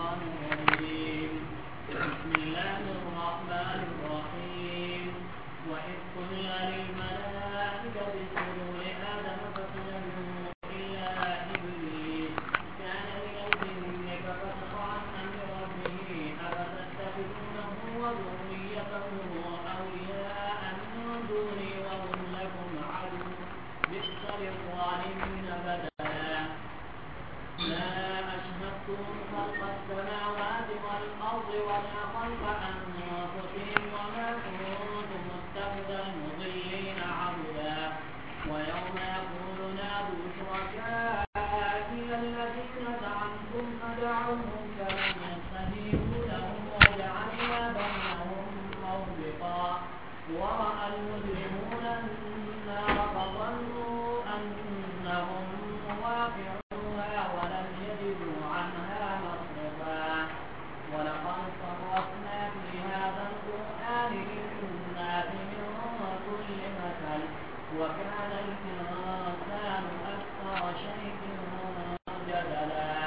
الشيطان الرجيم بسم الله الرحمن الرحيم وإذ قلنا للملائكة اسجدوا لآدم فسجدوا إلا إبليس كان من الجن ففسق عن أمر ربه أفتتخذونه وذريته أولياء من دوني وهم لكم عدو بئس للظالمين بدلا ما أشهدتهم خلق السماوات والأرض ولا خلق أنفسهم وما كنت متخذ المضلين عضدا ويوم يقول نادوا شركائي الذين زعمتم فدعوهم فلم يستجيبوا لهم وجعلنا بينهم موبقا ورأى المجرمون النار فظنوا أنهم مواقعوها ولم يجدوا عنها مصرفا ولقد صرفنا في هذا القرآن للناس من كل مثل وكان الإنسان أكثر شيء جدلا.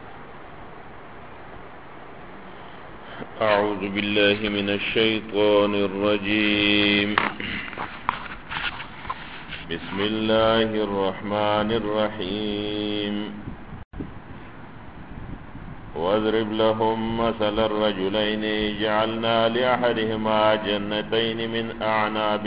أعوذ بالله من الشيطان الرجيم. بسم الله الرحمن الرحيم. واضرب لهم مثل الرجلين جعلنا لأحدهما جنتين من أعناب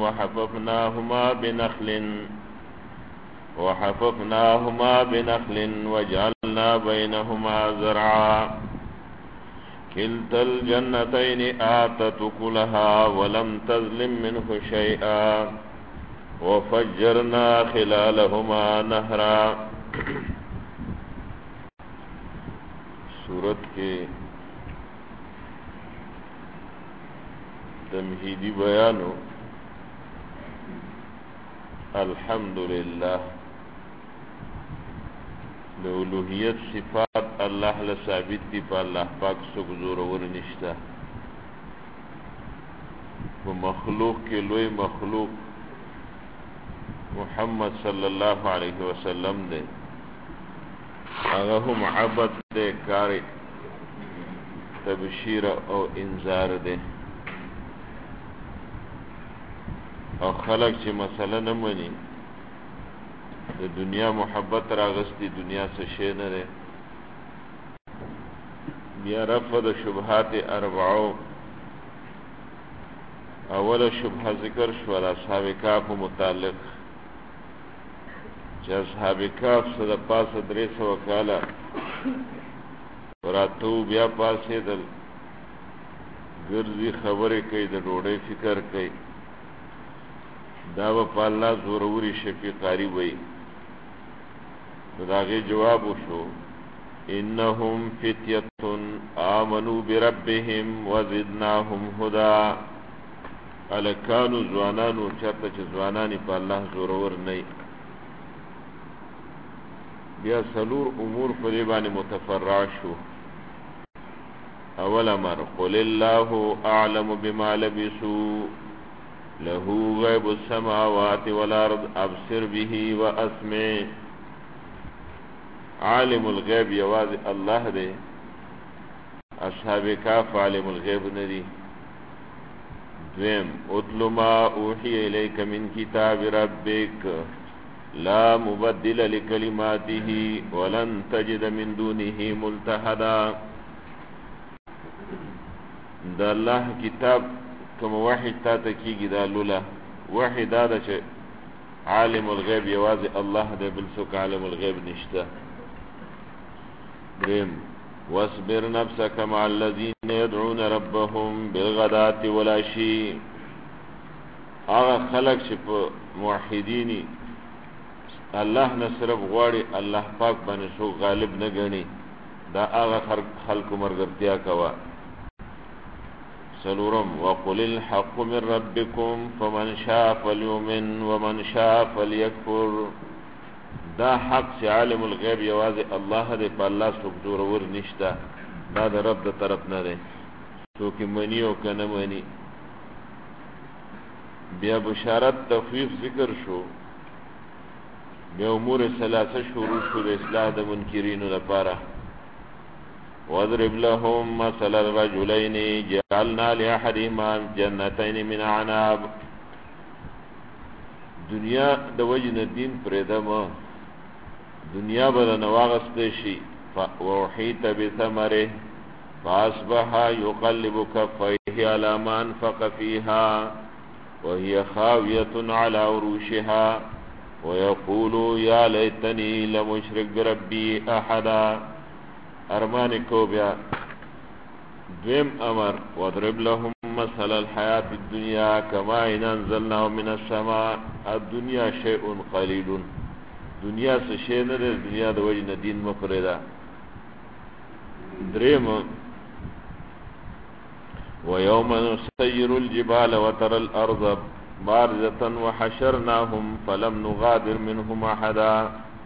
وحففناهما بنخل وجعلنا بينهما زرعا كلتا الجنتين آتت أكلها ولم تظلم منه شيئا وفجرنا خلالهما نهرا. سورت کے تمہیدی بیانو الحمدللہ د اولوہیت صفات اللہ لثابت دی پا اللہ پاک سوک زورور نشتا و مخلوق کے لوی مخلوق محمد صلی اللہ علیہ وسلم دے اگر هم عبد دے کار تبشیر او انذار دے او خلق چی مسئلہ نمانی د دنیا محبت راغستی دنیا سے شے نرے بیا رفع د شبہات اربعو اول شبہ ذکر شوال اصحاب کاف متعلق چه اصحاب کاف صد پاس دریس وکالا وراتو بیا پاسی دل گرزی خبری کئی د ڈوڑی فکر کئی داو پا اللہ زوروری شفیقاری وی داغی جواب شو انہم فتیتن آمنوا بربهم وزدناهم هدا الکانو زوانانو چرتا چه زوانانی پا اللہ زورور نئی بیا سلور امور فریبان متفرع شو. اول امر قل اللہ اعلم بما لبسوا له غیب السماوات والارض ابصر به واسمع. عالم الغیب یواز اللہ دے اصحاب کاف عالم الغیب ندی. دویم اتل ما اوحی الیک من کتاب ربک لا مبدل لکلماته ولن تجد من دونه ملتحدا. دا اللہ کتاب کم وحی تا تکیگی دا لولا وحی دادا چه عالم الغیب یواز اللہ دے بلسک عالم الغیب نشتا. درم واصبر نفسك مع الذين يدعون ربهم بالغداة والعشي. آغا خلق چه پا موحدینی اللہ نصرف غواری اللہ پاک بانی سو غالب نگنی دا آغا خلق مرگرتیا کوا. سلورم وقل الحق من ربكم فمن شاء فليؤمن ومن شاء فليكفر. دا حق سے عالم الغیب یواز اللہ دے پا اللہ سوک زورور نشتا دا دا رب دا طرف ندے سوکی منی او کنا منی. بیا بشارت تخفیف ذکر شو بیا امور ثلاثه شروع شو د اصلاح د منکرینو لپاره واضرب لهم مثل الرجلين جعلنا لأحدهما جنتين من عناب. دنیا د وجن دین پرېدم، دنیا بل نواغست شي ووحيت بثمره فاصبح يقلب كفيه على ما انفق فيها وهي خاوية على عروشها ويقول يا ليتني لم اشرك بربي احدا. ارمان کو بیا دویم امر واضرب لهم مثل الحياة الدنيا كماء انزلناه من السماء. الدنيا شيء قليل، دنیا سے شیء نه ده، دنیا د وجه نه دین مفردا. دریم ويوم نسير الجبال وترى الارض بارزة وحشرناهم فلم نغادر منهم احدا.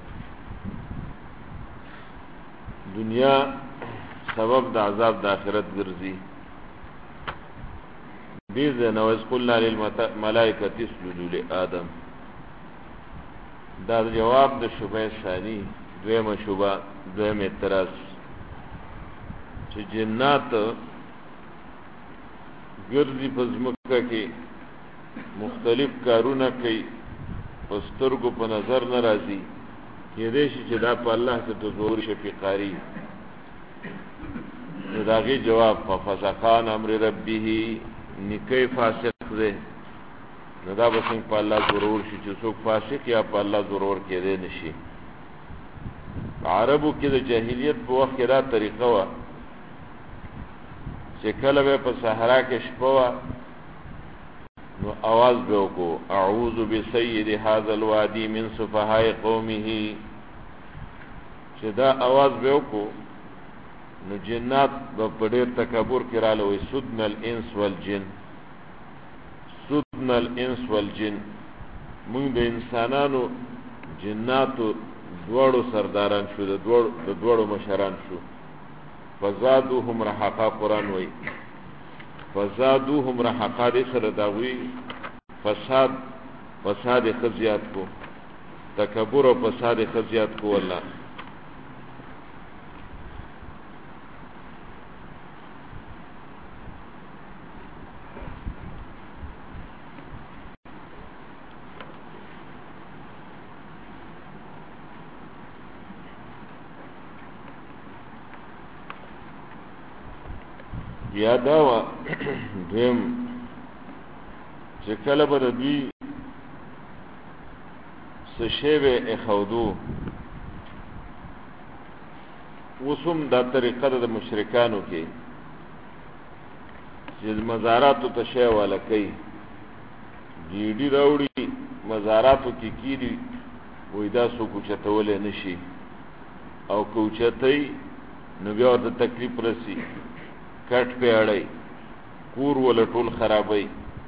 دنیا سبب د عذاب د آخرت ګرځي. دې نو اس قلنا للملائکه اسجدوا لآدم. دا جواب د شبهه ثانی دویمه شبهه دویم اعتراض چې جنات ګرځي په ځمکه کې مختلف کارونه کوي، پسترګو په نظر نه راځي، کېدای شي چې دا په الله ته تصور شفیقاری. نو د هغې جواب ففسقان امر ربه، نکي فاسق دی، نو دا به څنګه په الله ضرور شي چې څوک فاسق یا په الله ضرور کېدی نه شي. عربو کې د جاهلیت په وخت کې دا طریقه وه چې کله به په صحرا کې شپه وه نو اواز به وکړو اعوذ بسید هذا الوادي من سفهاء قومه. چې دا اواز به وکړو نو جنات به په ډېر تکبر کې راله وایي سدنا الانس والجن، سدنا الانس والجن، موږ د انسانانو جناتو دواړو سرداران شو، د دواړو مشران شو. فزادوهم رحقا، قرآن وایي فزادوهم رحقا، دې سره دا وایي فساد یې ښه زیات کو، تکبر او فساد یې ښه زیات کو. الله یا دا وا دویم چې کله به د دوی څه شی به اخودو، اوس هم دا طریقه ده د مشرکانو کې چې مزاراتو ته شی والا کوي، ګیډي راوړي مزاراتو کې کیدي وایي دا څوک اوچتولی نه شي، او که اوچتوي نو بیا ورته تکلیف رسي، کټ په اړی کور ولا ټول خرابوي.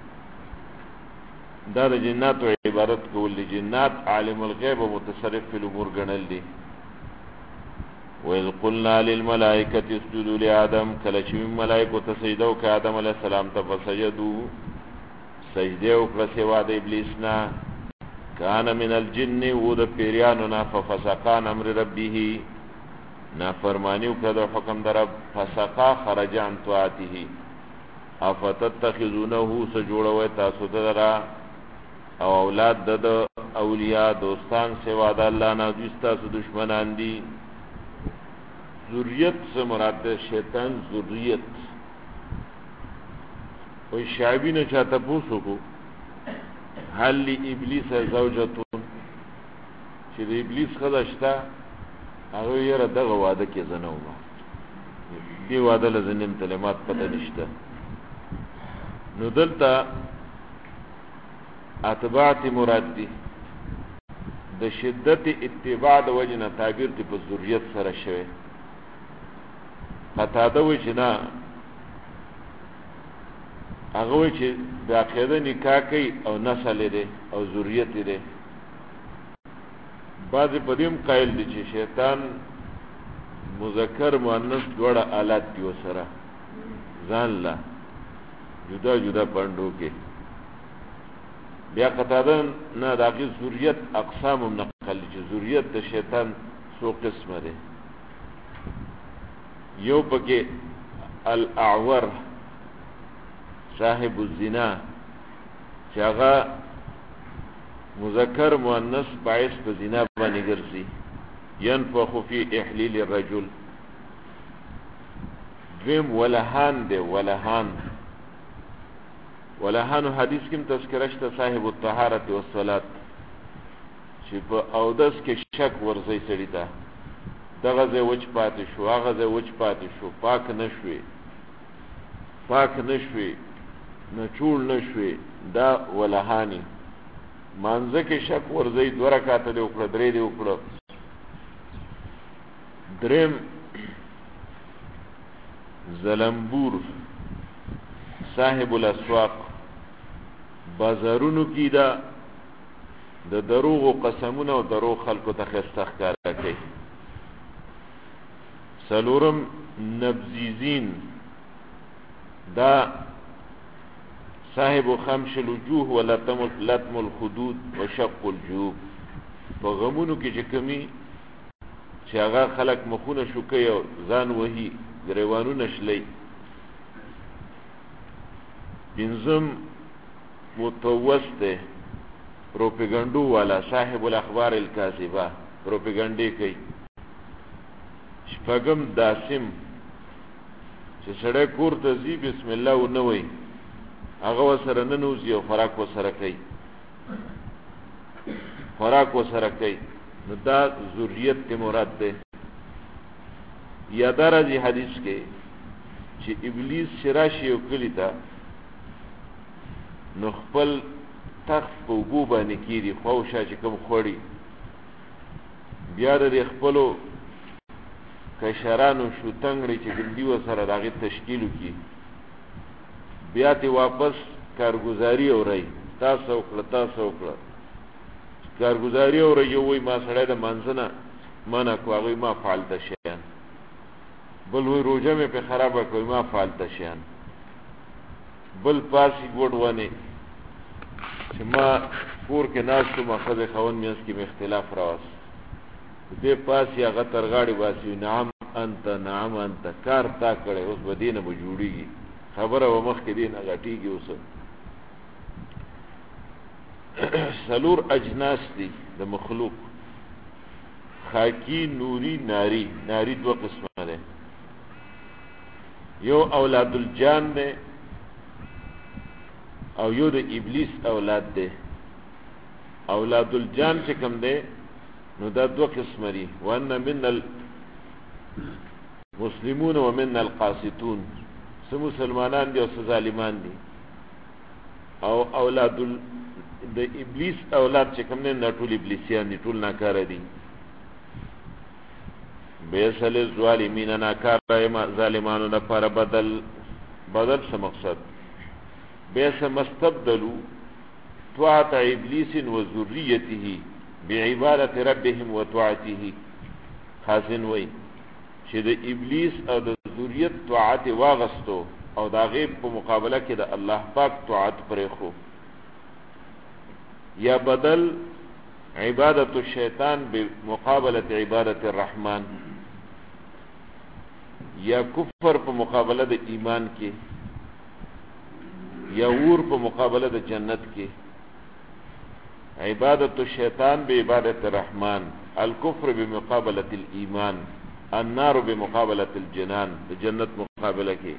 دا د جناتو عبارت کول دي. جنات عالم الغیب و متصرف فی الامور ګڼل دي. وَإِذْ قُلْنَا لِلْمَلَائِكَةِ اسْجُدُوا لِآدَمَ، کله چې موږ ملائکو ته سجده وکړه آدم علیه السلام ته، فسجدوا، سجده وکړه سوا د ابلیس نه، کان من الجن، و د پیریانو نه، ففسقا عن امر ربه، نافرمانی وکړه د حکم در رب، فسقا خرج عن طاعته، افتتخذونه، سجوړوئ تاسو دلرا او اولاد د اولیاء دوستان سوا د الله نه، دوی ستاسو دشمنان دي. ذریت سے مراد ده شیطان ذریت. وی شعبی نه چاته پوسو کو هل لی ابلیس زوجتون، چې د ابلیس ښځه شته، هغه یره دغه واده کې زه نه وم، دې واده له ځینې کلمات پته نشته. نو دلته اتباعت مراد دي، د شدت اتباع د وجه نه تعبیر دی په ذریت سره شوی. قطاده وی چې نه، هغه وی چې د عقیده نکاح کوي او نسل دی او ذریت دی. بعضې په دې هم قایل دي چې شیطان مذکر مؤنث دواړه آلات دي ورسره ځان له جدا جدا پنډو کې. بیا قطاده نه د هغې ذریت اقسام هم نقل دي چې ذریت د شیطان څو قسمه دی. یو پکې الاعور صاحب الزنا چې هغه مذکر مؤنث باعث په زنا باندې ګرځي ينفخ في احلیل الرجل. دویم ولهان دی. ولهان حدیث کې تذکرہ شته صاحب الطهارة والصلاة چې په اودس کې شک ورځي سړی ته دغه ځای وچ پاتې شو هغه ځای وچ پاتې شو پاک نشوي نچول نشوي دا ولهانی. مانځه کې شک ورځي 2 رکعاته دی وکړه 3 دی وکړه. دریم زلمبور صاحب الاسواق بازارونو کې دا د دروغ او قسمونو او دروغ خلکو ته خسته ښکارا کوي. سلورم نبزیزین دا صاحب خمش الوجوه ولطم الخدود وشق الجيوب. په غمونو کې چې کمی چې هغه خلک مخونه شوکي او ځان وهي گریوانونه شلی. پنځم متوس ده پروپاګاندا والا صاحب الاخبار الکاذبه پروپاګاندا کوي. شپږم داسم چې سړی کور ته ځي بسم الله ونه وایي هغه وسره ننوځي او خوراک وسره کوي نو دا ذریت ته مراد ده. یا دا راځي حدیث کې چې ابلیس شراشي او کلی ته نو خپل تخت په اوبو باندې کېږي خوشا چې کوم خوړي بیا د خپلو کشرانو شو تنګړي چې ګندي وسره دغه تشکیل کی بیا ته واپس کارګزاري اوري تاسو وکړه کارګزاري اوري یو وای ما سره د منځنه منا کوغي ما فعلت شيان بل وی روزه مې په خرابه کوي ما فعلت شيان بل پاسي ګوډونه چې ما کور کې ناشته مخزه خون میاس کې اختلاف راوس دې پاسي هغه ترغاړي واسي نعم انت کار تا کړي اوس بدینه به جوړیږي خبره و مخ کې دین غټیږي اوس. سلور اجناس دي د مخلوق خاکی نوری ناری 2 قسمه ده. یو اولاد الجان ده او یو د ابلیس اولاد ده. اولاد الجان چې کوم ده نو دا 2 قسمه دي. وان من المسلمون ومن القاسطون سه مسلمانان دي او سه ظالمان دي. او اولاد د ابلیس اولاد چې کوم نه ټول ابلیسیان دي ټول ناکاره دي. بیسل الظالمین ناکاره ظالمانو لپاره بدل څه مقصد بیس مستبدلوا طاعت ابلیس وذریته بعبادت ربهم وطاعته. خازن وای چې د ابلیس او د ذریت طاعت واغستو او دا غیب په مقابله کې د الله پاک طاعت پرې خو. یا بدل عبادت الشیطان بمقابله عبادت الرحمن. یا کفر په مقابله د ایمان کې یا ور په مقابله د جنت کې. عبادت الشیطان بعبادت الرحمن. الكفر بمقابله الايمان. النار بمقابله الجنان. د جنت مقابله کې.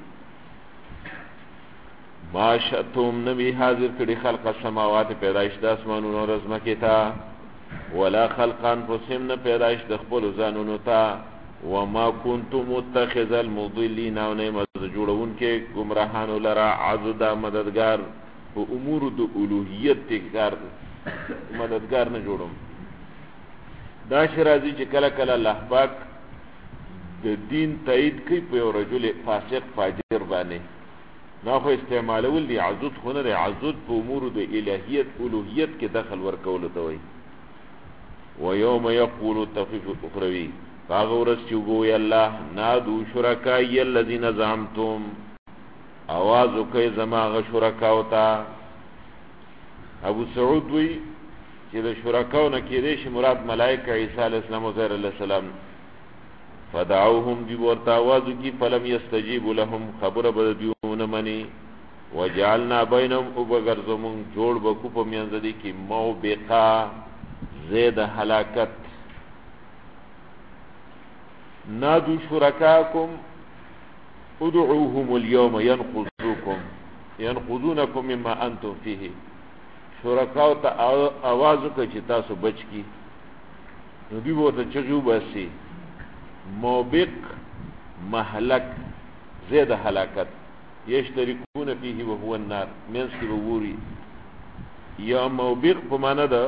ما شئتم نبی حاضر کړي خلق السماوات پیدائش د اسمانونو او زمکه تا ولا خلقان فسم نه پیدائش د خپل ځانونو تا وما كنتم متخذ المضلين او نه مز جوړون کې گمراهانو لرا عضد مددگار په امور د الوهیت کار مددگار نه جوړوم. دا شرازی چې کله کله الله پاک د دین تایید کوي په رجل فاسق فاجر باندې نه خو استعمالول دي عضد خونه دي عضد په امور د الوهیت کې دخل ورکول ته وي. ويوم يقول التخفيف الاخروي فاغورس چوغوی الله نادو شرکای الذین زعمتم आवाज کوي زماغه شرکاو تا. ابو سعود وی چې د شرکاو نه کېدې شي مراد ملائکه عیسی علیه السلام او زهر علیه السلام فدعوهم دی ورته आवाज کی فلم یستجیبوا لهم خبر بد دیونه منی وجعلنا بینهم وبغرزمون جوړ بکو په میانځ دي کې موبقا زید هلاکت نادو شرکاکم ادعوهم اليوم ينقذونكم مما انتم فيه شرکاو ته आवाज وکړي چې تاسو بچ کی نو دی وته چغو باسي موبق مهلك زید هلاکت یشترکون فيه وهو النار منس کی ووري یا موبق په معنا ده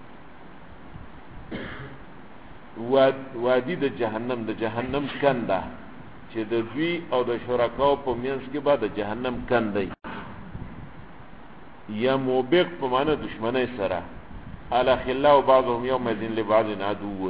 وادي د جهنم کنده چې د دوی او د شرکاو په منس کې بعد د جهنم کنده یا موبق په معنا دشمنی سره الاخلاء بعضهم يومئذ لبعض عدو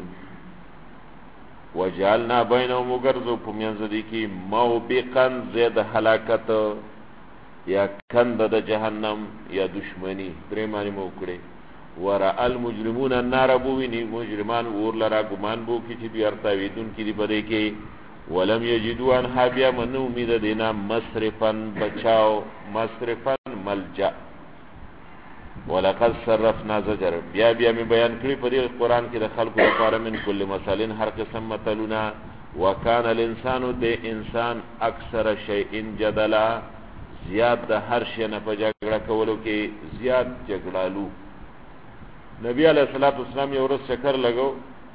وجعلنا بينهم وغرزو په منځ دي کې موبقا زید هلاکت یا کند د جهنم یا دشمنی درې معنی مو کړې ورا المجرمون النار بوینی مجرمان ور لرا ګمان بو کې چې بیا ارتاویدون کې دی بده کې ولم یجدوا ان حبیا من امید دینا مصرفا بچاو مصرفا ملجا ولقد صرفنا زجر بیا می بیان کړی په دې قران کې د خلقو لپاره من کل مثالین هر قسم مثالونه وکانه الانسان د انسان اکثر شیء جدلا زیاد د هر شی نه په جګړه کولو کې زیاد جګړالو نبی علیہ الصلوۃ والسلام یو ورځ چکر لګاو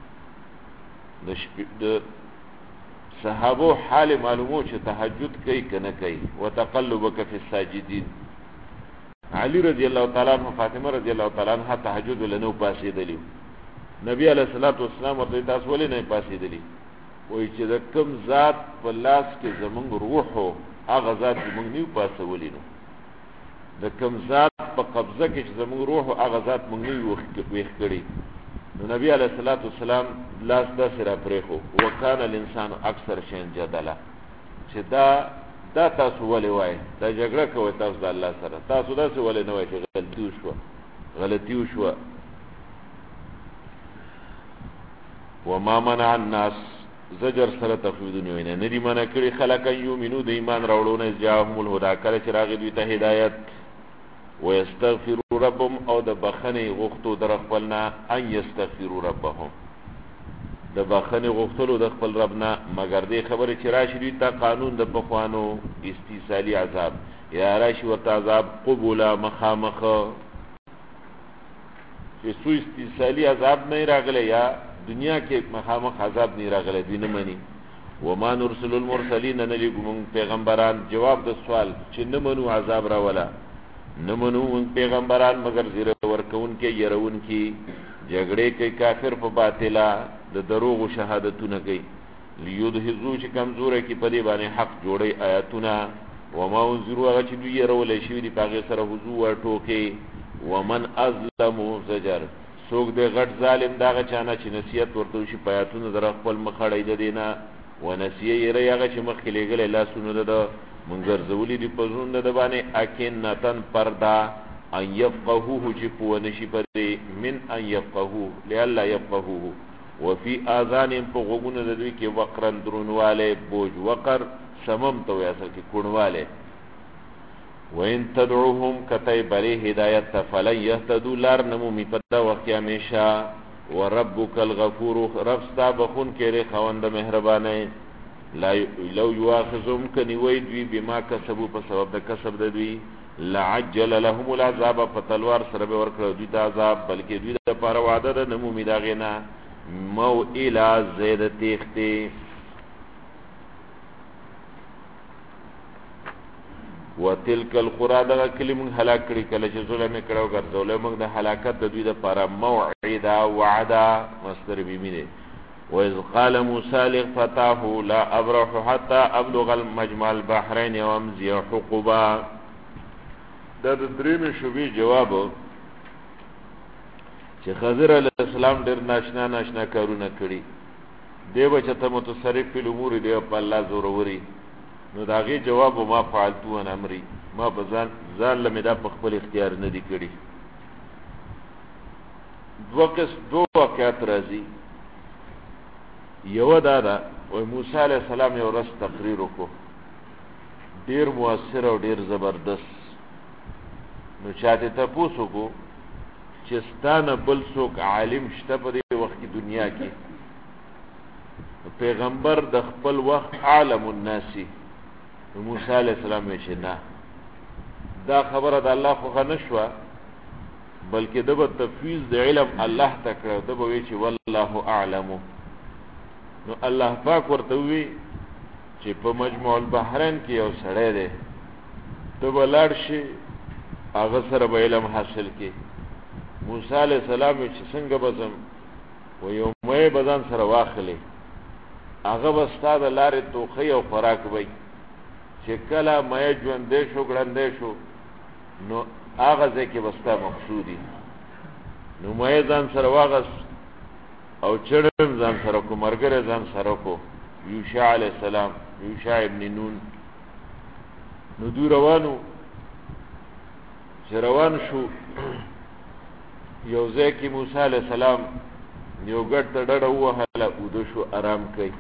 د صحابو حال معلومو چې تهجد کوي کنه کوي وتقلبک فی الساجدین علی رضی الله تعالی عنہ فاطمه رضی الله تعالی عنها تهجد ولنو پاسې دلی نبی علیہ الصلوۃ والسلام ورته تاسو ولې نه پاسې دلی وای چې د کوم ذات په لاس کې زمونږ روح هغه ذات موږ نیو پاسې ولینو د کوم ذات په قبضه کې چې زمونږ روح هغه ذات موږ نیو وښ کړی نو نبی علیہ الصلوۃ والسلام لاس د سره پرېخو وکانه الانسان اکثر شین جدلا چې دا تاسو ولې وای دا جګړه کوي تاسو د الله سره تاسو دا څه ولې نه وای چې غلطي وشو وما منع الناس زجر سره تخویض نه ندی منع کړی خلک یومنو د ایمان راوړونه جاءهم الهدى کله چې راغی دوی ته هدایت ويستغفروا ربهم او د بخنه غوښتو در خپلنا ان يستغفروا ربهم د بخنه غوښتلو د خپل ربنا مگر دې خبره چې راشي دوی ته قانون د پخوانو استیصالی عذاب یا راشي ورته عذاب قبول مخامخ چې سو استیصالی عذاب نه راغلی یا دنیا کې مخامخ عذاب نه راغلی دوی نه مني وما نرسل المرسلین نلګم پیغمبران جواب د سوال چې نه منو عذاب را ولا نمنو پیغمبران مگر زیره ورکون کې يرون کې جګړې کوي کافر په باطلا د دروغ شهادتونه کوي ليذهزو چې کمزورې کې په دې باندې حق جوړي آیاتونه وما انذروا هغه چې دوی يرول شي دی پاګه سره حضور ورټوکي ومن ازلم زجر څوک دې غټ ظالم داغه چانه چې نصیحت ورته شي پیاتونه در خپل مخړې ده دینه ونسیه یې هغه چې مخ کې لګل الله سنت ده منګر زولې دی پزوند د باندې اکنتن پردا ان يفقهوه چې په نشي پرې من ان يفقهوه لالا يفقهوه وفي اذان په غوګونه د دوی کې وقرن درونواله بوج وقر سمم تو اصل کې کونواله وان تدعوهم کتای بری هدایت فلن يهتدوا لار نمو می پدا وخت همیشه وربک الغفور رب ستا بخون کې خوند مهربانه لو یواخذهم کنوی دوی بما کسبوا په سبب د کسب د دوی لعجل لهم العذاب فتلوار سره به ورکړو دوی ته عذاب بلکې دوی د پاره وعده د نمو می داغینا مو الی زید تختی وتلک القرى دغه کلمه هلاک کړي کله چې ظلم کړو ګرځول موږ د هلاکت د دوی د لپاره موعده وعده مصدر بیمینه وإذ قال موسى لفتاه لا أبرح حتى أبلغ المجمع البحرين وامضي حقبا دا د درېمې شوبې جواب چې خضر علیه السلام ډېر ناشنا کارونه کړي دی چې ته متصرف په امور دی په الله زوروري نو داغه جواب ما فعلتو ان امري ما بزان ځان لمه دا په خپل اختیار نه دی کړی دوه واقعات راځي یو دا ده و موسی علیہ السلام یو ورځ تقریر وکړو ډیر مؤثر او ډیر زبردست. نو چاته تاسو کو چې ستانه بل څوک عالم شته په دې وخت کې دنیا کې، پیغمبر د خپل وخت عالم الناس. موسی علیہ السلام یې نه، دا خبره د الله خو نه شوه، بلکې دغه تفویض د علم الله ته کړو، دغه وی چې والله اعلم. نو الله پاک ورته وی چې په مجموع البحرین کې یو سړی دی، ته ولاړ شي هغه سره به علم حاصل کې. موسی علیہ السلام چې څنګه بزم و یو مې بدن سره واخلې، هغه به ستا د لارې توخی او خوراک وي. چې کله مې ژوندې شو ګړندې شو نو هغه ځکه به ستا مقصودي. نو مې ځان سره واغس او چړم ځان سره کو، مرګره ځان سره کو، یوشع علیہ السلام، یوشع ابن نون. نو دوی روانو، چې روان شو یو ځای کې موسی علیہ السلام یو ګټ ته ډډه ووهله، اوده شو آرام کوي.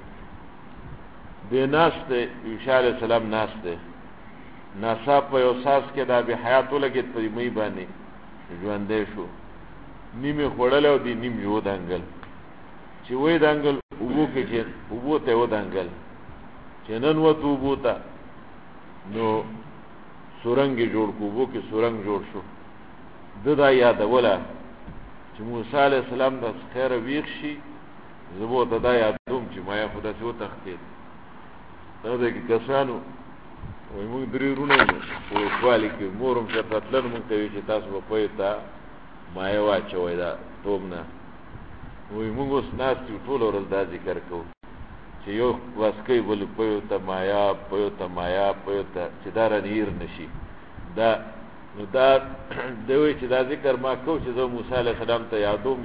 دی ناست دی، یوشع علیہ السلام ناست دی، ناڅاپه یو ساس کې د آب حیات ولګېد په مۍ باندې، ژوندی شو. نیم یې خوړلی او دی نیم یې ودانګل. چې وی دانګل اوبو کې، چې اوبو ته یې ودانګل، چې نن وته اوبو ته نو سورنګ یې جوړ کړو، اوبو کې سورنګ جوړ شو. ده دا یادوله چې موسی علیہ السلام د خیره ویښ شي، زه به ورته دا یادوم چې ما یې خو داسې وتښتېد. دا کې کسانو وایي موږ درې وروڼه وو په وچوالي کې، مور هم چېرته تلل موږ ته وایي چې تاسو به پیو ته مایه واچوئ دا توب نه. وایي موږ اوس ناست یو ټوله ورځ دا ذکر کوو چې یو واسکۍ بل پیو ته مایا، پیو ته مایا، پیو ته، چې دا رانه هیر نه شي. دا نو دا دی وایي چې دا ذکر ما کو چې زه موسی علیہ السلام ته یادوم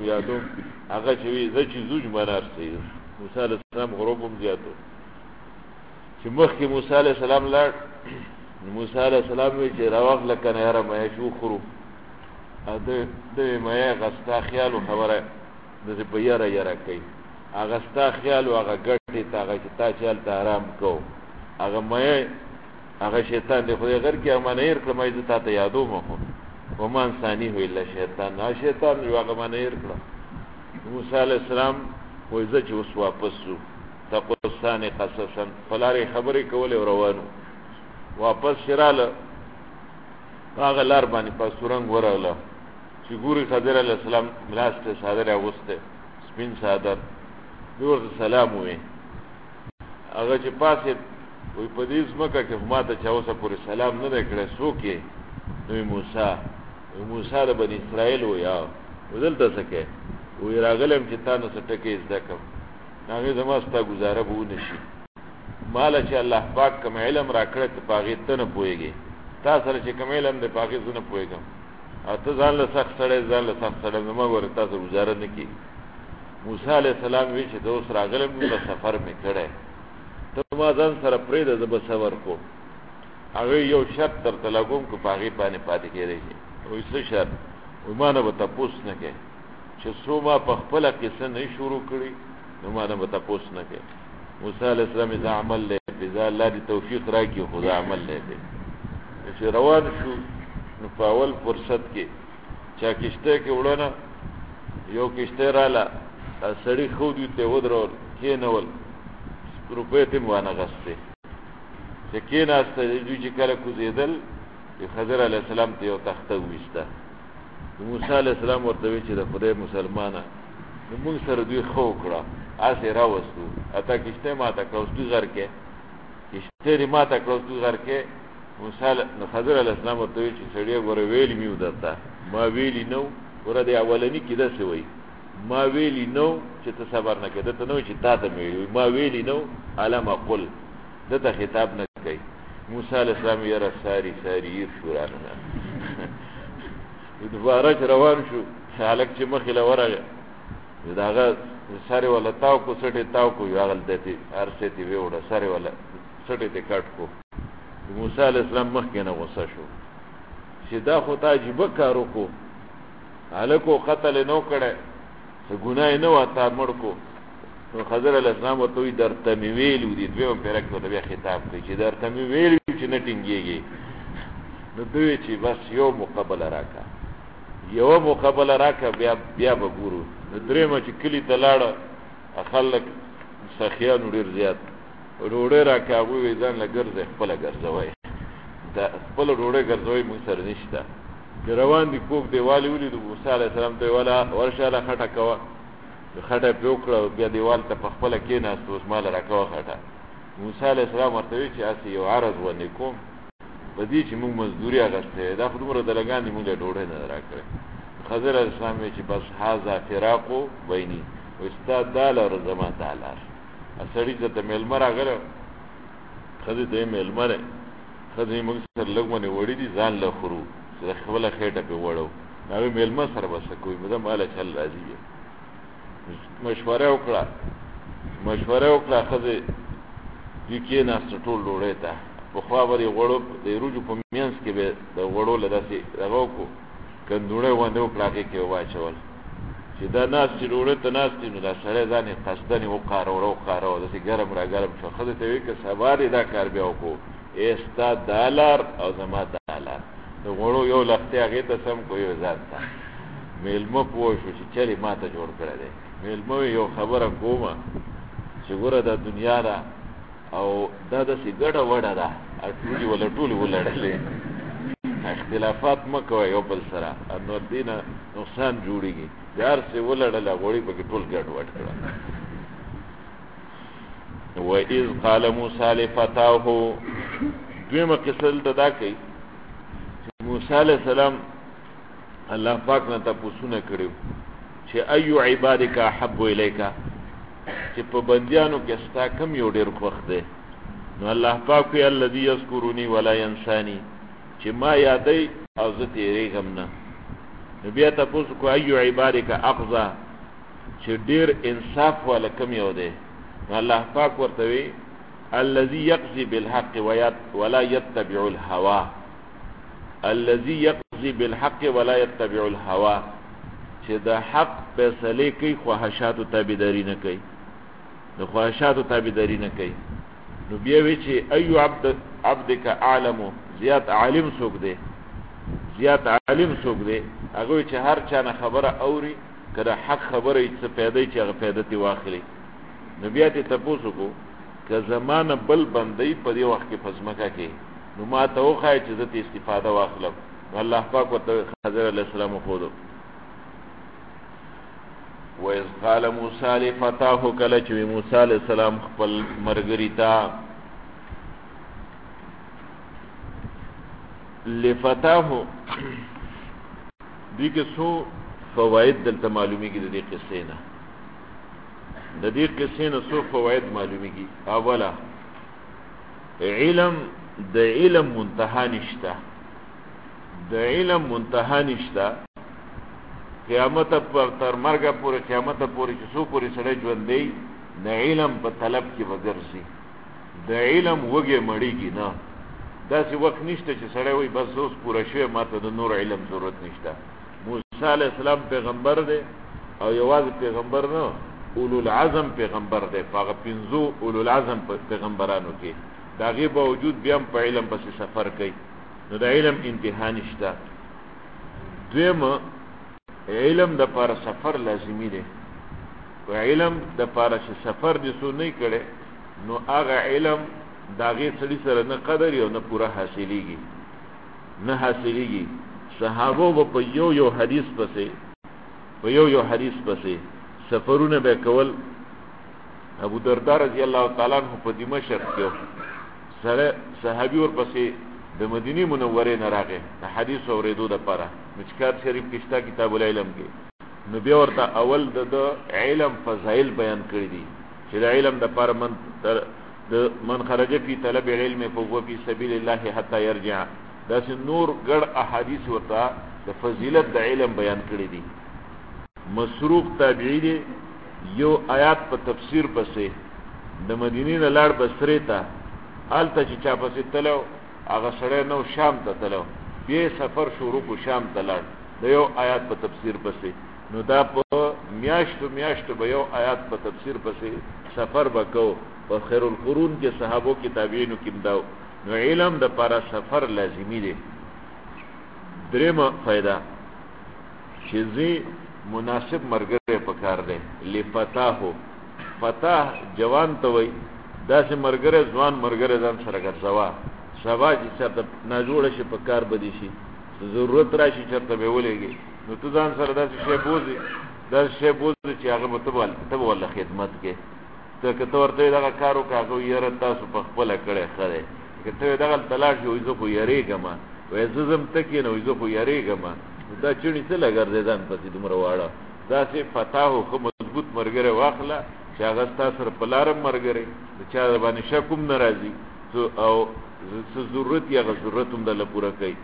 هغه چې وایي زه چې زوج ما ناست یم. موسی علیہ السلام غروب هم زیاتو چې مخکې موسی علیہ السلام لاړ. موسی علیہ السلام وایي چې راواخله که نه یاره مایه چې وخورو. ده وایي مایه غستا خیال و خبره داسې په یره کوي، هغه ستا خیال و هغه ګټې ته، هغه چې تا چې هلته آرام کو، هغه مایه هغه شیطان دی. خدای غر کې هغه مانه هیر کړه، ما زه تا ته یادوم خو وما انساني هو الا شیطان، هغه شیطان یو هغه مانه هیر کړه. موسی علیہ السلام وایي زه چې اوس واپس شو تقصان قصصا، په لارې خبرې کولې او روانو. واپس چې راله هغه لار باندې په سورنګ ورغله چې ګوري خضر علیہ السلام ملاسته صادر اغوسته، سپین صادر. دوی ورته سلام ووایي. هغه چې پاسې وایي په دې ځمکه کې خو ما ته چا اوسه پورې سلام نه دی کړی، څوک یې؟ نو موسی د بني اسرائیل وایي دلته څه کوې؟ وایي راغلی یم چې تا نه څه ټکې زده کړم. هغې زما ستا ګزاره به ونه شي. ماله چې الله پاک کوم علم را کړی ته په هغې ته نه پوهېږې، تا سره چې کوم علم دی په هغې زه نه پوهېږم، او ته ځان له سخت سړی زما ګوره تا سره ګزاره نه کړي. موسی علیہ السلام وی چې زه اوس راغلی یم، نو سفر مې کړی، ته ما ځان سره پرېږده زه به صبر کوم. هغې یو شرط درته لګوم که په هغې باندې پاتې کېدی شي. وایي څه شرط؟ وایي ما نه به تپوس نه کوې، چې څو ما په خپله قصه نه شروع کړي نو ما نه به تپوس نه کوې. موسی علیہ السلام دا عمل دی پې، دا الله دې توفیق را کړي، خو دا عمل دی پې. چې روان شو نو په اول فرصت کې چا کشتۍ کې وړنه، یو کشتۍ راله، سړي ښه دوی ته ودرول، کېنول، روپۍ ته یې وانغستې. چې کېناسته دوی چې کله کوزېدل، خضر علیہ السلام ته یو تخته وویسته. موسی علیہ السلام ورته وی چې د خدای مسلمانه نو موږ سره دوی ښه وکړه، هسې راوستو، اته کشتۍ ماته کړه، اوس دوی غر کې کشتۍ دې ماته کړه، اوس دوی غر کې. نو خضر علیہ السلام ورته وی چې سړیه ګوره ویلي مې و درته، ما ویلي نه و. ګوره د اولني کې داسې وایي ما ویلي نه و چې ته صبر نه کوې، دته نه وایي چې تا ته مې ویلي، ما ویلي نه و علم اقل، دته خطاب نه کوي. موسی علیہ السلام یاره ساري هیر شو رانه. دوباره چې روان شو، هلک چې مخې له ورغی د هغه سر یې وله تاو کو، سټ یې تاو کو، یو هغلته یې هر څه یې ویوړه، سر یې وله سټ یې کټ کو. موسی علیہ السلام مخکې نه غوسه شو چې دا خو تا عجیبه کار وکړو، هلک و قتل یې نه و کړی، څه ګناه یې نه وه، تا مړ کو. نو خضر علیہ السلام ورته وی درته مې ویلو دي دویم پیرک ته بیا خطاب کوي چې درته مې ویلو چې نه ټینګېږي. نو دوی چې بس یو مقابله راکا بیا به ګورو. نو درېیمه چې کلي ته لاړه خلک سخیانو ډېر زیات ډوډۍ راکړه. هغوی وایي ځان له ګرځئ خپله ګرځوئ دا خپله ډوډۍ ګرځوئ موږ سره نشته. چې روان دي کوږ دیوال یې ولیدو موسی علیه السلام ته یې ورشه هله خټه کوه. خټه یې پرې وکړه بیا دیوال ته په خپله کېناست اوس ما له راکوه خټه. موسی علیه السلام ورته وایي چې هسې یو عرض ونې کوم په دې چې موږ مزدوري اخیستې دا خو دومره دلګان دي موږ له ډوډۍ نه راکړې. خضر علیه السلام وایي چې بس هذا فراقو بیني وایي ستا دا لاره زما دا لاره. سړي ته مېلمه راغله ښځې ته یې مېلمه دی ښځې موږ سره لږ ونې وړي دي ځان له خورو چې د خپله خېټه پرې وړو. هغوی مېلمه سره به څه کوي مده ماله چل راځي. مشوره وکړه ښځې دوی کېناسته ټول ډوډۍ ته. پخوا به د غوړو د وریجو په منځ کې به د غوړو له داسې دغه وکړو کندوړی غوندې وکړه هغې کې به واچول چې دا ناست چې ډوډۍ ته ناست وي نو دا سړی ځان یې قصدن یې وقاروه داسې ګرم را ګرم شو. ښځې ته یې وایي که سبا دې دا کار بیا وکړو ستا دا لار او زما دا لار د غوړو یو لښتې هغې ته سم کړو یو ځان ته. مېلمه پوه شو چې چل یې ما ته جوړ کړی دی. مېلمه وایي یو خبره کومه چې ګوره دا دنیا ده او دا داسې ګډه وډه ده ټولې ولړلې اختلافات مه کوه یو بل سره نو دې نه نقصان جوړېږي. د هر څه ولړله غوړي پکې ټول ګډ وډ کړه. وَإِذْ قَالَ مُوسَىٰ لِفَتَاهُ دویمه قصه دلته دا کوي چې موسی علیه السلام الله پاک نه تپوسونه کړي چې ایو عبادک احب الیک چې په بندیانو کې ستا کم یو ډېر خوښ دی. نو الله پاک وی الذي یذکرنی ولا ینسانی چې ما یادی او زه تېرېږم نه. نو بیا تپوس کو ایو عبادک اقضا چې ډېر انصاف والا کم یو دی. نو الله پاک ورته وی الذي یقضي بالحق ولا يتبع الهوى الذي يقضي بالحق ولا يتبع الهوى چې د حق فیصلې کوي خواهشاتو تابعداري نه کوي د خواهشاتو تابعداري نه کوي. نو بیا وی چې ایو عبدک اعلم زیات عالم څوک دی هغه چې هر چا نه خبره اوري که د حق خبره یې څه پیدا چې هغه پیدا تی واخلي. نو بیا ته تپوس وکړو که زمانه بل بندی په دې وخت کې په ځمکه کې نو ما ته وښایه چې زه ته استفاده واخلم. نو الله پاک ورته خضر علیه السلام وښودو. وَإِذْ قَالَ مُوسَىٰ لِفَتَاهُ کله چې موسی علیه السلام خپل ملګري ته لفتاه دې کې څو فواید دلته معلومیږي د دې قصې نه څو فواید معلومیږي. اوله د علم منتها نشته قیامت پر تر مرګه پورې قیامت پورې چې څو پورې سړی ژوند دی د علم په طلب کې وګرځي د علم وږی مړېږي نه. داسې وخت نشته چې سړی وایي بس اوس پوره شوی ما ته د نور علم ضرورت نشته. موسی علیه السلام پیغمبر دی او یوازې پیغمبر نه اولو العزم پیغمبر دی په هغه 5 اولو العزم پیغمبرانو کې د هغې باوجود بیا هم په علم پسې سفر کوي. نو د علم انتها نشته. دویمه علم د پاره سفر لازمی دی. په علم د پاره چې سفر دې څو نه کړي نو هغه علم د هغې سړي سره نه قدر او نه پوره حاصلېږي. صحابو به په یو حدیث پسې سفرونه به کول. ابو دردار رضی الله تعالی عنہ په دمشق کې صحابي ورپسې د مدینه منورې نه راغی د حدیث اورېدو دپاره. مشکات شریف کې شته کتاب العلم کې. نو بیا ورته اول د علم فضایل بیان کړي دي چې د علم دپاره من خرج فی طلب العلم فهو فی سبیل الله حتی یرجع داسې نور ګډ احادیث ورته د فضیلت د علم بیان کړي دي. مسروق تابعی دی یو آیات په تفسیر پسې د مدینې نه لاړ بصرې ته هلته چې چا پسې تلو هغه سړی نو شام ته تلو بیا سفر شروع کو شام ته لاړ د یو آیات په تفسیر پسې. نو دا په میاشتو به یو آیات په تفسیر پسې سفر وکاو. په خیر القرون کې صحابو کې تابعینو کې مداو. نو علم د پر سفر لازمی دی. درېمه فائدہ چې زی مناسب مرګره پکار دی. لفتاهو فتاه جوان ته وای داسې مرګره ځوان مرګره ځان سره ګرځوا. سبا چې چرته ناجوړه شي پکار بدی شي ضرورت راشي چرته به ولېږي نو ته ځان سره داسې شی بوزي چې هغه ته ول خدمت کې ته که ته ورته دغه کار وکړې هغه یاره تاسو په خپله کړی ښه دی. که ته دغه تلاړ شي وایي زه خو یارېږم وایي زه ځم ته کښېنه وایي زه خو یارېږم. دا چڼې څه لګرځې ځان پسې دومره واړه. داسې فتاحو ښه مضبوط ملګری واخله چې هغه ستا سره په لاره ملګری د چا باندې شک هم نه راځي او څه ضرورت یې هغه ضرورت هم دله پوره کوي.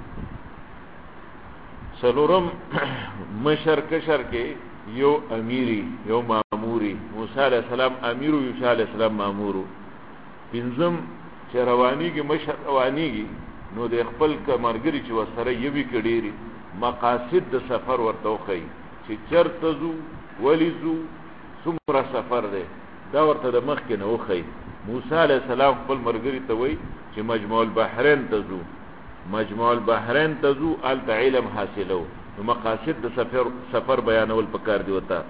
څلورم مشر کشر کې یو امیری یو ماموری. موسی علیہ السلام امیرو یوشع علیہ السلام مامورو. پنځم چې روانیږي مشر روانیږي نو د خپل مرګري چې ورسره یوي کډيري مقاصد د سفر ورته وخی چې چرته ځو ولې ځو څومره سفر دی دا ورته د مخکې نه وخی. موسی علیہ السلام خپل مرګري ته وایي چې مجمع البحرین ته ځو. مجمع البحرین ته ځو هلته علم حاصلو. نو مقاصد د سفر بیانول پکار دی وته.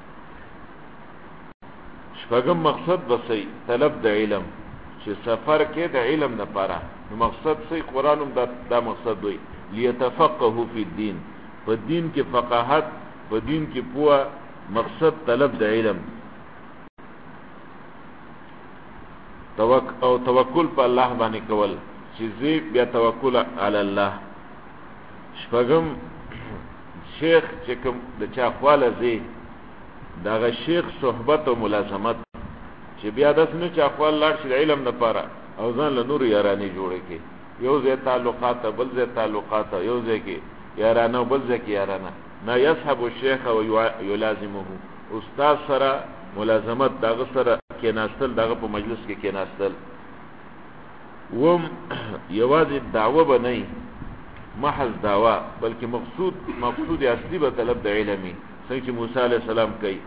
شپږم مقصد بسې طلب د علم چې سفر کې د علم لپاره نو مقصد سي قرآن هم دا مقصد وي ليتفقهوا فی الدین. په دین کې فقاهت په دین کې پوهه مقصد طلب د علم او توکل په الله باندې کول چې زی بیا توکل علی الله. شپږم شیخ چې کوم د چا خواله زی دغه شیخ صحبت او ملازمت چې بیا داس نه چا خپل لاړ شي علم نه پاره او ځان له نور یارانی جوړه کې یو ځای تعلقات بل ځای تعلقات یو ځای کې یارانه بل ځای کې یارانه نه يسحب الشيخ او يلازمه. استاد سره ملازمت دغه سره کې ناستل دغه په مجلس کې ناستل. وم یوازې دعوه بنئ محض دعوه بلکې مقصود اصلي به طلب د علمي څنګه چې موسی علیہ السلام کوي.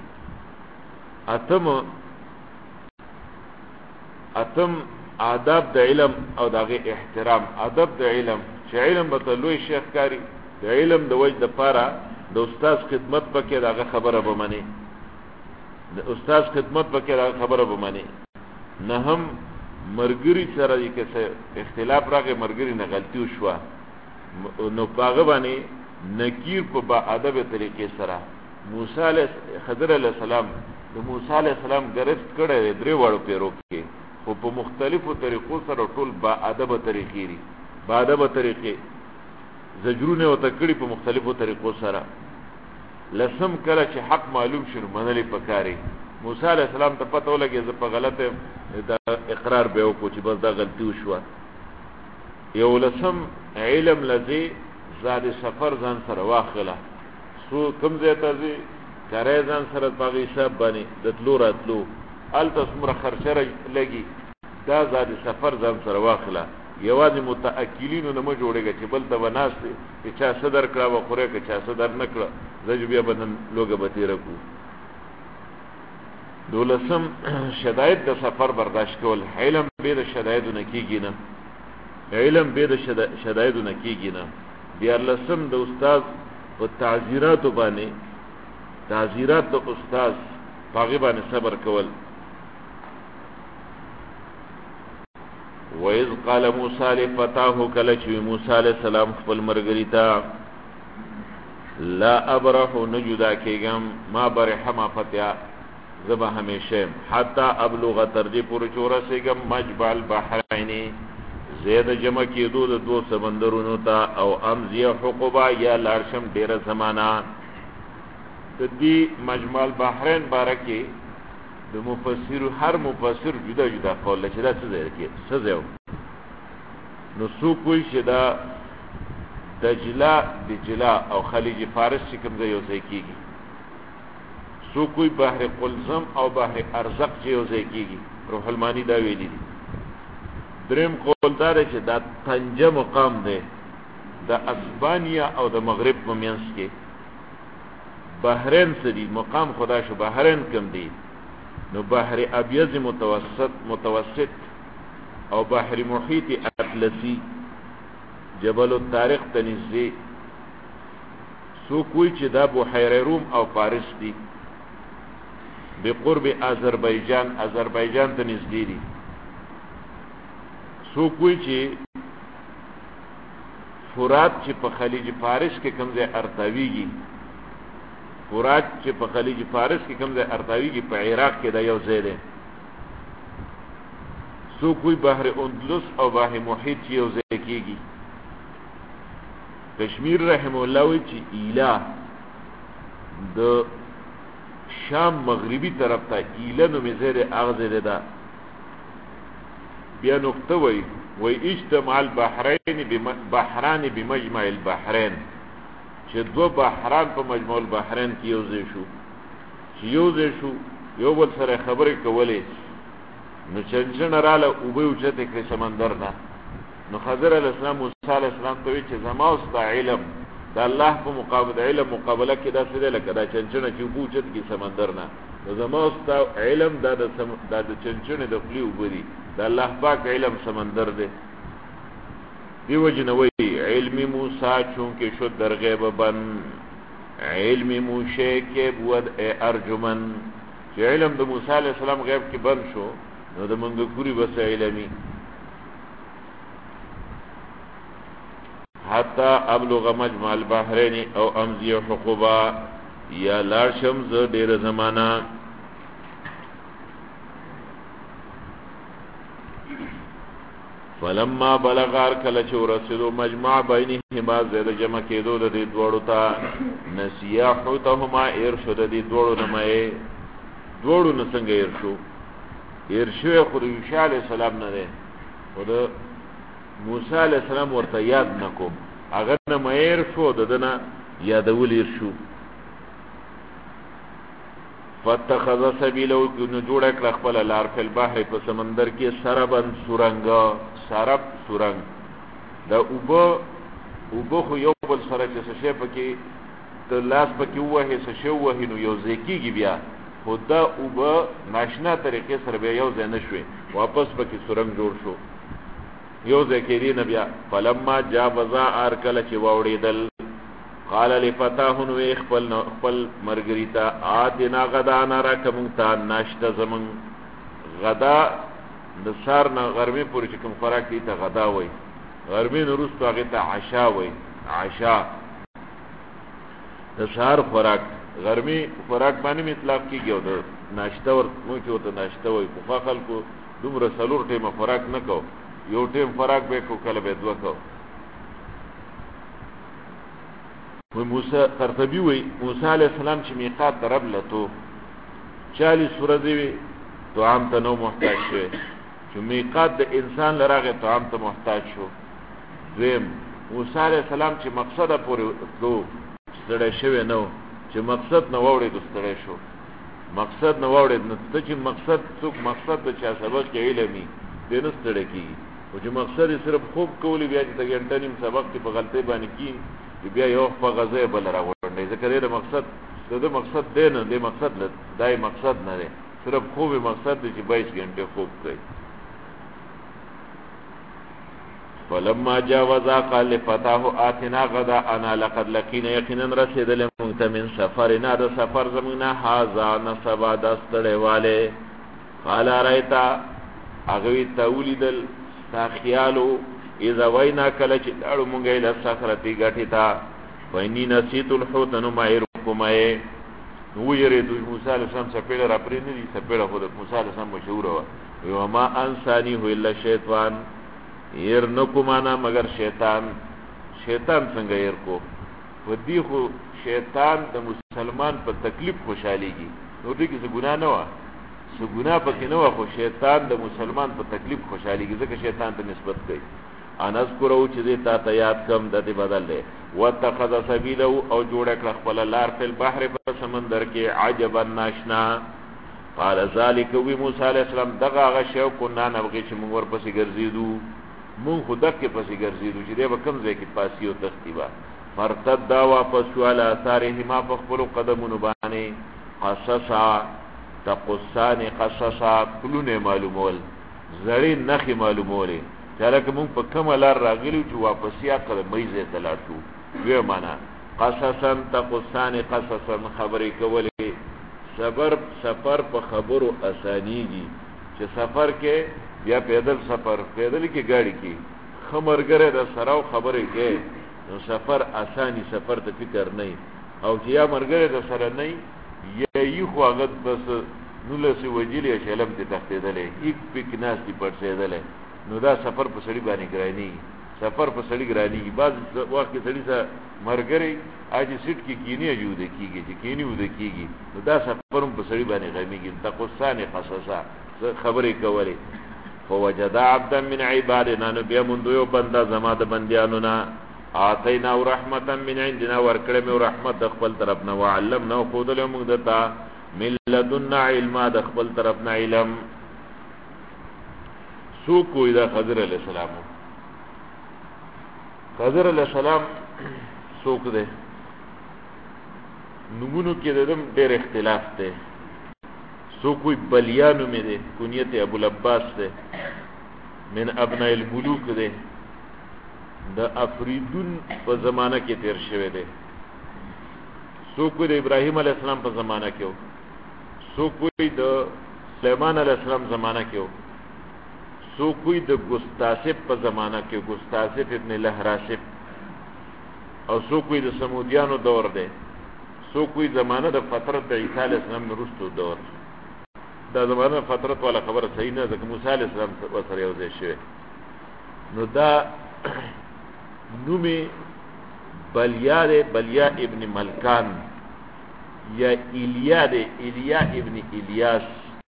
اتم آداب د علم او دغه احترام. ادب د علم چې علم به لوی شیخ کاری د علم د وجه د پاره د استاد خدمت پکې دغه خبره به مني. د استاد خدمت پکې دغه خبره به مني. نه هم مرګري سره یې کسه اختلاف راغی مرګري نه غلطي وشوه نو پاغه باندې نکیر په با ادب طریقې سره خضر علیہ السلام د موسی علیہ السلام گرفت کړه درې وړو پیرو کې خو په مختلفو طریقو سره ټول با ادب طریقې لري. با ادب طریقې زجرونه او تکړی په مختلفو طریقو سره. لسم کله چې حق معلوم شنو منلې پکاري. موسی علیہ السلام ته پته ولګي زه په غلطه د اقرار به وکړو چې بس دا غلطي وشوه. یو لسم علم لذي زاد سفر ځان سره واخله سو کم زیاته زی کاری ځان سره پاغي حساب باندې د تلو راتلو الته څومره خرچه لګي دا زاد سفر ځان سره واخله. یوازې متأکلینو نه مو جوړېږي چې بل ته وناستې چې چا صدر کړه و خوره که چا صدر نه کړه زه بیا بدن لوګه به تېره کړو. دولسم شدائد د سفر برداشت کول. علم به د شدائدو نه کېږي نه علم به د شدائدو نه کېږي نه. دیارلسم د استاد په تعزیراتو باندې تعزیرات د استاد باغی باندې صبر کول. وَإِذْ قَالَ مُوسَى لِفَتَاهُ کله چې موسی علیہ السلام خپل مرګري ته لا ابرح نجدا کېږم ما برح ما فتیا زبا همیشه حتی ابلغ ترجی پور چورا سیگم مجبع البحرین زید جمع کېدو د دو سمندرونو ته او امزی حقوبا یا لارشم ډیره زمانہ. د دې مجمع البحرین بارکه د مفسر هر مفسر جدا جدا قول لري چې دا څه ځای کې څه ځای نو سو کوئی شدا دجلا او خلیج فارس چې کوم ځای یو ځای کېږي. سو کوئی بحر قلزم او بحر ارزق چې یو ځای کېږي. روح المانی دا ویلي دي. دریم قول دا دی چې دا طنجه مقام دی د اسبانیا او د مغرب په منځ کې. بحرین سری مقام خدا شو بحرین کم دی نو بحر ابیض متوسط او بحر محیط اطلسی جبل الطارق تنزدی سو کوئی چې دا بحیره روم او فارس دی بقرب آذربایجان ته نږدې دي سو کوئی چې فرات چې په خلیج فارس کې کوم ځای ارتاویږي فرات چې په خلیج فارس کې کوم ځای ارتاویږي په عراق کې دا یو ځای دی سو کوئی بحر اندلس او بحر محیط چې یو ځای کېږي کشمیر رحم الله وی چې ایلا د شام مغربی طرف ته ایلا نو مزیر اغزه ده بیا نقطه وی اجتماع البحرین بمجمع البحرین چې دو بحران په مجمع البحرین کې یوځای شو چې یوځای شو یو بل سره خبرې کولې نو چنچن رااله اوبه اوچتې کړې سمندر نه نو خضر علیہ السلام موسی علیہ السلام ته وی چې زما او ستا علم دا الله په مقابله علم مقابله کې دا څه دی لکه دا چنچنه چې اوبه اوچت کې سمندر نه نو زما او ستا علم دا د چنچنې د خولې اوبه دي دا الله پاک علم سمندر دی دیو جنوی علم موسی چونکه شد در غیب بن علم موشی که بود ارجمن چې علم د موسی علیہ السلام غیب کې بند شو نو د منګ پوری بس علمي حتی ابلغ مجمع البحرین او امزی حقوبا یا لارشم ز ډیر زمانہ فلما بلغار کله چې ورسېدو مجمع بینهما زید جمع کېدو د دې دوړو ته نسیا حوتهما ارشد دې دوړو نمای دوړو نه څنګه ارشو ارشو خو موسی علیہ السلام نه ده خود موسی علیہ السلام ورته یاد نکو هغه نه مېر شو ددنه یادول ارشو فتخذ سبیلو نو جوړ کړ خپل لار په بحر په سمندر کې سربن سورنګ سرب سورنګ دا اوبو خو یو بل سره چې شې پکې ته لاس پکې وه څه شو وه نو یو ځکیږي بیا خدا اوبو ناشنا طریقې سره بیا یو ځای نشوي واپس پکې سورنګ جوړ شو یو ځکې دی نبی فلما جاوزا ارکل چې واوړېدل قال لفتاه نو خپل مرګریتا ادنا غدا انا راکمتا ناشته زمن غدا د سار نه غرمه پورې چې کوم خوراک دی ته غدا وای غرمه نورستو هغه ته عشاء وای عشاء د سار خوراک غرمه خوراک باندې اطلاق کیږي او د ناشته ور مو چې وته ناشته وای په خلکو دومره سلور ټیمه خوراک نه کو یو ټیم خوراک به کو کله به دوه کو و موسی قرطبی وی موسی علیہ السلام چې میقات درب لته 40 ورځې وی طعام ته نو محتاج شو چې میقات د انسان لراغه طعام ته محتاج شو زم موسی علیہ السلام چې مقصد پورې دو ستړی شوی نو چې مقصد نو وړي دستړی شو مقصد نو وړي نو چې مقصد څوک مقصد د چا سبق کې علمي دینه ستړی کیږي او چې مقصد صرف خوب کولی بیا چې غنټه نیم سبق په غلطي باندې کی بیا یو په غزه بل راوړنده ځکه دا مقصد د مقصد دی نه د مقصد نه دای مقصد نه دی صرف خوب مقصد دی چې 22 غنټه خوب کوي فلما جاوزا قال لفتاه آتنا غدا انا لقد لقينا يقينا رسيدل مونږ من سفرنا د سفر زمونه هاذا نسبا دستړواله قال رايتا اغوی تولیدل تا خیالو اذا وینا کله چې اړو مونږه له صخرتی غټی تا ویني نسیت الحوت نو مایرکمای نو یری د موسی علیہ السلام سپېړه را پرې نه دي سپېړه خو د موسی علیہ السلام مشهور و ما انسانی هو الا شیطان ير نو کومانا مگر شیطان څنګه ير کو ودی خو شیطان د مسلمان په تکلیف خوشاليږي نو دې کې څه ګناه نه و څه ګناه پکې نه و خو شیطان د مسلمان په تکلیف خوشاليږي ځکه شیطان ته نسبت کوي انس کرو چې دې تا ته یاد کم د دې بدل له واتخذ سبيله او جوړ کړ خپل لار په بحر په سمندر کې عجبا ناشنا قال ذلك وی موسی علیہ السلام دغه غشو کو نه نبغي چې موږ ورپسې ګرځیدو مون خو دغه پسې ګرځیدو چې دې به کم ځای کې پاسي او تختیبا فرتد واپس شو علی آثارهما فخبروا قدمون باندې قصصا تقصان قصصا کلونه معلومول زړی نخي معلومولې چرته موږ په کومه لار راغلیو چې واپس یا قدمې زه تلاړ شو وی معنا قصصا تقصان قصصا خبرې کولې سفر په خبرو اسانيږي چې سفر کې بیا پیدل کې گاڑی کې خمرګره د سراو خبرې کې نو سفر اساني سفر ته فکر نه او چې یا مرګره د سره نه یی خو هغه بس نو لسی وجلی شلم ته تختیدلې یک پک ناس دی پړسیدلې نو دا سفر په سړی باندې ګرانی سفر په سړی ګرانی بعض وخت کې سړی سره مرګره اج سیټ کې کینی جوړ کیږي چې کینی ود کیږي نو دا سفر په سړی باندې غمیږي تقصانه قصصا خبرې کولې فوجد عبدا من عبادنا نبي من دو بندا زما د بنديانو نا اعطينا رحمتا من عندنا ورکړه مې رحمت د خپل طرفنا وعلمنا خودل موږ دتا من لدنا علم د خپل طرفنا علم سو کوی دا خضر علیہ السلام خضر علیہ السلام سوک ده نمونو کې دم ډېر اختلاف ده سو کوئی بلیانو میں دے کنیت ابو العباس دے من ابناء الملوک دے دا افریدون پا زمانہ کے تیر شوے دے سو کوئی دا ابراہیم علیہ السلام پا زمانہ کیو سو کوئی دا سلیمان علیہ السلام زمانہ کیو سو کوئی دا گستاسب پا زمانہ کیو گستاسب ابن لحراسب اور سو کوئی دا سمودیانو دور دے سو کوئی زمانہ دا فترت دا عیسیٰ علیہ السلام نرستو دور دا زمانہ فترت والا خبر صحیح نه ځکه موسی علیہ السلام سره یو ځای شوی نو دا نومي بلیا ابن ملکان یا ایلیا ابن الیاس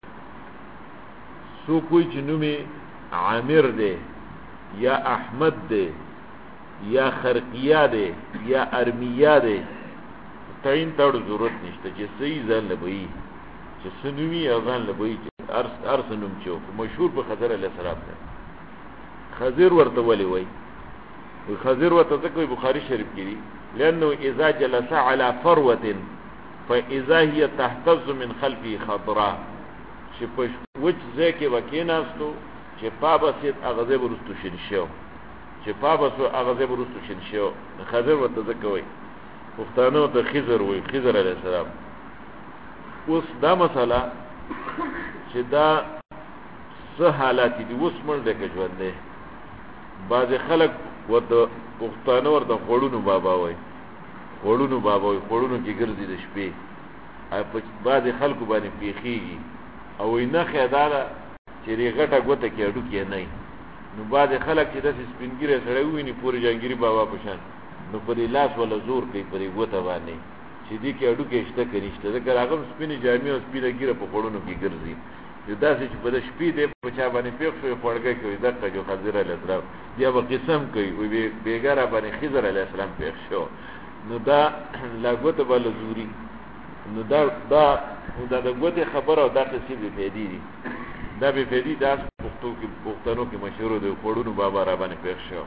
سو کوئی چې نومي عامر دی یا احمد دی یا خرقیه دی یا ارمیه دی تعین تاړو ضرورت نشته چې صحیح ځان لبوي چې سنوي اذان لبوي ارسنم چو مشهور په خضر علیہ السلام ده خضر ورته ولي وای خضر ورته ځکه بخاری شریف کې دي لانه اذا جلس على فروه فاذا هي تهتز من خلفه خضراء چې په وچ ځکه وکیناستو چې پابسیت اغازه ورستو شنشو چې پابسو اغازه ورستو شنشو خضر ورته ځکه وای پښتانه ته خضر وای خضر علیہ السلام اوس دا مسله چې دا څه حالات دي اوس مونږ دغه ژوند دی بعض خلک ورته پښتانه ورته خړونو بابا وای خړونو کې ګرځي د شپې په بعض خلکو باندې پیخیږي او نه خیداله چې ریغټه ګوته کې اډو کې نه نو بعض خلک چې د سپینګیره سره ویني پوری جانګيري بابا پشان نو په لاس ولا زور کوي په ګوته باندې چې دې کې اډو کې شته کې نشته ځکه هغه سپینې جامې او سپینه ګیره په خړونو کې ګرځي یو داسې چې په شپې دې په چا باندې پیښ شوی خړګه کوي دغه جو خضر علیہ السلام بیا به قسم کوي وي بیګاره باندې خضر علیہ السلام پیښ شو نو دا لاګوته بل زوري نو دا د ګوته خبره او دا څه به پیدي دي دا به پیدي دا پښتنو کې مشهور دی خړونو بابا را باندې پیښ شو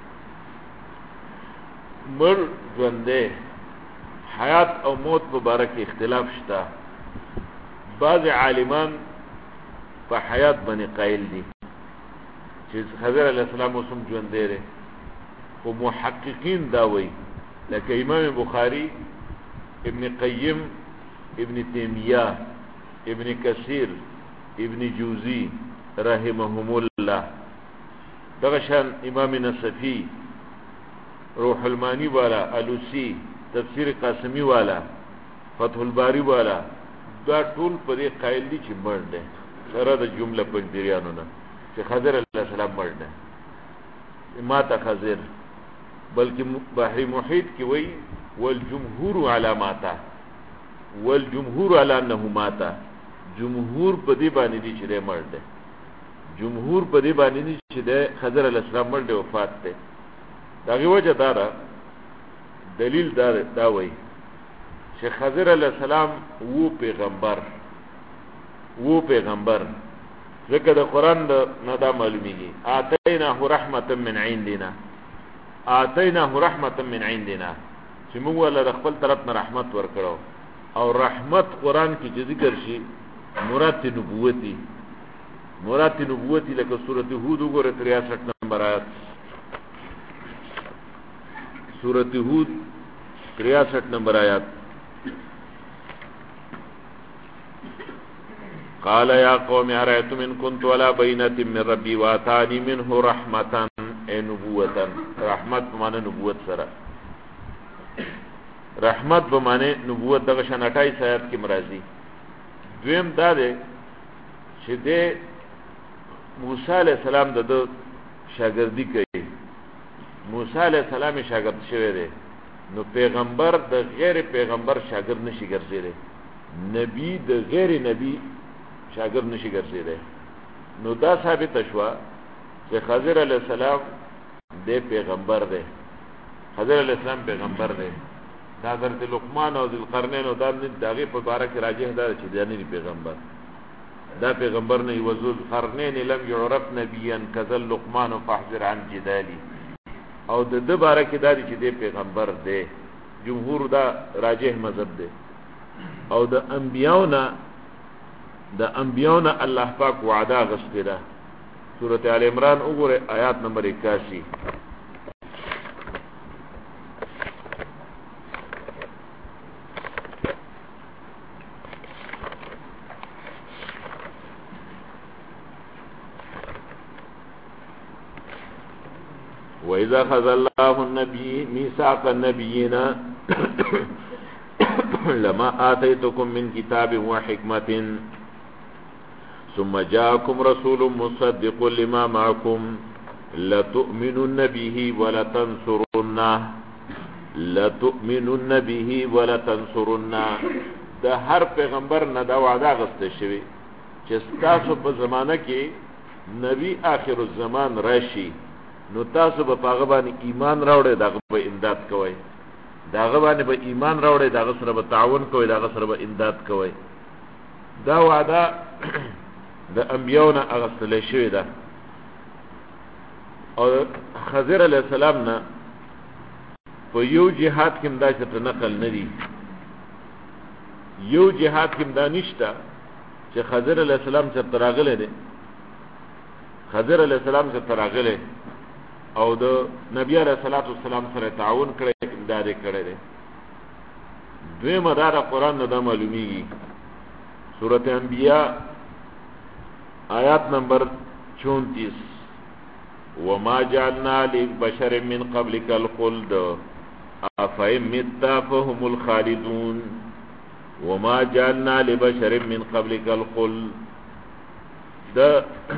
مر ژوندې حیات او موت مبارک اختلاف شتا بعض عالمان په حیات باندې قائل دي چې خضر علیہ السلام اوسم ژوند دی خو محققین دا وایي لکه امام بخاری ابن قیم ابن تیمیہ ابن کثیر ابن جوزی رحمهم الله دغه شان امام نصفی روح المانی والا الوسی تفسیر قاسمی والا فتح الباری والا دا ټول په دې قائل دي چې مړ دی سره د جمله پنځریانو نه چې خضر علیہ السلام مړ دی ما ته خضر بلکې بحری محیط کې وای والجمهور على ماتا والجمهور على انه ماتا جمهور په دې باندې دي چې مړ دی جمهور په دې باندې دي چې خضر علیہ السلام مړ دی وفات دی داغه وجه دا دلیل دا وای چې خضر علیہ السلام وو پیغمبر ځکه د قران نه دا معلومیږي آتیناه رحمتا من عندنا چې موږ ول خپل طرف نه رحمت ورکړو او رحمت قران کې چې ذکر شي مراد نبوتی لکه سورۃ هود وګوره 63 نمبر آیات سورۃ هود 63 نمبر آیات قال يا قوم أرأيتم إن كنت على بينة من ربي وآتاني منه رحمة أي نبوة رحمت بمعنى نبوت سره رحمت بمعنى نبوت دغه شان 28 آیات کې مرাজি دویم دا ده چې د موسی علی السلام د شاګردی کوي موسی علی السلام شاګرد شوی دی نو پیغمبر د غیر پیغمبر شاګرد نشي ګرځیدي نبی د غیر نبی شاګرد نشي ګرځیدي نو دا ثابت شوه چې خضر علی السلام د پیغمبر دی خضر علی السلام پیغمبر دی دا حضرت لقمان او ذوالقرنین او داغه په باره کې راجح ده چې دا نه پیغمبر دا پیغمبر نه و ذوالقرنین لم يعرف نبيا كذل لقمان فاحذر عن جدالي او د باره کې دا چې دی پیغمبر دی جمهور دا راجح مذهب دی او د انبیاونا الله پاک وعده غسته ده سورۃ آل عمران وګوره آیات نمبر 81 وَإِذَا أَخَذَ اللَّهُ النَّبِيِّ مِيثَاقَ النَّبِيِّينَ لَمَا آتَيْتُكُم مِّن كِتَابٍ وَحِكْمَةٍ ثُمَّ جَاءَكُمْ رَسُولٌ مُصَدِّقٌ لِّمَا مَعَكُمْ لَتُؤْمِنُنَّ بِهِ وَلَتَنصُرُنَّهُ د هر پیغمبر نه دا وعده غسته شوی چې تاسو په زمانہ کې نبی آخر الزمان راشي نو تاسو به هغه باندې ایمان راوړئ دغه به امداد کوئ دغه باندې به ایمان راوړئ دغه سره به تعاون کوئ دغه سره به امداد کوئ دا وعده د انبیاونه اغستل شوی ده او خضر علیہ السلام نه په یو جهاد کې دا چې نقل نه دي یو جهاد کې دا نشته چې خضر علیہ السلام چې تراغله دي خضر علیہ السلام چې تراغله او د نبی علیہ الصلوۃ والسلام سره تعاون کړی امداد کړی دی دوی مدار قرآن نه دا معلومیږي سورۃ انبیاء آیات نمبر 34 وما جعلنا لبشر من قبلك الخلد افئن مت فهم الخالدون وما جعلنا لبشر من قبلك الخلد دا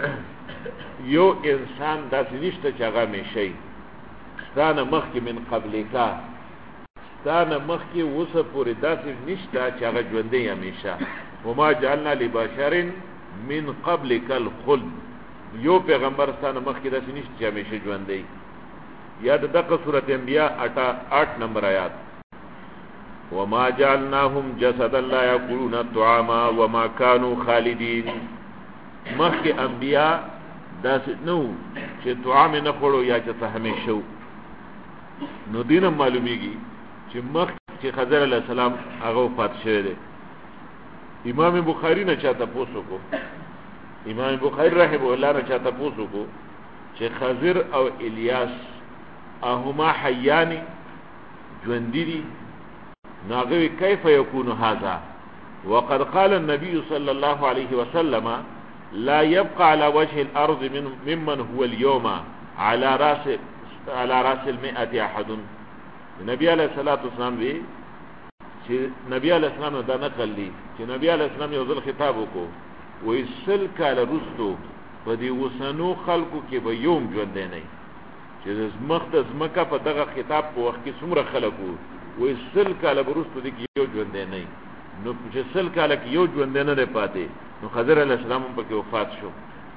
یو انسان داسې نشته چې هغه همیشئ ستانه مخکې من قبلکا ستانه مخکې اوسه پورې داسې نشته چې هغه ژوندی همیشه وما جعلنا لبشر من قبلک الخلد یو پیغمبر ستانه مخکې داسې نشته چې همیشه ژوندی یا د دغه سورۃ انبیاء 8 نمبر آیات وما جعلناهم جسدا لا يأكلون الطعام وما كانوا خالدين مخکې انبیاء داسې نو چې طعام نه خورو یا چې ته همیشه نو دینه معلومیږي چې مخ چې خضر علیہ السلام هغه وفات شوی دی امام بخاری نه چاته پوښتنه کو امام بخاری رحمه الله نه چاته پوښتنه کو چې خضر او الیاس اهما حیان ژوندۍ ناغوی کیف یکون هذا وقد قال النبي صلى الله عليه وسلم لا يبقى على وجه الارض ممن هو اليوم على راس المئة احد نبی علیہ الصلوۃ والسلام وی چې نبی علیہ السلام دا نقل دی چې نبی علیہ السلام یو ځل خطاب وکړو وې سل کاله رستو په دې وسنو خلقو کې به یوم ژوند نه چې مخدز مکه په دغه خطاب په وخت کې څومره خلکو وې سل کاله رستو دې کې یو ژوند نه نو چې سل کاله کې یو ژوند نه لري پاتې نو خضر علیہ السلام په کې وفات شو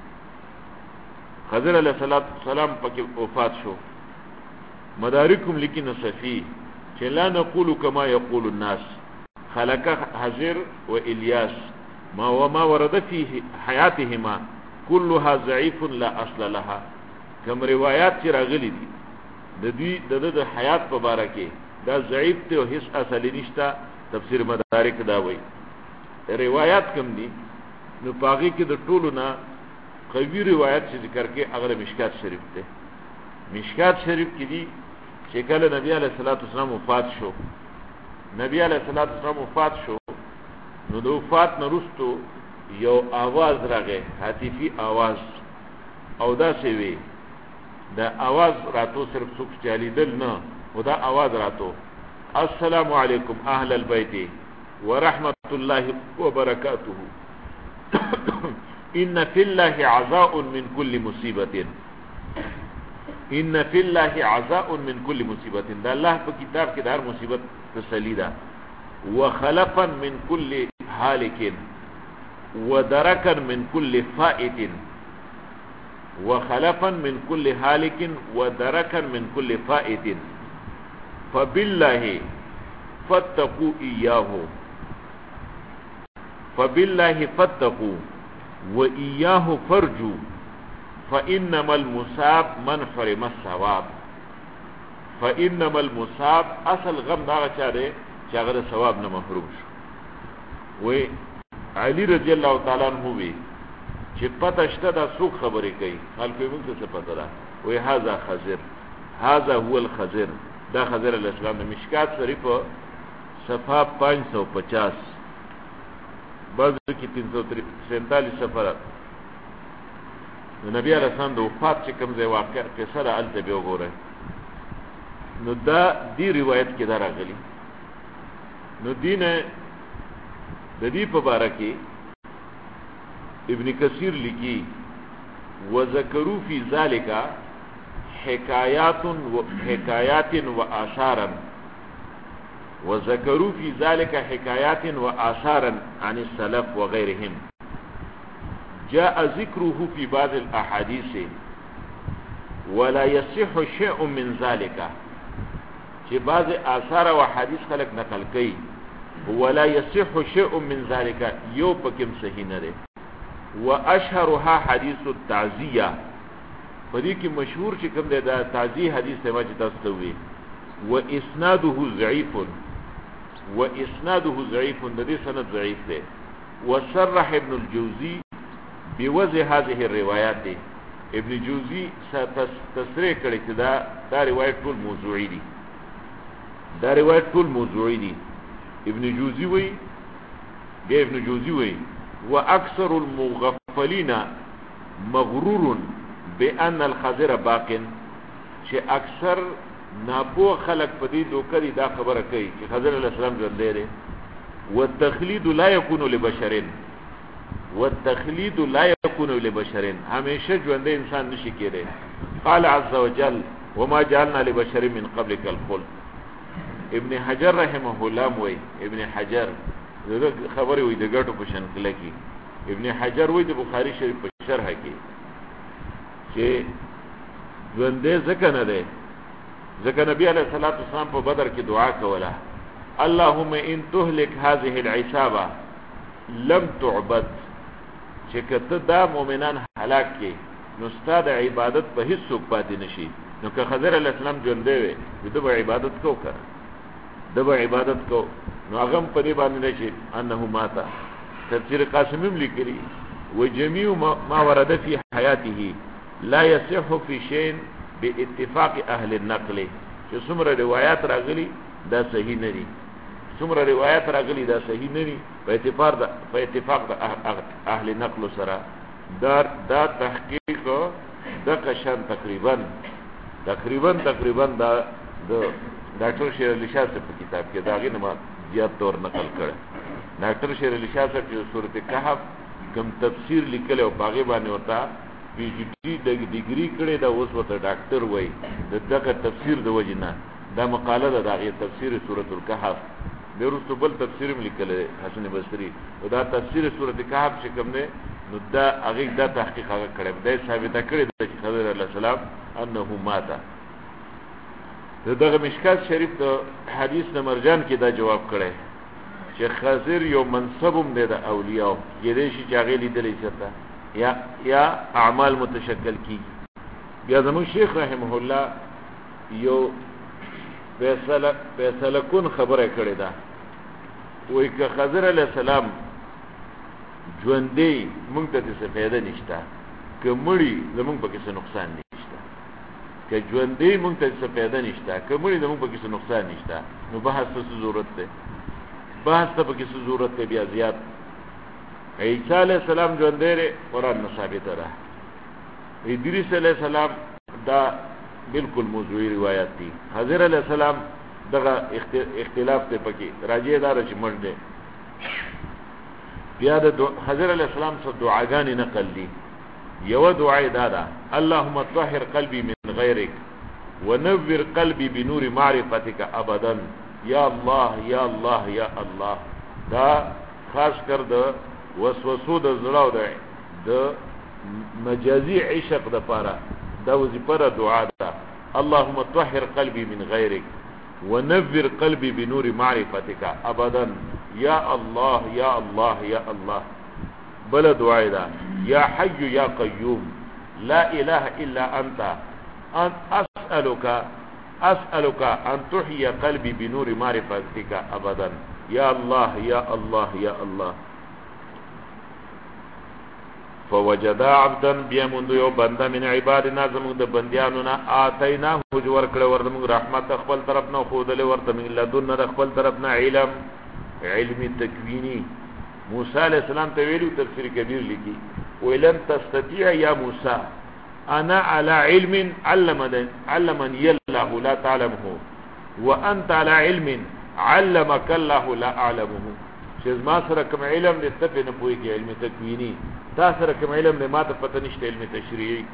خضر علیہ السلام په کې وفات شو مدارکم لیکن صفی چې لا نقول كما يقول الناس خلق حجر والیاس ما وما ورد فيه حياتهما كلها ضعيف لا اصل لها کوم روایت چې راغلي دي د دې د حیات په اړه کې دا ضعیف ته او هیڅ اصل نشته. تفسیر مدارک دا وایي روایت کم دي نو پاغي کې د ټولو نه قوي روایت چې ذکر کې هغه مشکات شریف ته. مشکات شریف کې دي چې کله نبی علیه الصلاۃ والسلام وفات شو، نبی علیه الصلاۃ والسلام وفات شو نو د وفات نه وروسته یو आवाज راغی، هاتفي आवाज، او دا څه وی دا आवाज راتو صرف څوک چالیدل نه، او دا आवाज راتو السلام علیکم اهل البیت ورحمت الله وبرکاته ان فی الله عزاء من كل مصیبت، ان فی الله عزاء من كل مصیبت. دا الله په کتاب کې دار مصیبت تسلی ده. وخلفا من كل هالك ودركا من كل فائت، وخلفا من كل هالك ودركا من كل فائت فبالله فاتقوا إياه، فبالله فاتقوا وإياه فرجوا فإنما المصاب من حرم الثواب، فإنما المصاب اصل غم دا چا دی چې هغه د ثواب نه محروم شو. وی علی رضی الله تعالی عنہ وی چې پته شته دا څوک خبرې کوي، خلکو یې موږ ته پته ده. وی هاذا خضر، هاذا هو الخضر، دا خضر علیہ السلام د مشکات شریف صفحه 550 بعض کې 347 صفحه نبی علیہ السلام د وفات چې کوم ځای واقع قصه ده الته به وګورئ. نو دا دی روایت کې دا راغلی. نو دینه د دې په باره کې ابن کثیر لیکي وذکروا فی ذلک حکایات و آثارا، وذکروا فی ذلک حکایات و آثارا عن السلف وغیرهم جاء ذکره فی بعض الاحادیث ولا يصح شيء من ذلك، چې بعض آثار او حدیث خلق نقل کوي ولا يصح شيء من ذلك یو پکم صحیح نه ده. واشهرها حدیث التعزیه، په دې کې مشهور چې کوم دی دا تعزیه حدیث ته واجب تاسو وي. واسناده ضعيف، واسناده ضعيف، د دې سند ضعیف دی. وصرح ابن الجوزي بوضع هذه الروايات، ابن جوزي تصریح کړی چې دا روایت ټول موضوعي دي، دا روایت ټول موضوعي دي. ابن جوزي وی بیا ابن جوزي وی واكثر المغفلين مغرور بان الخضر باق، چې اکثر ناپوه خلق په دې دوکري دا خبره کوي چې خضر علیہ السلام ژوندی دی. والتخلید لا يكون لبشر، والتخلید لا يكون لبشر، همیشه ژوندی انسان نشي کېدی. قال عز وجل وما جعلنا لبشر من قبلك الخلد. ابن حجر رحمه الله وی، ابن حجر دغه خبره وی د ګټو په شان کله کې ابن حجر وی د بخاری شریف په شرح کې چې ژوندې ځکه نه دی ځکه نبی علیہ الصلوۃ والسلام په بدر کې دعا کوله اللهم ان تهلك هذه العصابه لم تعبد، چې کته دا مؤمنان هلاک کې نو ستاد عبادت په هیڅ څوک پاتې نشي. نو که خضر علیہ السلام ژوندې وي د عبادت کو کړ، د عبادت کو، نو هغه په دې باندې نشي انه ماتا. تفسیر قاسمی لیکلی وجميع ما ورد في حياته لا يصح في شيء باتفاق اهل النقل، چې څومره روایت راغلي دا صحیح نه دي، څومره روایت راغلي دا صحیح نه دي په اتفاق د اهل نقل سره. دا تحقیق د قشن تقریبا دا د ډاکټر شیر علی شاه صاحب په کتاب کې دا غي نه زیات طور نقل کړي. ډاکټر شیر علی شاه صاحب چې سورۃ کهف کوم تفسیر لیکل او باغې باندې ورته پی جی ټی د ډیګری کړي دا اوس ورته ډاکټر وای دغه تفسیر د وجنه دا مقاله ده دغه تفسیر سورۃ الکهف. بیرته بل تفسیر لیکل حسن بصری او دا تفسیر سورۃ کهف چې کوم نه نو دا هغه دا تحقیق هغه کړي دا ثابت کړي چې خضر علیہ السلام انه مات. دغه مشکات شریف د حدیث نمرجان کې دا جواب کړي چې خضر یو منصبم دی د اولیاء، یی شي چې هغه لیدلې چرته یا اعمال متشکل کی. بیا زموږ شیخ رحمه الله یو فیصله کن خبره کړې ده وای که خضر علیہ السلام ژوندې مونږ ته څه فایده نشته که مړی زمونږ پکې څه نقصان نشته که ژوندې مونږ ته څه فایده نشته که مړی زمونږ پکې څه نقصان نشته نو بحث څه ضرورت ده بحث ته پکې څه ضرورت ده بیا زیات عیسی علیہ السلام ژوندې قرآن نه ثابت ده ادریس علیہ السلام دا بالکل موضوعی روایت دي حضرت علیہ السلام دغه اختلاف ته پکې راجع دار چې مړ دی بیا د حضرت علیہ السلام څخه دعاګانې نقل دي یو دعا دا ده اللهم طهر قلبي من غيرك ونور قلبي بنور معرفتك ابدا یا الله یا الله یا الله دا خاص کر د وسوسو د زړه د مجازي عشق د پاره دا وظیفه دعا ده اللهم طهر قلبي من غيرك ونور قلبي بنور معرفتك ابدا یا الله یا الله یا الله بل دعا ده یا حي یا قيوم لا اله الا انت اسالك ان تحيي قلبي بنور معرفتك ابدا یا الله یا الله یا الله فوجدا عبدا بيمند یو بنده من عبادنا زمون د بندیانو نه اتینا حجور کړه ورته موږ رحمت خپل طرف نه خودل ورته من لدن خپل طرف نه علم تکوینی موسی علیہ السلام ته ویلو تفسیر کبیر لیکي ولن تستطيع يا موسى انا على علم علمني الله لا تعلمه وانت على علم علمك الله لا اعلمه چې ما سره کوم علم دې ته نه پويږي علم تکوینی تا سره کوم علم نه ماته پته نشته علم تشریعي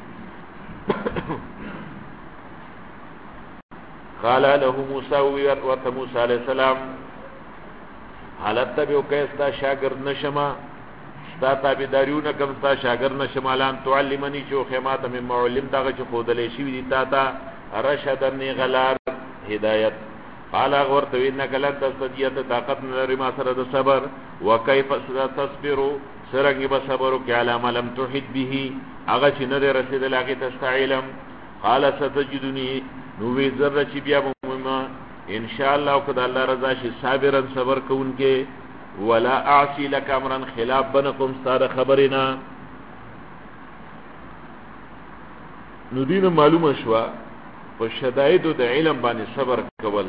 قال له موسى موسى عليه السلام حالت تبعو کستا شاگرد نشما ستا تابداریون کم ستا شاگرد نشما لان تعلمنی چو خیمات من معلم داغا چو خودلی شوی دی تا رشدنی غلار هدایت قال اغور توید نکلن تستدیت طاقت نلری ما سرد صبر وکیف تصبرو سرنگی بصبرو که علام لم تحید بیهی اغا چی ندر رسید لاغی تستا علم قال ستجدنی نوی ذر چی بیا بمما انشاءاللہ وقد اللہ رضا شی صابرا صبر کون کے ولا اعصی لک امرا خلاف بنکم ستار خبرنا ندین معلوم شوا پا شدائد د علم بانی صبر کول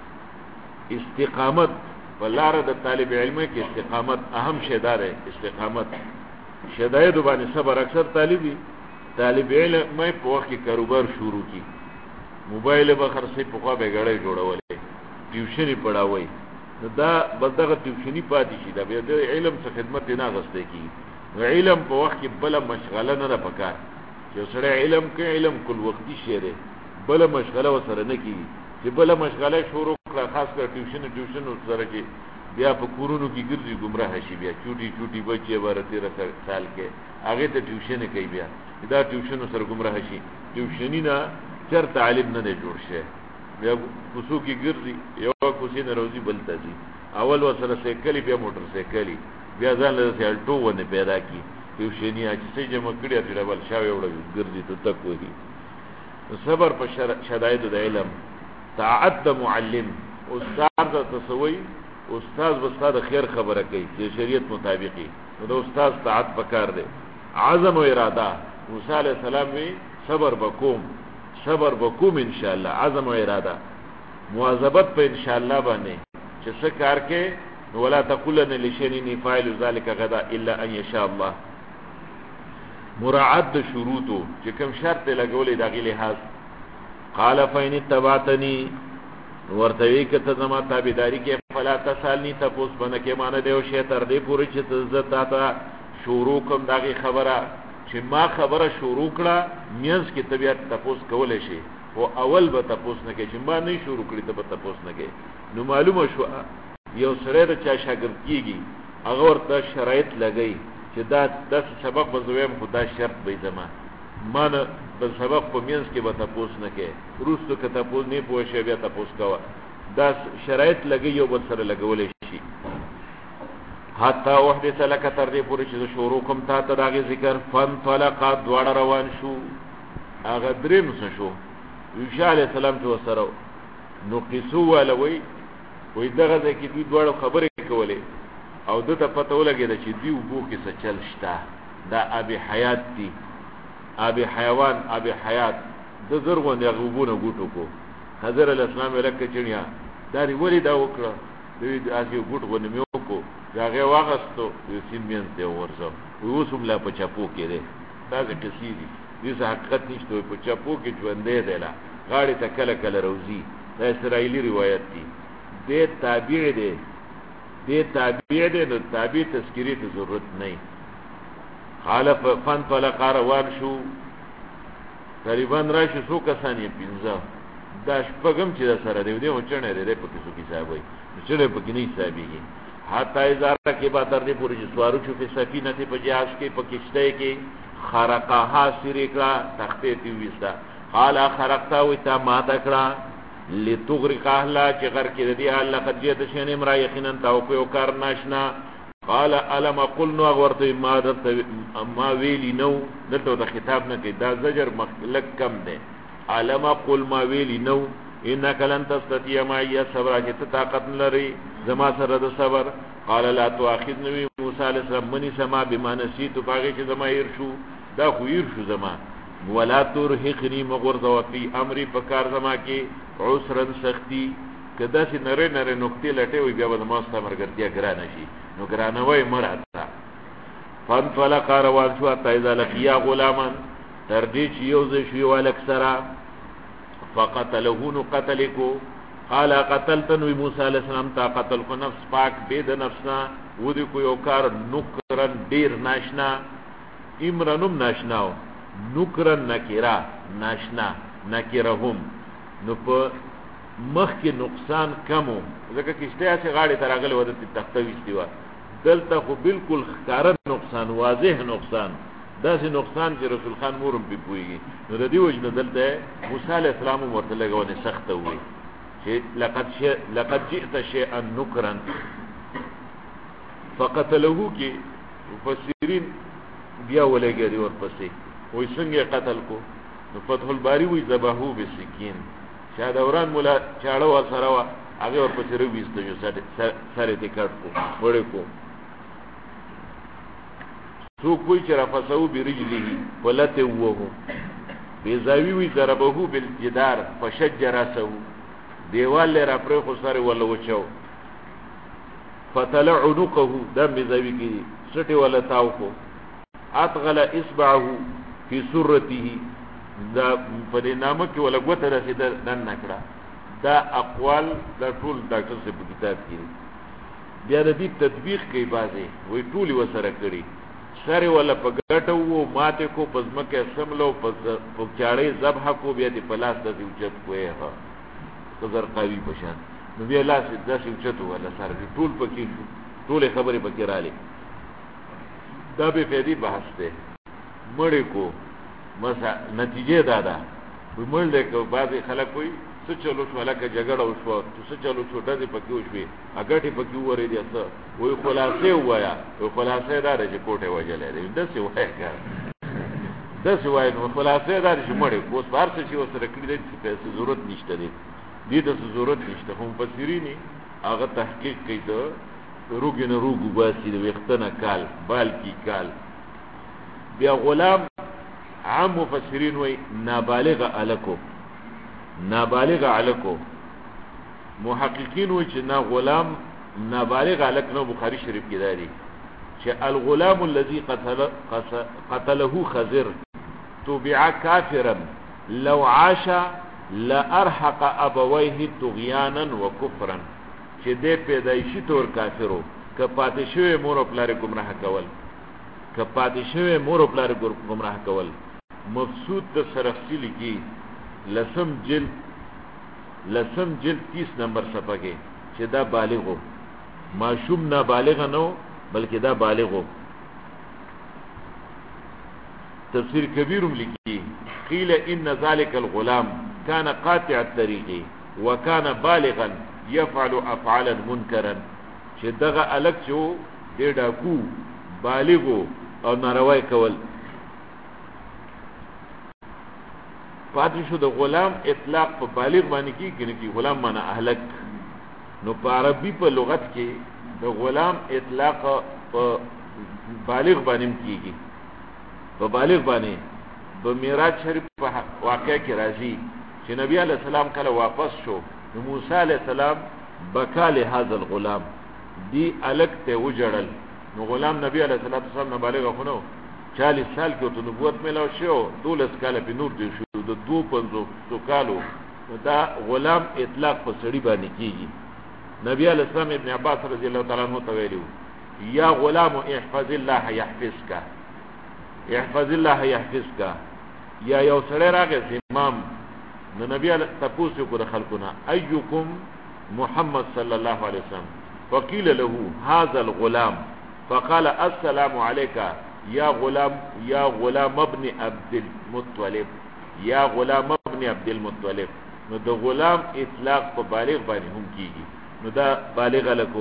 استقامت واللار د طالب علم کی استقامت اهم شدار ہے استقامت شدائد بانی صبر اکثر طالب علم میں پا وقت کی کاروبار شروع کی موبایل به خرڅې په خوا به غړې جوړولې ټیوشنی پڑھاوي دا بدغه ټیوشنی پاتې شي دا به د علم څخه خدمت نه غسته کی علم په وخت کې بل مشغله نه پکار چې سره علم کې علم کل وختي شهره بل مشغله وسره نه کی چې بل مشغله شروع کړه خاص کر ټیوشن سره کې بیا په کورونو کې ګرځي گمراه شي بیا چوټي بچي ورته 13 سال کې هغه ته ټیوشن کوي بیا دا ټیوشن سره گمراه شي ټیوشنی نه چر تعلیم نه جوړ شي بیا کوڅو کې ګرځي یو کوڅې نه روزي بلته دي اول وسره سایکل بیا موټر سایکل بیا ځان له الټو ونه پیدا کی یو شنی چې جمع کړی دی ډول شاوې وړي ګرځي ته تک وਹੀ صبر په شدائد د علم تعد معلم استاد تسوي استاد وستاد خیر خبره کوي چې شریعت مطابقي نو د استاد طاعت پکار دی عزم او اراده موسی علیہ السلام وی صبر بکوم انشاءاللہ عزم و اراده مواظبت په انشاءاللہ باندې چې څه کار کې ولا تقولن لشيء فاعل ذلك غدا الا ان يشاء الله مراعات شروطو چې کوم شرط لګولې دغه لحاظ قال فین تبعتنی ورته کته زما تابعداري کې فلا تسالني تپوس باندې کې مان دیو شی تر دې پوری چې عزت تا شروع کوم دغه خبره چې ما خبره شروع کړه میانس کې طبيعت تپوس کولې شي او اول به تپوس نه کې چې ما نه شروع کړی ته به تپوس نه کې نو معلومه شو یو سره د چا شاګرد کیږي هغه ورته شرایط لګی چې دا د سبق بزویم خدا شرط به زما ما نه د سبق په میانس کې به تپوس نه کې روستو کې تپوس نه پوه شي بیا تپوس کوا دا شرایط لګی یو بل سره لګولې شي حتی وحدث لك تر دې پورې چې شروع کوم تا ته داغه ذکر فن طلقا دوړ روان شو هغه دریم څه شو عیسی علیہ السلام تو سره نو قصو والا وی دغه ځای کې دوی دواړو خبرې کولې او ده ته پته ولګېده چې دوی اوبو کې څه چل شته دا آب حیات دي آب حیوان آب حیات د زر غوندې هغه اوبو نه ګوټ وکړو حضر علیه السلام ویل کچڼیا دا دې ولې دا وکړه دوی داسې یو ګوټ غوندې مې وکړو د هغې واخیستو د سیند منځ ته یې وغورځو وایي اوس هم لا په چپو کې دی داسې قصې دي دې څه حقیقت نشته وایي په چپو کې ژوندی دی لا غاړې ته کله کله روځي دا اسرائیلي روایت دی دې تابع دی نو تابع تذکیرې ته ضرورت نه قال فانطلق روان شو تقریبا راشي څو کسان یې 15 دا شپږم چې دا سره دی خو چڼی دی پکې څوک حساب وایي چڼی پکې نه حسابېږي حتی اظهاره کې به تر دې پورې چې سوارو شو فی سفینه په جهاز کې په کشتۍ کې خرقها سیرې کړه تختې تې وویسته قال خرقتا وایي تا ماته کړه لتغرق اهلها چې غر کې د دې حال لقد جئت شیئا امرا یقینا تا وکړ یو کار ناشنا قال الم اقل نو هغه ورته ما ویلي نو دلته د خطاب نه کوي دا زجر لږ کم دی الم اقل ما ویلي نو انک لن تستطيع معي صبر چې ته طاقت نه لري زما سره د صبر قال لا تؤاخذني موسی علیه السلام منی سما بما نسیت باغې چې زما هیر شو دا خو هیر شو زما ولا ترهقني مغرض فی امری په کار زما کې عسرا سختی که داسې نرۍ نرۍ نقطې لټې وي بیا به زما ستا ملګرتیا ګرانه شي نو ګرانوی مه راته فانطلق روان شو حتی اذا لقیا غلاما تر دې چې یو ځای شو یو هلک سره فقتله نو قتل کو قال قتلتن وی موسی علیہ السلام تا قتل کو نفس پاک بے د نفسنا ودی کو یو کار نکرن ډیر ناشنا امرنم ناشناو نکرن نکرا ناشنا نکرهم نو په مخ کې نقصان کمو ځکه کشته اسه غاړې ته راغلی و د تخته ویستي وه دلته خو بالکل ښکاره نقصان واضح نقصان داسې نقصان چې رسول خان مورم پې پوهېږي نو د دې وجې نه دلته موسی علیه السلام هم ورته لږه ونې سخته ووایي چې لقد جئت شیئا نکرا فقتله کې مفسرین بیا ولګېدي ورپسې وایي څنګه یې قتل کو نو فتح الباري وایي ذبحوه بسکین شاه دوران مولا چاړه ورسره وه هغې ورپسې راویسته یو سر یې کټ کو وړې کو څوک وایي چې رفسهو برجله په لتې ووهو بیزاوي وایي ضربهو بالجدار فشج راسه دیوال یې را پرېښو سر یې وله وچو فتله عنقه دا بیزاوي کې دي سټ یې وله تاو کو اتغل اصبعه فی سرته دا په دې نامه کې ولا ګوته رسېده دننه کړه دا اقوال دا ټول ډاکټر صاحب په کتاب کې بیا د دې تطبیق کوي بعضې وایي ټول یې ورسره کړي سر یې ولا په ګټه وو ماتې کو په ځمکه یې سملو په چاړې ذبحه کو بیا دې په لاس داسې اوچت کو یې ښه زرقاوي په شان نو بیا لاس یې داسې اوچت ووله سر یې ټول پکې شو ټولې خبرې پکې رالې دا بې فایدې بحث دی مړې کو نتیجه دا ده وی مړ دی که بعضې خلک وایي څه چلو شو هلکه جګړه وشوه څه چلو شو ډزې پکې وشوې ګټې پکې وورېدې څه وایي خلاصې ووایه وایي خلاصې دا دی چې کوټ یې وژلی دی داسې وایه که داسې وایه نو خلاصې دا دی چې مړ یې اوس په هر څه چې ورسره کړي دی چې پیسې ضرورت نشته دی دې ته څه ضرورت نشته خو مفسرین هغه تحقیق کوي د روږې نه روږ وباسي د ویښته نه کال بال کې کال بیا غلام عام مفسرین وی نابالغ علکو محققین وی چې نا غلام نابالغ علک نو بخاری شریف کې داري چې الغلام الذي قتله خضر تبع كافرا لو عاش لارحق ابويه طغيانا وكفرا چې دې پیدایشي تور کافرو که پاتې شوی مور او پلار گمراه کول مفسود د سرخسی لکی لسم جلد 30 نمبر صفحه کې چې دا بالغو معشوم نابالغ نو بلکې دا بالغو تفسیر کبیرم لکی قیل ان ذلك الغلام كان قاطع الطريق وكان بالغا يفعل افعالا منكرا چې دغه الک چې دې ډاکو بالغو او ناروای کول پاتې شو د غلام اطلاق په بالغ باندې کیږي چې غلام معنا اهلک. نو په عربي په لغت کې د غلام اطلاق په بالغ باندې کیږي. په بالغ باندې په معراج شریف په واقعه کې راځي چې نبی علیہ السلام کله واپس شو نو موسی علیہ السلام بکاله هذا الغلام دی الک ته وجړل. نو غلام نبی علیہ السلام نه بالغ خونو 40 سال کې ته نبوت ملو شو 12 کال په نور دی شو د 250 کالو. دا غلام اطلاق په سړي باندې کیږي. نبی علیہ السلام ابن عباس رضی الله تعالی عنہ ته ویلو یا غلام احفظ الله يحفظك احفظ الله يحفظك. یا یو سره راغی امام نو نبی علیہ تاسو کو خلقنا ايكم محمد صلی الله علیه وسلم فقيل له هذا الغلام فقال السلام عليك يا غلام ابن عبد المطلب یا غلام ابن عبد المطلب. نو د غلام اطلاق په بالغ باندې هم کیږي. نو دا بالغ لکو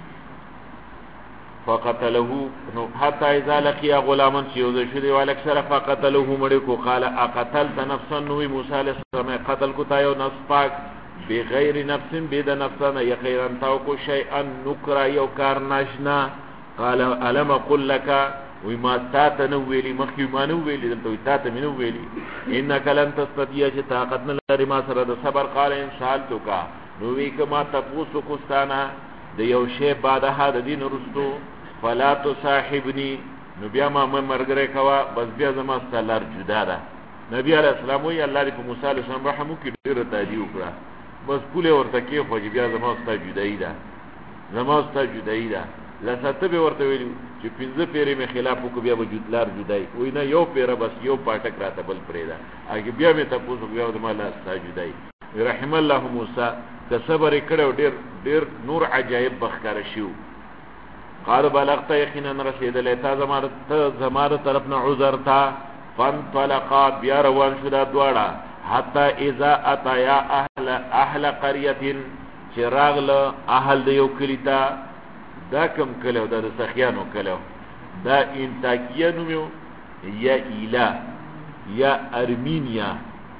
فقتله نو حتى اذا لقي غلاما شيوذ شدي والاكثر فقتله مړکو. قال اقتلت نفسا نو موسی علیہ السلام قتل کو تایو نفس پاک بغیر نفس بيد نفسنا يقيرا تاوكو شيئا نكرا يو کار ناشنا. قال الم اقول لك وما تاتنويلي مخي ما نويلي دلته تاتمنويلي انك لن تستطيع طاقتنا لري ما سره د صبر. قال ان سالتك نو وی کما تاسو کو ستانا د یو شی بعد هدا دین رستو فلا تصاحبني نو بیا ما مرګره کوا بس بیا زما ستلار جدا ده. نبی علیہ السلام وی الله دې په موسی علیہ السلام رحم وکړي ډیر تادی وکړه بس پوله ورته کې خو بیا زما ست جدای ده زما ست جدای ده. لسته به ورته ویلو چې 15 پیری می خلاف کو بیا وجودلار جدای وای نه یو پیره بس یو پټک راته بل پرېدا اګه بیا می تاسو بیا د مالا ساجدای. رحم الله موسی که صبر کړو ډیر نور عجایب بخکار شو. قال بلغت یقینا رسیدل تا زماره طرف نه عذر تا فانطلقا بیا روان شو دا دواړه حتی اذا اتیا اهل قريه چراغل اهل دیو کلیتا. دا کم کلو دا سخیانو کلو دا انتاکیه نومیو یا ایلا یا ارمینیا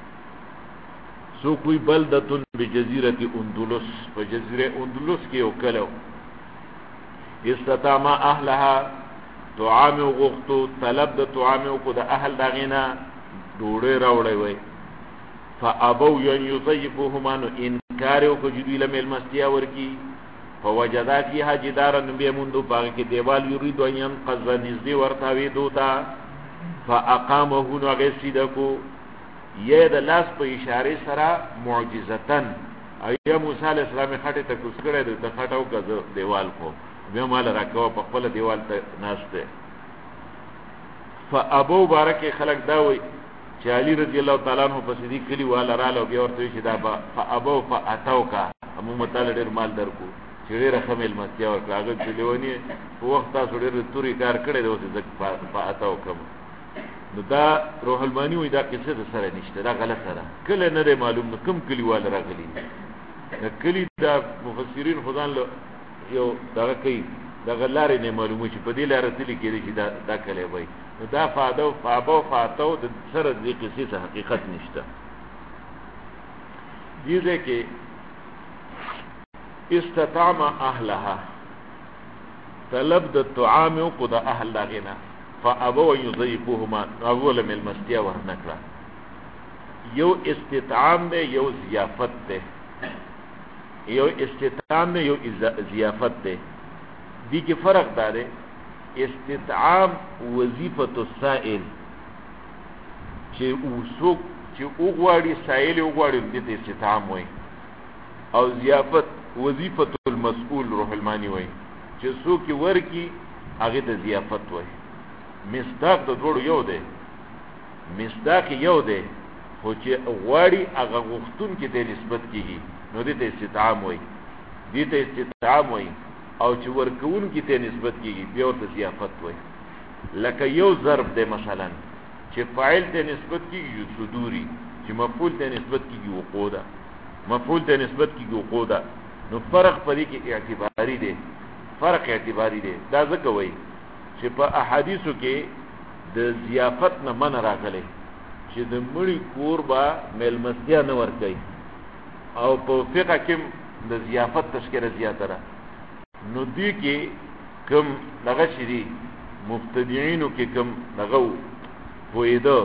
سو کوئی بلدتن بجزیرت اندلس فجزیره اندلس کے او کلو. استطاما اهلها طعام غختو طلب دا طعام کو دا اهل دا غینا دوڑے راوڑے وی فابو ین یضیفوهما نو انکاریو کو جدوی لمیل مستیا ورکی. فوجدا فيها جدارا نبي منذ باغ کې دیوال یرید ان قز نزدي ورتاوي دوتا فاقامه نغسدکو ید لاس په اشاره سره معجزتن ايا موسی عليه السلام خټه ته کوسکړه د خټاو غز دیوال کو بیا مال راکو په خپل دیوال ته ناشته. فابو بارک خلق داوي چې علي رضی الله تعالی عنہ په صدیق کلی والا رااله بیا ورته چې دا فابو فاتوکا هم متعال ډیر مال درکو چې ډیر خمل متیا ورکړه هغه چلیونی په وخت تاسو ډیر توري کار کړی دی اوس ځکه فاتوکا. نو دا روح المانی وې دا قصه د سره نشته دا غلطه ده کله نه معلوم کوم کلی والا راغلی کلی دا مفسرین خدان له یو دا کوي دا غلارې نه معلومه چې په دې لاره تللی کېږي چې دا کله وای نو دا فابو فاتو د سره د قصې څخه حقیقت نشته. دې کې استطعم اهلها طلب د طعام کو د اهل داغینا فابو یضيفوهما اول من المستیا ورنکړه. یو استطعام ده یو ضیافت ده یو استطعام ده یو ضیافت ده. دی کې فرق داره استطعام وظیفه السائل چې وسوک چې وګواړي سائل وګواړي د استطعام وای او ضیافت وظیفه المسؤول روح المانی وای چې څوک ورکی هغه د ضیافت وای. مصداق د دوړو یو دی مصداق یو دی خو چې غواړي هغه غوښتون کې د نسبت کیږي نو دې ته استطعام وای دې ته استطعام وای او چې ورکون کې ته نسبت کیږي بیا ورته ضیافت وای. لکه یو ضرب دی مثلا چې فاعل ته نسبت کیږي صدوري چې مفعول ته نسبت کیږي وقودا مفعول ته نسبت کیږي وقودا. نو فرق پدې کې اعتباری دی فرق اعتباری دی. دا ځکه وای چې په احادیثو کې د ضیافت نه من راغلی چې چې د مړي کور به میلمستیا نه ورکوي او په فقه کې د ضیافت تذکره زیاته ده. نو دې کې کوم دغه چې دي مبتدعینو کې کوم دغه پوهېده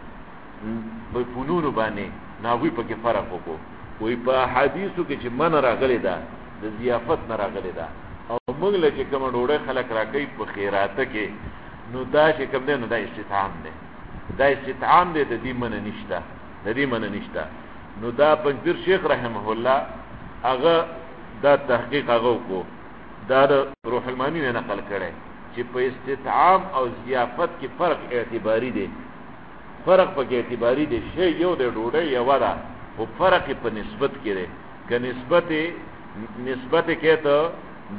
په فنونو باندې نو هغوی پکې فرق وکړو. وایي په حدیثو کې چې من راغلی ده د ضیافت نه راغلی ده او موږ له چې کومه ډوډۍ خلک راکوي په خیراته کې نو دا چې کوم دی نو دا استطعام دی، دا استطعام دی، د دې منع نشته، د دې منع نشته. نو دا پنځپیر شیخ رحمه الله هغه دا تحقیق هغه وکړو، دا د روح المانی نه نقل کړی چې په استطعام او ضیافت کې فرق اعتباری دی، فرق پکې اعتباری دی. شی یو د ډوډۍ یوه ده خو فرق په نسبت کې دی. که نسبت کې ته د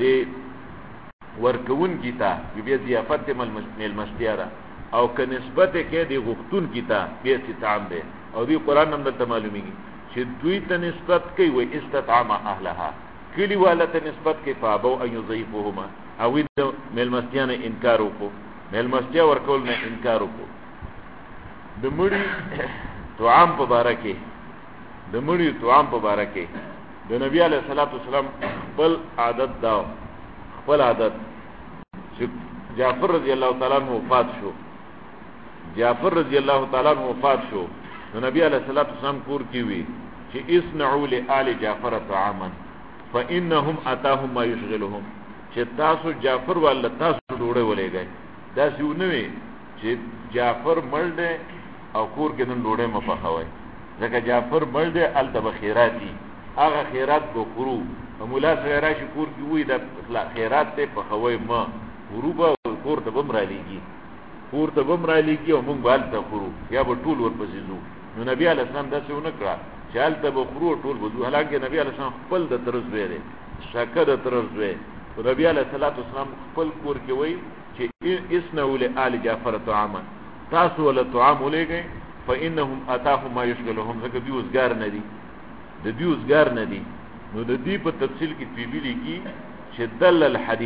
ورکوونکي ته بیا ضیافت میلمستیا ده او که نسبت کې د غوښتونکي ته بیا استطعام دی. او دی قرآن هم دلته معلومیږي چې دوی ته نسبت کوي وایي استطعام اهلها، کلي والا ته نسبت کوي فابوا ان یضیفوهما، هغوی د میلمستیا نه انکار وکړو، میلمستیا ورکول نه انکار وکړو. د مړي طعام په باره کې د مړي طعام په باره کې د نبی علیه الصلاۃ والسلام خپل عادت دا خپل عادت چې جعفر رضی الله تعالی عنہ وفات شو، جعفر رضی الله تعالی عنہ وفات شو نو نبی علیه الصلاۃ والسلام کور کې وی چې اصنعوا لآل جعفر طعاما فانهم اتاهم ما يشغلهم، چې تاسو جعفر ول تاسو ډوډۍ ولېږئ. دا څه نه وي چې جعفر مړ دی او کور کې نن ډوډۍ مه پخوئ، ځکه جعفر مړ دی هلته به خیرات دي، هغه خیرات به خورو. مولا سره راشي کور کې وایي دا خیرات دی پخوئ مه، خورو به کور ته به هم رالیږي، کور ته به هم رالیږي او موږ به هلته خورو یا به ټول ورپسې ځو. نو نبي علیه السلام داسې ونه کړه چې هلته به خورو ټول به ځو. حالانکې نبي علیه السلام خپل د تره زوی دی، شکه د تره زوی. خو نبي علیه السلام خپل کور کې وایي چې اصنعوا لآل جعفر طعاما، تاسو ولا طعام ولېږئ فانهم اتاهم ما يشغلهم، ځکه دوی اوزګار نه دي، د دوی اوزګار نه دي. نو د دې په تفصیل کې طبي لیکي چې دل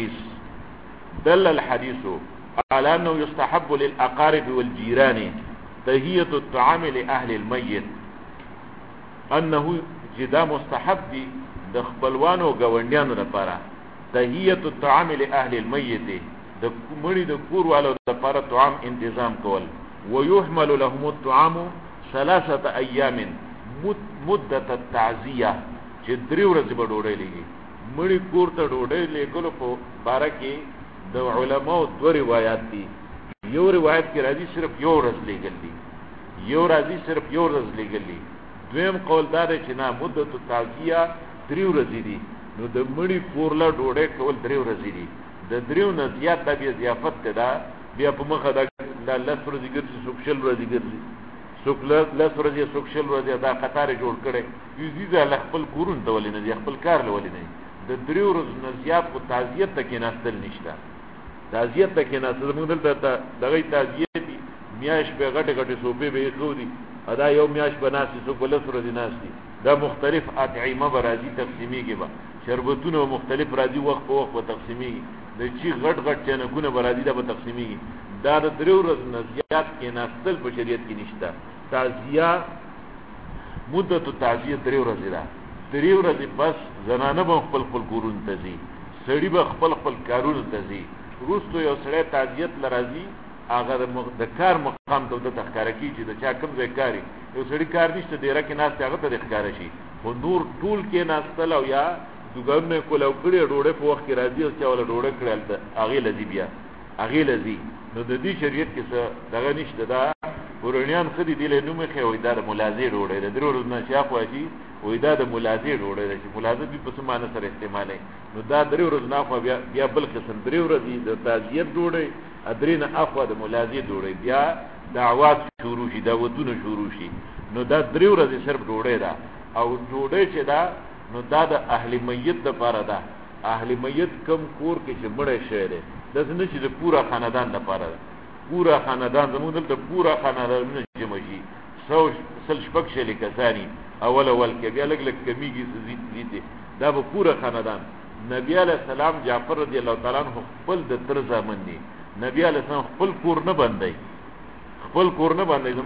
الحديث على انه يستحب للاقارب والجيران تهية الطعام لاهل الميت، انه جدا مستحب دي د خپلوانو غونډیانو لپاره تهية الطعام لاهل الميت، د مړي د کور والو لپاره طعام انتظام کول. ويحمل لهم الطعام 3 ايام مدة التعزية، چې 3 ورځې به ډوډۍ لېږي. مړي کور ته ډوډۍ لېږلو په باره کې د علماو 2 روایات دي. یو روایت کې راځي صرف 1 ورځ لېږل دي، یو راځي صرف 1 ورځ لېږل دي. دویم قول دا دی چې نه مدة التعزیه 3 ورځې دي. نو د مړي کور له ډوډۍ کول 3 ورځې دي، د 3 نه زیات دا بیا ضیافت ته ده، بیا په مخه د 10 ورځې ګرځي، څوک 20 ورځې ګرځي، څوک 10 ورځې، څوک 20 ورځې، دا قطار جوړ کړي. یوزي دا خپل کورون ته ولې نه دي، خپل کار له ولې نه. د 3 ورځې نه زیات په تعزیت ته کې ناستل نشته، تعزیت ته کې ناستل موږ دلته دغه تعزیت دي میاش په غټه غټه صوبې به خو دي ادا یو میاش بناسي څوک بل سره دي ناسي. دا مختلف اطعمه برازي تقسیمي کې به شربتونه مختلف راځي وخت په وخت په تقسیمي، د چی غټ غټ چنکونه برازي دا په تقسیمي. دا د 3 ورځې نه زیات کې ناستل په شریعت کې نشته. تعزیه مدت تعزیه 3 ورځې ده، 3 ورځې بس. زنانه به خپل کورون ته ځي، سړي به خپل کارونه ته ځي. وروسته یو سړی تعزیت لرازي هغه د کار مقام ته د تخکاره کی چې د چا کوم ځای کاری، یو سړي کار نشته ډیره کې ناست هغه ته ښکاره شي، خو نور ټول کې ناستل او یا دګرنه کول او کړي ډوډۍ په وخت کې راځي او چا ولا ډوډۍ کړل هغه لذي بیا هغه لذي. نو د دې شریعت کې څه دغه نشته. دا ورونیان خدي دی له نومه خو دا د ملازم ډوډۍ د درو ورځې نشاف واجی وې دا د ملازم ډوډۍ چې ملازم به په سمانه سره استعمالي. نو دا درو ورځې نه خو بیا بل قسم درو ورځې د تعزیت ډوډۍ ادرینه اخوا د ملازم ډوډۍ بیا دعوات شروع شي، دعوتونه شروع شي. نو دا درو ورځې صرف ډوډۍ ده. او ډوډۍ چې دا نو دا د اهل میت لپاره ده. اهل میت کم کور کې چې مړ شي ده د نه چې د پورا خاندان لپاره ده. پورا خاندان زموږ دلته پورا خاندان نه جمع شي، سل شپږ شلې کسانی اول کې بیا لګ کمیږي زیات دا به پورا خاندان. نبی علیہ السلام جعفر رضی الله تعالی عنہ خپل د تر زامن دي. نبی علیہ السلام خپل کور نه باندې زموږ دلته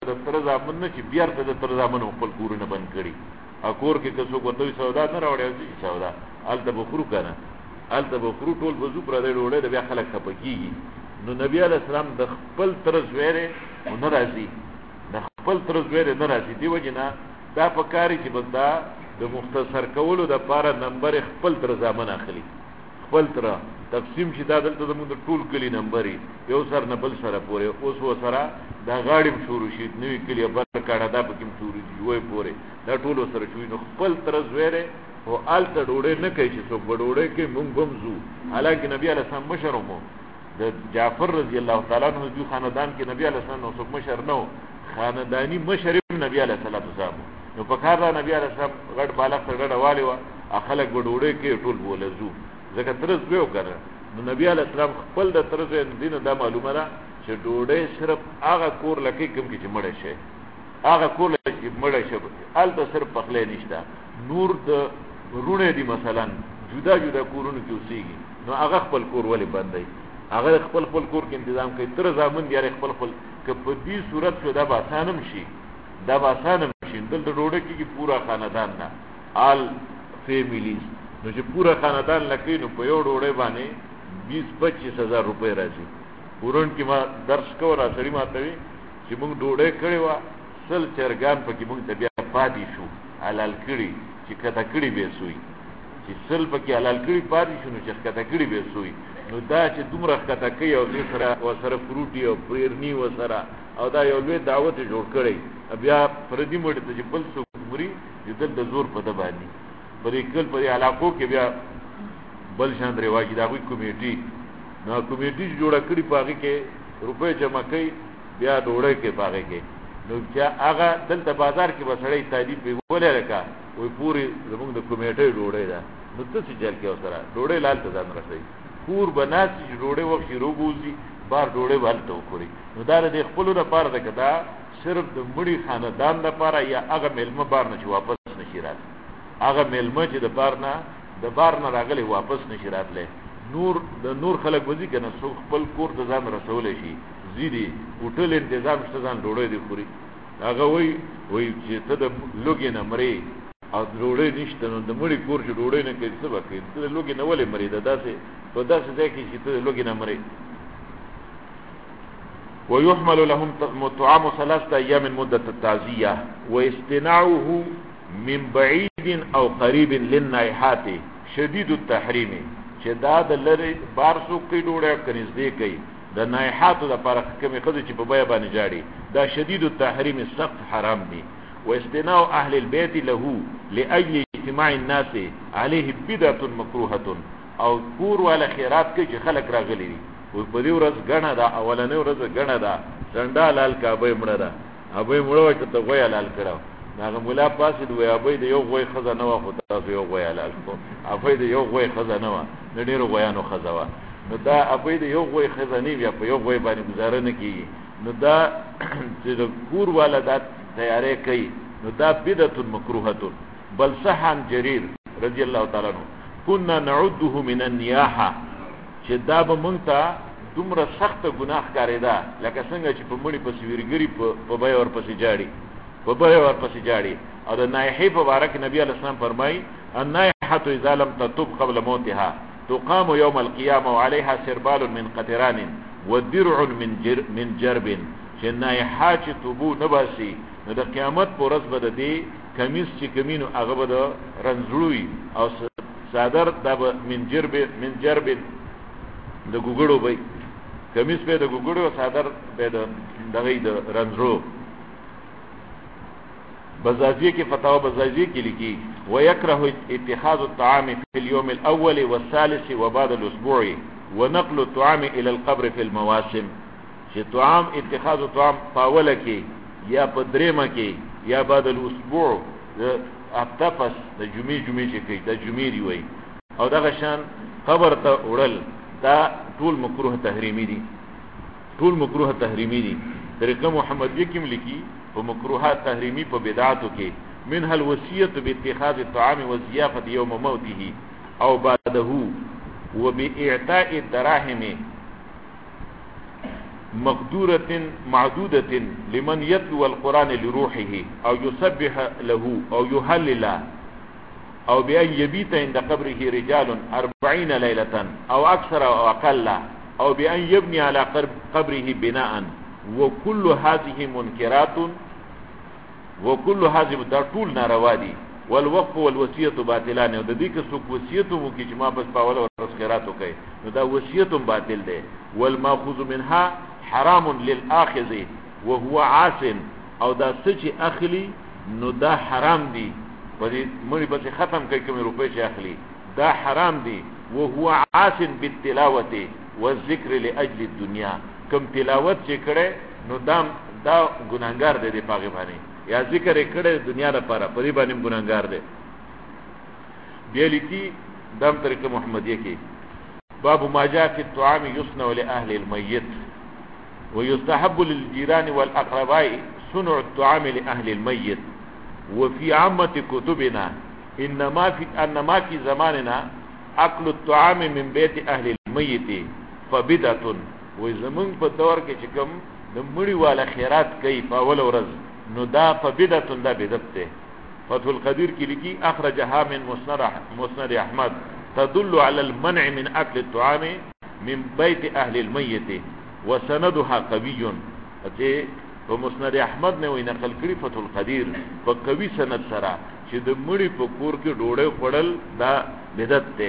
د تر ځامن نه چې بیا ته د تر ځامن خپل کورونه بند کړي اکور کې که څوک وته سودا نه راوړي چې سودا الته بخرو کنه الته بخرو ټول بزو پر دې وړي د بیا خلک خپکیږي نو نبی علیہ السلام د خپل تر زویره ناراضي د خپل تر زویره ناراضي دی وجنا دا پکاري چې بندا د مختصر کولو د پاره نمبر خپل تر ځامن اخلي خپل تر تقسیم شي دا دلته زموږ د ټول کلی نمبرې یو سر نه بل سره پورې اوس و سره دا غاړې شروع شي نوې کلی بر کاړه دا پکې شروع شي وای پورې دا ټول سره شوی نو خپل تر زویره او آلته ډوړې نه کوي چې څوک ډوړې کې مونږ بمزو حالانکه نبی علیہ السلام مشر مو د جعفر رضی الله تعالی عنہ د خاندان کې نبی علیہ السلام نو څوک مشر نو خاندانی مشر نبی علیہ السلام نو په کار دا نبی علیہ السلام غټ بالغ سره غړ والی وا اخلک ډوړې کې ټول بولزو ځکه ترز ویو کړه نو نبی علیہ السلام خپل د ترز دین دا معلومه ده چې ډوډۍ صرف هغه کور لکه کوم کې مړ شي هغه کور لکه مړ شي الته صرف پخلې نشته نور د رونه دي مثلا جدا جدا کورونه کې اوسېږي نو هغه خپل کور ولې بندي هغه خپل کور کې تنظیم کوي تر ځامن دی خپل که په دې صورت کې دا آسانم شي دلته ډوډۍ کې پورا خاندان نه آل فیملی نو چې پورا خاندان لکه نو په یو ډوډۍ باندې 20-25 هزار روپۍ راځي پورن کې ما درس کو را سړی ماته وي چې موږ ډوډۍ کړې و سل چرګان پکې موږ ته بیا پاتې شو حلال کړي چې کته کړي به سوی چې سل پکې حلال کړي پاتې شو نو چې کته کړي به سوی نو دا چې دومره کته کوي او دې سره وسره فروټي او پرېرنی وسره او دا یو لوی دعوت جوړ کړي بیا پردي مړ ته چې بل څو مري دل د زور په د باندې بلې کل په علاقو کې بیا بل شان رواجی دا کوئی کمیټي نو کمیټي جوړه کړي پاږي کې روپے جمع کوي بیا ډوړې کې پاږي کې نو چې هغه دلته بازار کې وسړې تعریف به ولې رکا وې پوری زموږ د کمیټي ډوړې ده نو څه چې جل کې اوسره ډوړې لال ته ځان رسي پور بناسي ډوړې وخت روغوزي بار ډوړې والته وکړي نو دا د خپل لپاره ده کدا صرف د مړي خاندان لپاره یا هغه ملمه بار نه واپس نشي راځي هغه ملمه چې د بار نه راغلي واپس نشي راتله نور خلک وځي کنه څو خپل کور ته ځان رسول شي زیدي هوټل تنظیم شته ځان ډوړې دی خوري هغه وای چې ته د لوګي نه مري او ډوړې نشته نو د مړي کور چې ډوړې نه کوي څه وکړي ته لوګي نه ولې مري داسې په داسې ځای کې چې ته لوګي نه مري ويحمل لهم طعام 3 ايام مده التعزيه واستناعه من بعيد او قريب للنائحات شديد التحريم چې دا د لری بارسو کې ډوړې کنيزدې کوي د نائحات د فرق کمی خدي چې په بیا باندې جاړي دا شديد التحريم سخت حرام دي واستناع اهل البيت له لاجل اجتماع الناس عليه بدعه مكروهه او کور ولا خیرات کې چې خلک راغلي دي او په دې ورځ غنه دا اولنې ورځ غنه دا ډنډا لال کعبه مړه دا ابې مړو ته غویا لال کړو هغه مولا پاسې دوی ابې د یو غوي خزانه وا خو تاسو یو غویا لال کو ابې د یو غوي خزانه وا د ډیرو غویانو خزاوه نو دا ابې د یو غوي خزانه بیا په یو غوي باندې گزاره نه کیږي نو دا چې د کور والا دا تیارې کوي نو دا بدعه مکروهه بل صحن جرير رضی الله تعالی عنہ كنا نعده من النياحه چې دا به مونږ ته دومره سخت ګناه کاریدا لکه څنګه چې په مړي پسې ویرګری په بای ور پسې جاړي او د نائحه په اړه کې نبی علیہ السلام فرمایي النائحه اذا لم تتوب قبل موتها تقام يوم القيامه وعليها سربال من قطران ودرع من جرب چې نائحه چې توبو نه باسي نو د قیامت پر ورځ به د کمیس چې کمینو هغه به د رنځړوي او صادر د من جرب د ګوګړو به کمیس به د ګوګړو صادر به د دغې د رنځړو بزازیه کې فتاوا بزازیه کې لیکي ويكره اتخاذ الطعام في اليوم الاول والثالث وبعد الاسبوع ونقل الطعام الى القبر في المواسم چې طعام اتخاذ الطعام پاوله کې یا پدریمه کې یا بعد الاسبوع اپتاپس د جمعې چې کوي د جمعې دی وای او دغه شان قبر ته وړل دا ټول مکروه تحریمی دي طریقه محمد یکم لیکي په مکروهات تحریمی په بدعاتو کې منها الوصيه باتخاذ الطعام والضيافه يوم موته او بعده وباعطاء الدراهم مقدورة معدودة لمن يتلو القرآن لروحه أو يسبح له أو يهلل أو بأن يبيت عند قبره رجال 40 ليلة أو أكثر أو أقل أو بأن يبني على قبره بناء وكل هذه منكرات وكل هذه دا طول ناروادي والوقف والوصية باطلان او د دې کې څوک وصیت مو کې چې ما بس پاول او خیرات وکي نو دا وصیت باطل دی والماخوذ منها حرام للآخذ وهو عاص او دا سچ اخلي نو دا حرام دی پدې مړي بس ختم کوي کوم روپې چې اخلي دا حرام دی وهو عاص بالتلاوه والذکر لاجل الدنيا کوم تلاوت چې کړي نو دا ګناګار دی په هغه باندې یا ذکر کړه دنیا لپاره پرې باندې ګناګار دی بیا لیکي دم طریقه محمدیه کې باب ما جاء في الطعام يصنع لاهل الميت ويستحب للجيران والاقرباء صنع الطعام لاهل الميت وفي عامه كتبنا انما في زماننا اكل الطعام من بيت اهل الميت فبدعه وزمن په دور کې چې کوم د مړي والا خیرات کوي په اول ورځ نو دا فبدعه دا بدعت ده فتح القدير کې لیکي اخرجها من مسند احمد تدل على المنع من اكل الطعام من بيت اهل الميت وسندها قوي اته په مسند احمد نه وی نقل کړي فتح القدير په قوي سند سره چې د مړي په کور کې ډوډۍ خورل دا بدعت ده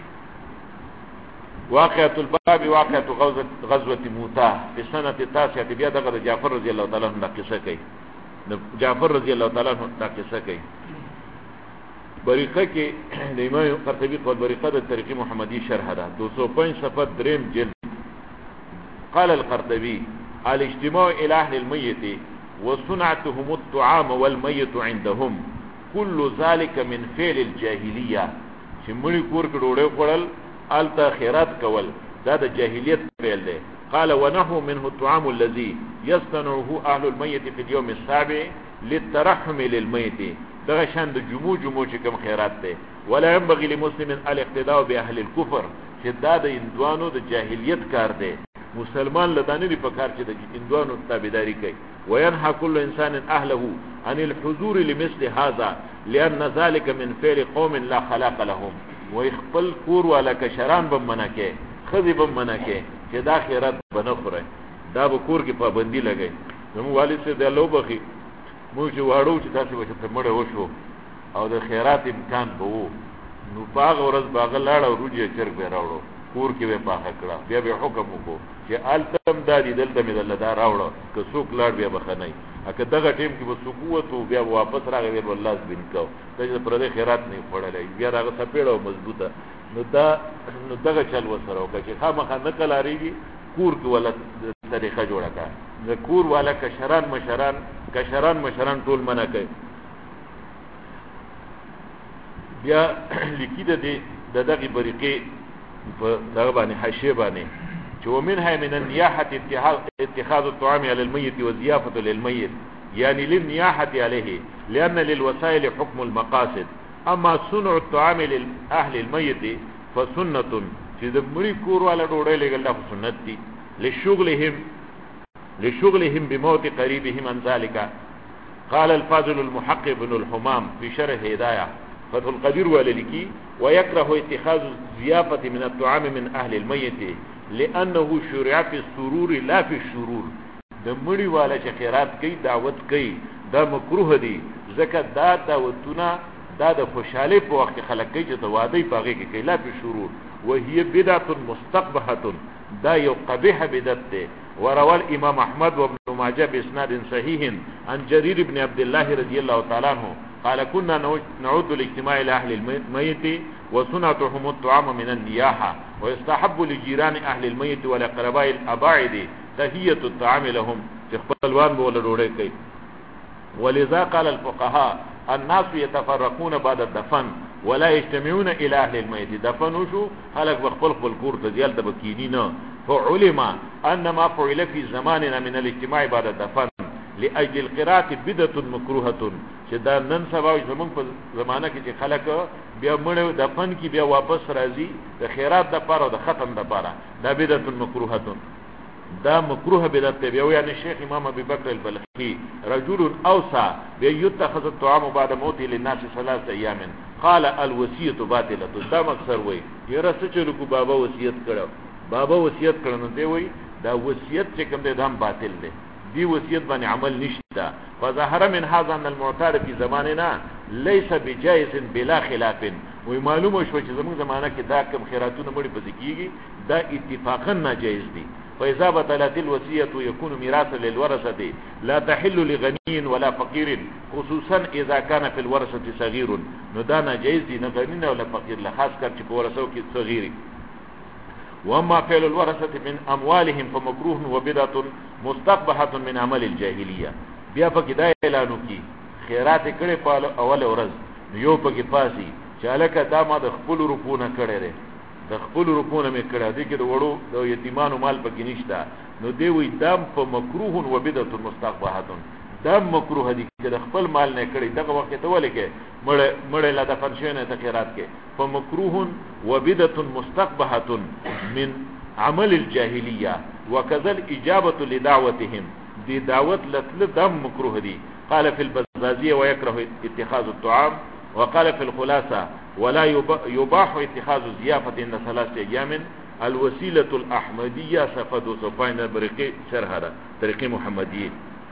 واقعة الباب واقعة غزوة موتا في سنة 9 بیا دغه جعفر رضی الله تعالی عنہ قصه کوي جعفر رضی الله تعالی عنہ قصه کوي بریقه کې د امام قرطبي قول بریقه د طریق محمدي شرح ده 205 صفحه دریم جلد قال القرطبي الاجتماع الى اهل الميت وصنعتهم الطعام والميت عندهم كل ذلك من فعل الجاهليه چې مړي کور کې ډوډۍ خوړل التا خیرات کول دا د جاهلیت فعل دی قال ونحو منه الطعام الذي يصنعه اهل الميت في اليوم السابع للترحم للميت دغه شان د جمعو چې کوم خیرات دی ولا ينبغي لمسلم الاقتداء باهل الكفر چې دا د اندوانو د جاهلیت کار دی مسلمان لدانه دی په کار چې د اندوانو تابعداري کوي وينهى كل انسان اهله عن الحضور لمثل هذا لان ذلك من فعل قوم لا خلاق لهم ويخبل کور والا کشران به منکه خذي به منکه چې دا خیرات بنخره دا به کور کې پابندي لګي نو والد سے د لوبخي مو چې واړو چې تاسو به په مړ وشو او د خیرات امکان به وو نو باغ ورځ باغ لاړ او روجه چرګ به راوړو کور کې به پاخه کړه بیا به حکم وکړو چې التم دادی دلته مې دل دا راوړو که څوک لاړ بیا بخنای اګه دغه ټیم کې به سکوت او بیا واپس راغی به الله بن کو ته پر دې خیرات نه پړلې بیا راغه سپېړو مضبوطه نو دغه چل وسره او چې خامخا نقل اړيږي کور کې ولا طریقه جوړه کا د کور والا کشران مشران ټول منع کوي بیا لیکي د دغه بریقې په دغه باندې حاشیه باندې چې ومنها من النياحه اتخاذ الطعام على الميت وضيافه للميت يعني للنياحه عليه لان للوسائل حكم المقاصد اما صنع الطعام لاهل الميت فسنه چې د مړي کور والا ډوډۍ لګل دا سنت دي لشغلهم بموت قريبهم عن ذلك قال الفاضل المحقق بن الحمام في شرح هدايه فتح القدير واللكي ويكره اتخاذ الضيافه من الطعام من اهل الميت لانه شرع في السرور لا في الشرور د مړي والا چې خیرات کوي دعوت کوي دا مکروه دي ځکه دا دعوتونه دا د خوشاله په وخت خلک کوي چې د واده په هغه کې کوي لا په شرور وهي بدعه مستقبحه دا یو قبیح بدعت ده وروى الامام احمد وابن ماجه باسناد صحيح عن جرير بن عبد الله رضي الله تعالى عنه قال كنا نعود الاجتماع الى اهل الميت وصنعتهم الطعام من النياحه ويستحب لجيران اهل الميت والاقرباء الاباعد تهية الطعام لهم تخبلوان بولا ډوډۍ کوي ولذا قال الفقهاء الناس يتفرقون بعد الدفن ولا يجتمعون الى اهل الميت دفنوا شو خلق بخبل کور ته ځل د بکینینه فعلم ان ما فعل في زماننا من الاجتماع بعد الدفن لاجل القراءه بدعه مكروهه چې دا نن سبا زمون په زمانہ کې چې خلک بیا مړ دفن کې بیا واپس راځي د خیرات د پاره او د ختم د پاره دا بدعه مکروهه دا مکروه بدعت دی. یعنی شیخ امام ابي بکر البلخي رجل اوصى بيتخذ الطعام بعد موته للناس 3 ايام قال الوصيه باطله. دا مکسر وای یره څه چلو کو بابا وصیت کړو، بابا وصیت کړنو دی وای دا وصیت چې کوم دی دا باطل دی، دی وصیت باندې عمل نشته. فظهر من هذا ان المعتاد في زماننا ليس بجائز بلا خلاف. وی معلومه شو چې زموږ زمانہ کې دا کوم خیراتونه مړي بزکیږي دا اتفاقا ناجائز دي. فاذا بطلت الوصيه يكون ميراثا للورثه لا تحل لغني ولا فقير خصوصا اذا كان في الورثه صغير. نو دا ناجائز دي، نه غني ولا فقير، له خاص کر چې په ورثو کې صغيري. واما فعل الورثه من اموالهم فمكروه وبدعه مستقبحه من عمل الجاهليه. بیا پکې دا اعلانو کی خیرات کړي په اول ورځ یو پکې پاسي چې الکه دا ما د خپل روپونه کړي لري، د خپل روپونه مې کړه دي کې د وړو د یتیمانو مال پکې نشته. نو دی وی دام په مکروه و بدعه مستقبحه، دام مکروه دي چې د خپل مال نه کړي دغه وخت ته ولې کې مړ لا د فنشنه تخیرات کې فمکروه و بدعه مستقبحه من عمل الجاهليه وكذا الاجابه لدعوتهم. دي دعوت لتل دم مکروه دي. قال في البزازيه ويكره اتخاذ الطعام. وقال في الخلاصه ولا يباح اتخاذ الضيافه ان 3 ايام. الوسيله الاحمديه صفحه 205 برقي شرح ده طریقه محمدیه.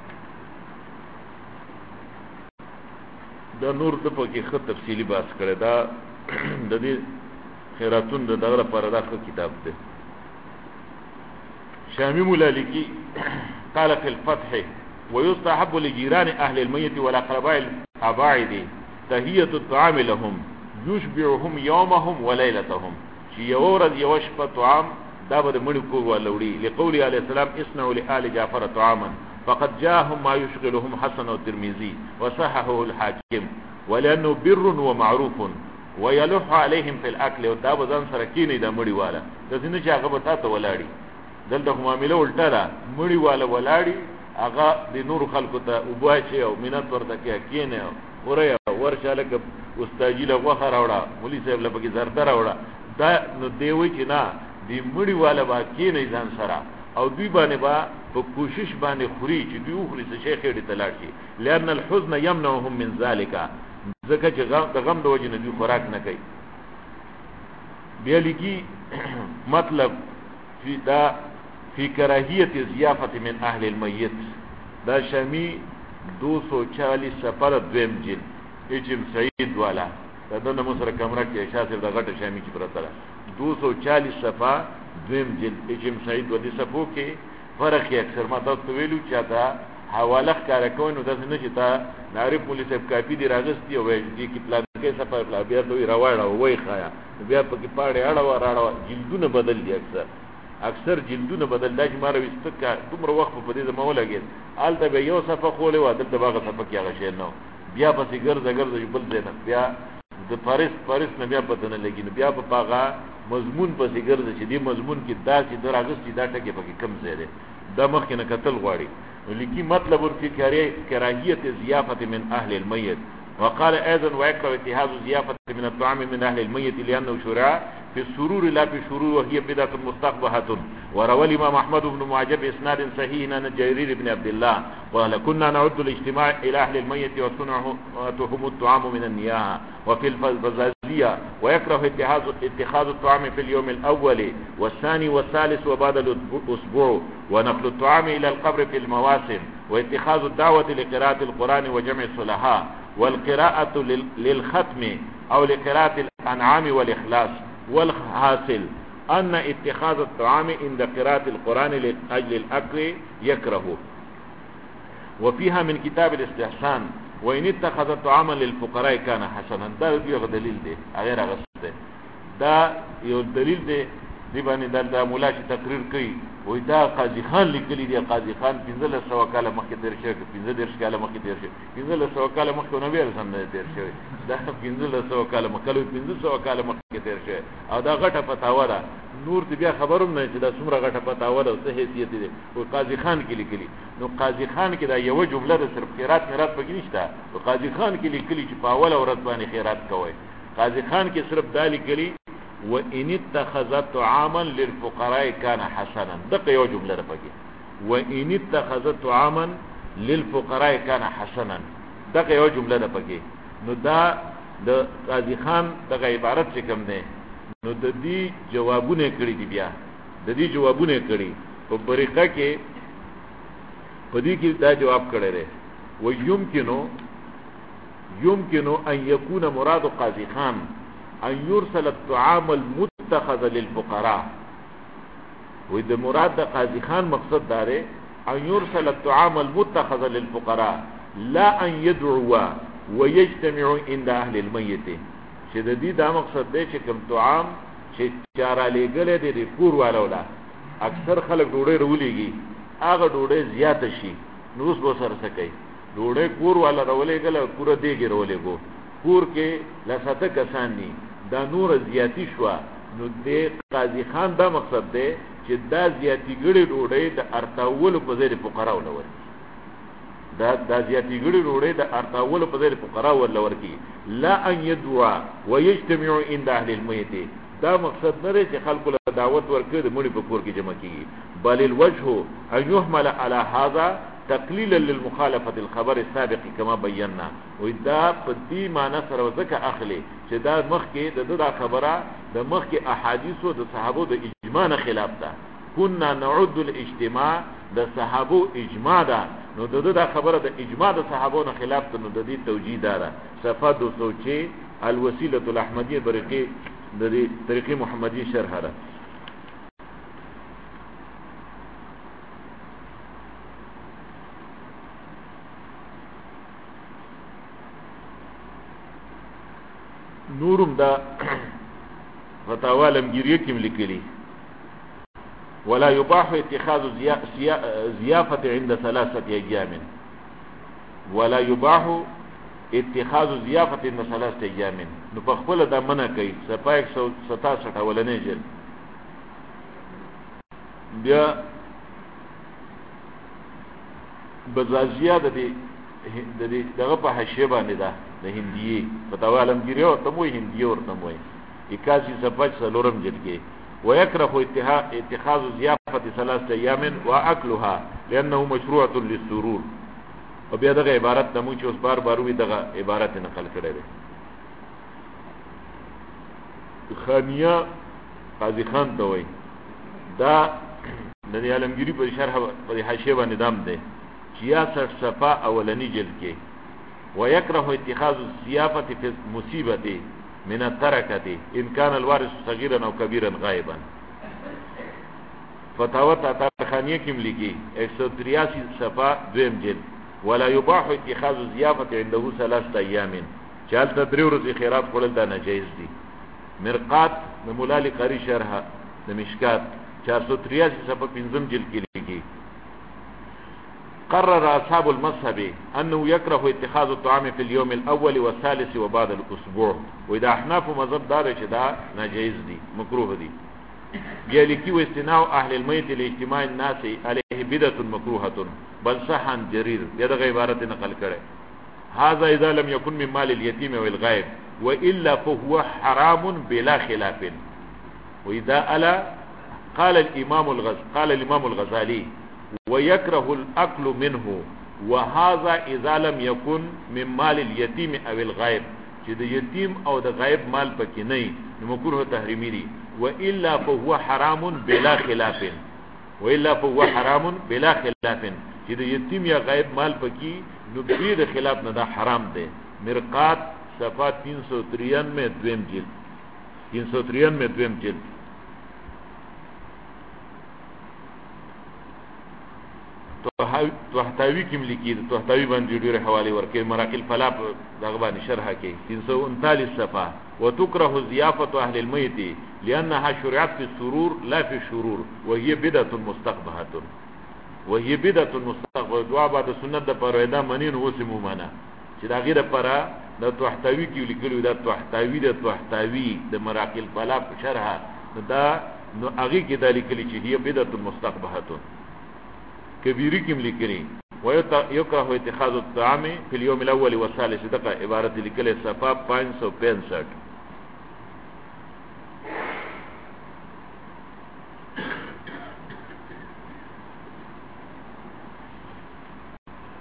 دا نور د پکې خط تفصیلی بحث کړی، دا د دې خیراتون د دغه لپاره دا کتاب دی. شامی ملالکی قال في الفتح ويستحب لجيران اهل الميت والاقرباء الاباعد تهية الطعام لهم يشبعهم يومهم وليلتهم. چې یو ورځ یو شپه طعام دا به مړي کو ولوري. لقول عليه السلام اصنعوا لآل جعفر طعاما فقد جاءهم ما يشغلهم حسن والترمذي وصححه الحاكم ولانه بر ومعروف ويلح عليهم في الاكل. دا به ځان سره کینی دا مړي والا د ځینې چې هغه به تاسو ولاړی دلته معاملې الټه ده، مړي والا ولاړی هغه د نور خلکو ته وباچي او مینت ورته کینه وریا ورشاله ک استاجی له وخه راوړه مولوی صاحب له پکې زرده راوړه. دا نو دی وی چې نه دی مړي والا با کینې ځان سره او دوی باندې با په کوشش باندې خوري چې دوی خوري څه شي خېړي تلاړ شي. لأن الحزن يمنعهم من ذلك. ځکه چې غم د وجه نه دوی خوراک نه کوي. بیا لګي مطلب فی کراهیت ضیافت من اهل المیت. دا شامی 240 سفر دویم جلد اجم سعید والا دا دنه مصر کمره کې شاسر د غټه شامی چې پرته ده 240 صفحه دویم جلد اجم سعید و دې صفو کې فرق یې اکثر ما تاسو ویلو چې دا حواله کار کوي نو داسې نه چې تا نعرف مولوی صاحب کاپی دی راغستی او دې کې پلان کې صفه پلا بیا دوی راوړا وای خایا بیا پکې پاړې اړه جلدونه بدل دي اکثر جلدونه بدل داج ماره وستکا دومره وخت په دې زمو لګید آلته به یو صفه خولې و دلته باغه صفه کې هغه شی نو بیا پسې ګرځي بل ځای نه بیا د پاریس نه بیا پته نه لګین بیا په پاغه مضمون پسې ګرځي چې دې مضمون کې داسې دراغستی دا ټکي پکې کم ځای دی دا مخکې نه قتل غواړي لیکي مطلب ورته کراهیت ضیافت من اهل المیت. وقال ايضا ويكره اتخاذ ضيافه من الطعام من اهل الميت لانه شرع في السرور لا في الشرور وهي بدعه مستقبحه. وروى الامام احمد بن معجب اسناد صحيح عن جرير بن عبد الله قال كنا نعد الاجتماع الى اهل الميت وصنعهم الطعام من النياحه. وفي البزازيه ويكره اتخاذ الطعام في اليوم الاول والثاني والثالث وبعد الاسبوع ونقل الطعام الى القبر في المواسم واتخاذ الدعوه لقراءه القران وجمع الصلحاء والقراءة للختم أو لقراءة الأنعام والإخلاص. والحاصل أن اتخاذ الطعام عند قراءة القرآن لأجل الأكل يكره. وفيها من كتاب الاستحسان وإن اتخذ طعاما للفقراء كان حسنا. دا یو دلیل دی غیر غسته دا یو دلیل دی دی باندې دا مولا چې تقریر کوي وای دا قاضي خان لیکلی دی قاضي خان 1500 کاله مخکې تیر شوی 15 کاله مخکې تیر شوی 1500 کاله مخکې نو بیا سم نه تیر شوی دا 1500 کاله مخکې 1500 کاله مخکې تیر شوی او دا غټه فتاوا ده نور دی بیا خبروم نه چې دا څومره غټه فتاوا ده څه حیثیت دی او قاضي خان کې لیکلی نو قاضي خان کې دا یو جمله ده صرف خیرات میراث پکې نشته او قاضي خان کې لیکلی چې په اول ورځ باندې خیرات کوي. قاضي خان کې صرف دا لیکلی وان اتخذت طعاما للفقراء كان حسنا. دغه یو جمله ده پکې، وان اتخذت طعاما للفقراء كان حسنا، دغه یو جمله ده پکې. نو دا د قاضي خان دغه عبارت څه کوم دی، نو د دې جوابونه کړی دی، بیا د دې جوابونه کړی په طریقه کې، په دې کې دا جواب کړی دی يمكن ان يكون مراد قاضي خان ان يرسل الطعام المتخذ للفقراء. وإذا مراد قاضي خان مقصد داره ان يرسل الطعام المتخذ للفقراء لا ان يدعو ويجتمع عند اهل الميت. چې د دې دا مقصد دی چې کوم طعام چې چاره لګلې دي کور والولا اکثر خلک ډوډۍ رولېږي، هغه ډوډۍ زیاته شي، نو اوس به سره سکی ډوډۍ کور والا رولېګل پوره دیګ رولېګو، کور کې لسته کسان دي، دا نور زیاتی شو. نو د قاضي خان دا مقصد دی چې دا زیاتی ګړي ډوډۍ د ارتاول په ځای فقرا ولور، دا زیاتی ګړي ډوډۍ د ارتاول په ځای فقرا ولور کی، لا ان يدعى ويجتمع عند اهل الميت. دا مقصد نه دی چې خلکو له دعوت ورکړي د مړي په کور کې جمع کیږي، بل الوجه ان يحمل على هذا تقليلا للمخالفه الخبر السابق كما بينا. ودا په دې معنی سره ځکه اخلي چې دا مخکې د خبره د مخکې احادیثو د صحابو د اجماع نه خلاف ده. كنا نعد الاجتماع د صحابو اجماع ده، نو د خبره د اجماع د صحابو نه خلاف ده، نو د دې توجیه ده. صفه 206 الوسيله الاحمديه برقي د دې طریقې محمدي شرح ده. نورم دا فتاوى لمگیریه کم لکلی ولا يباح اتخاذ ضيافة عند 3 أيام، ولا يباح اتخاذ ضيافة عند 3 أيام. نو پخپل دا منع کوي صفحه 167 اولنې جلد. بیا بزازیه د دې دغه په حشیه باندې ده د هندیه فتاوی عالمگیری او تموي هندیه اور تموي 81 صفحه سلورم جلد کې. ويكره اتخاذ ضيافه 3 أيام واكلها لانه مشروعه للسرور. او بیا دغه عبارت تمو چې اوس بار وی دغه عبارت نقل کړی دی. خانیه قاضي خان ته وای دا د عالمگیری په شرح په حاشیه باندې دام دی 66 صفحه اولنی جلد کې. ويكره اتخاذ الضيافه في المصيبه من التركه ان كان الوارث صغيرا او كبيرا غائبا. فتاوى تاریخانیه کې ملي 183 صفحه دویم جلد. ولا يباح اتخاذ الضيافه عنده 3 أيام. چال تدری ورځې خیرات کول دا ناجیز دي. مرقات د مولا علی قاری شرح د مشکات 483 صفحه 5 جلد کې لیکي. قرر اصحاب المذهب انه يكره اتخاذ الطعام في اليوم الاول والثالث وبعد الاسبوع. واذا احناف مذهب دار چې دا ناجیز دي مکروه دي. بیا لیکي واستناء اهل الميت لاجتماع الناس عليه بدعه مكروهه بل صح عن جرير. بیا د عبارت نقل کړي هذا اذا لم يكن من مال اليتيم والغائب والا فهو حرام بلا خلاف. واذا الا قال الامام الغزالي ويكره الاكل منه وهذا اذا لم يكن من مال اليتيم او الغائب. چې د یتیم او د غائب مال پکې نه نو مکروه تحریمی دي. والا فهو حرام بلا خلاف، والا فهو حرام بلا خلاف. چې د یتیم یا غائب مال پکې نو بغیر خلاف نه دا حرام دی. مرقات صفحه 393 دویم جلد 393 دویم جلد. تحتاوی کې ملي تحتاوی باندې ډېر حواله ورکې مراقل فلا دغه باندې شرح کې 339 صفحه. وتكره ضيافه اهل الميت لانها شرعت في السرور لا في الشرور وهي بدعه مستقبحه. وهي بدعه مستقبحه. دعا بعد سنت د پرویدا منین وسمو معنا چې دا غیره پرا د تحتاوی کې لیکلو دا تحتاوی د مراقل فلا شرح دا نو هغه کې د لیکلي چې هي بدعه مستقبحه کبیری کم لکلی. ويكره اتخاذ الطعام في اليوم الاول والثالث. دقه عبارت لیکل صفحه 565.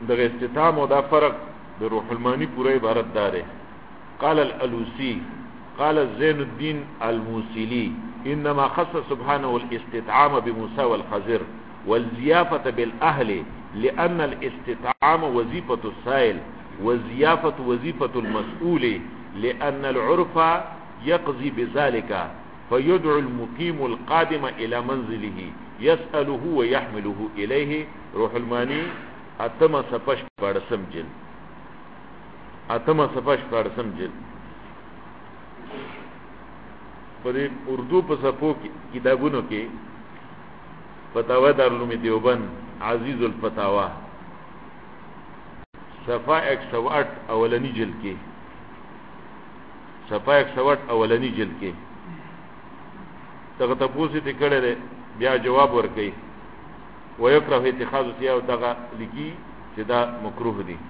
دغه استطعام او دا فرق د روح المانی پوره عبارت داره. قال الالوسی قال زين الدين الموسلي انما خص سبحانه الاستطعام بموسى والخضر والزيافة بالاهل لان الاستطعام وظيفة السائل والزيافة وظيفة المسؤول لان العرف يقضي بذلك فيدعو المقيم القادم الى منزله يسأله ويحمله اليه. روح المانی اتما سپش پارسم جلد په اردو په صفو کتابونو کې فتاوا دارالعلوم دیوبند عزیز الفتاوا صفحه 108 اولنی جلد کې دغه تاسو ته کړه بیا جواب ورکړي ويكره اتخاذ سیاو دغه لګي چې دا مکروه دي.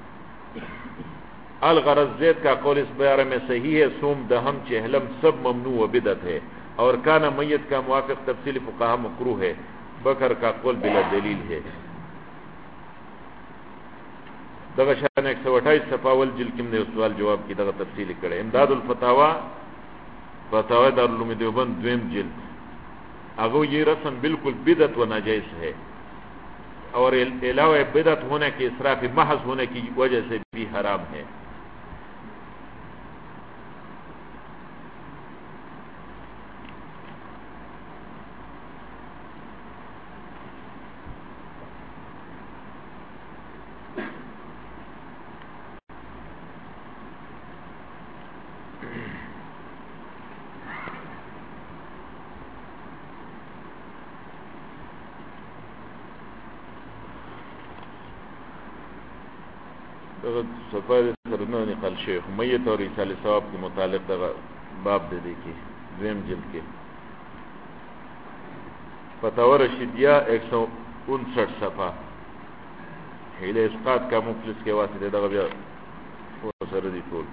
الغرض زید کا قول اس بارے میں صحیح ہے سوم دہم چہلم سب ممنوع و بدعت ہے اور کان میت کا موافق تفصیل فقہا مکروہ ہے. بکر کا قول بلا دلیل ہے. دغه شان 128 صفحه ول جلد کې د سوال جواب کی دغه تفصیل کړه. امداد الفتاوا فتاوا دارالعلوم دیوبند دویم جلد. اگو یہ رسم بالکل بدعت و ناجائز ہے اور علاوہ بدعت ہونے کے اسراف محض ہونے کی وجہ سے بھی حرام ہے. سفر سرنا نقل شیخ میت اور رسالہ ثواب کے متعلق دغه باب دے دیکھیں دویم جلد کے فتاوی رشیدیہ 159 صفحہ حیل اسقاط کا مفلس کے واسطے دغه بیا سره دی ټول.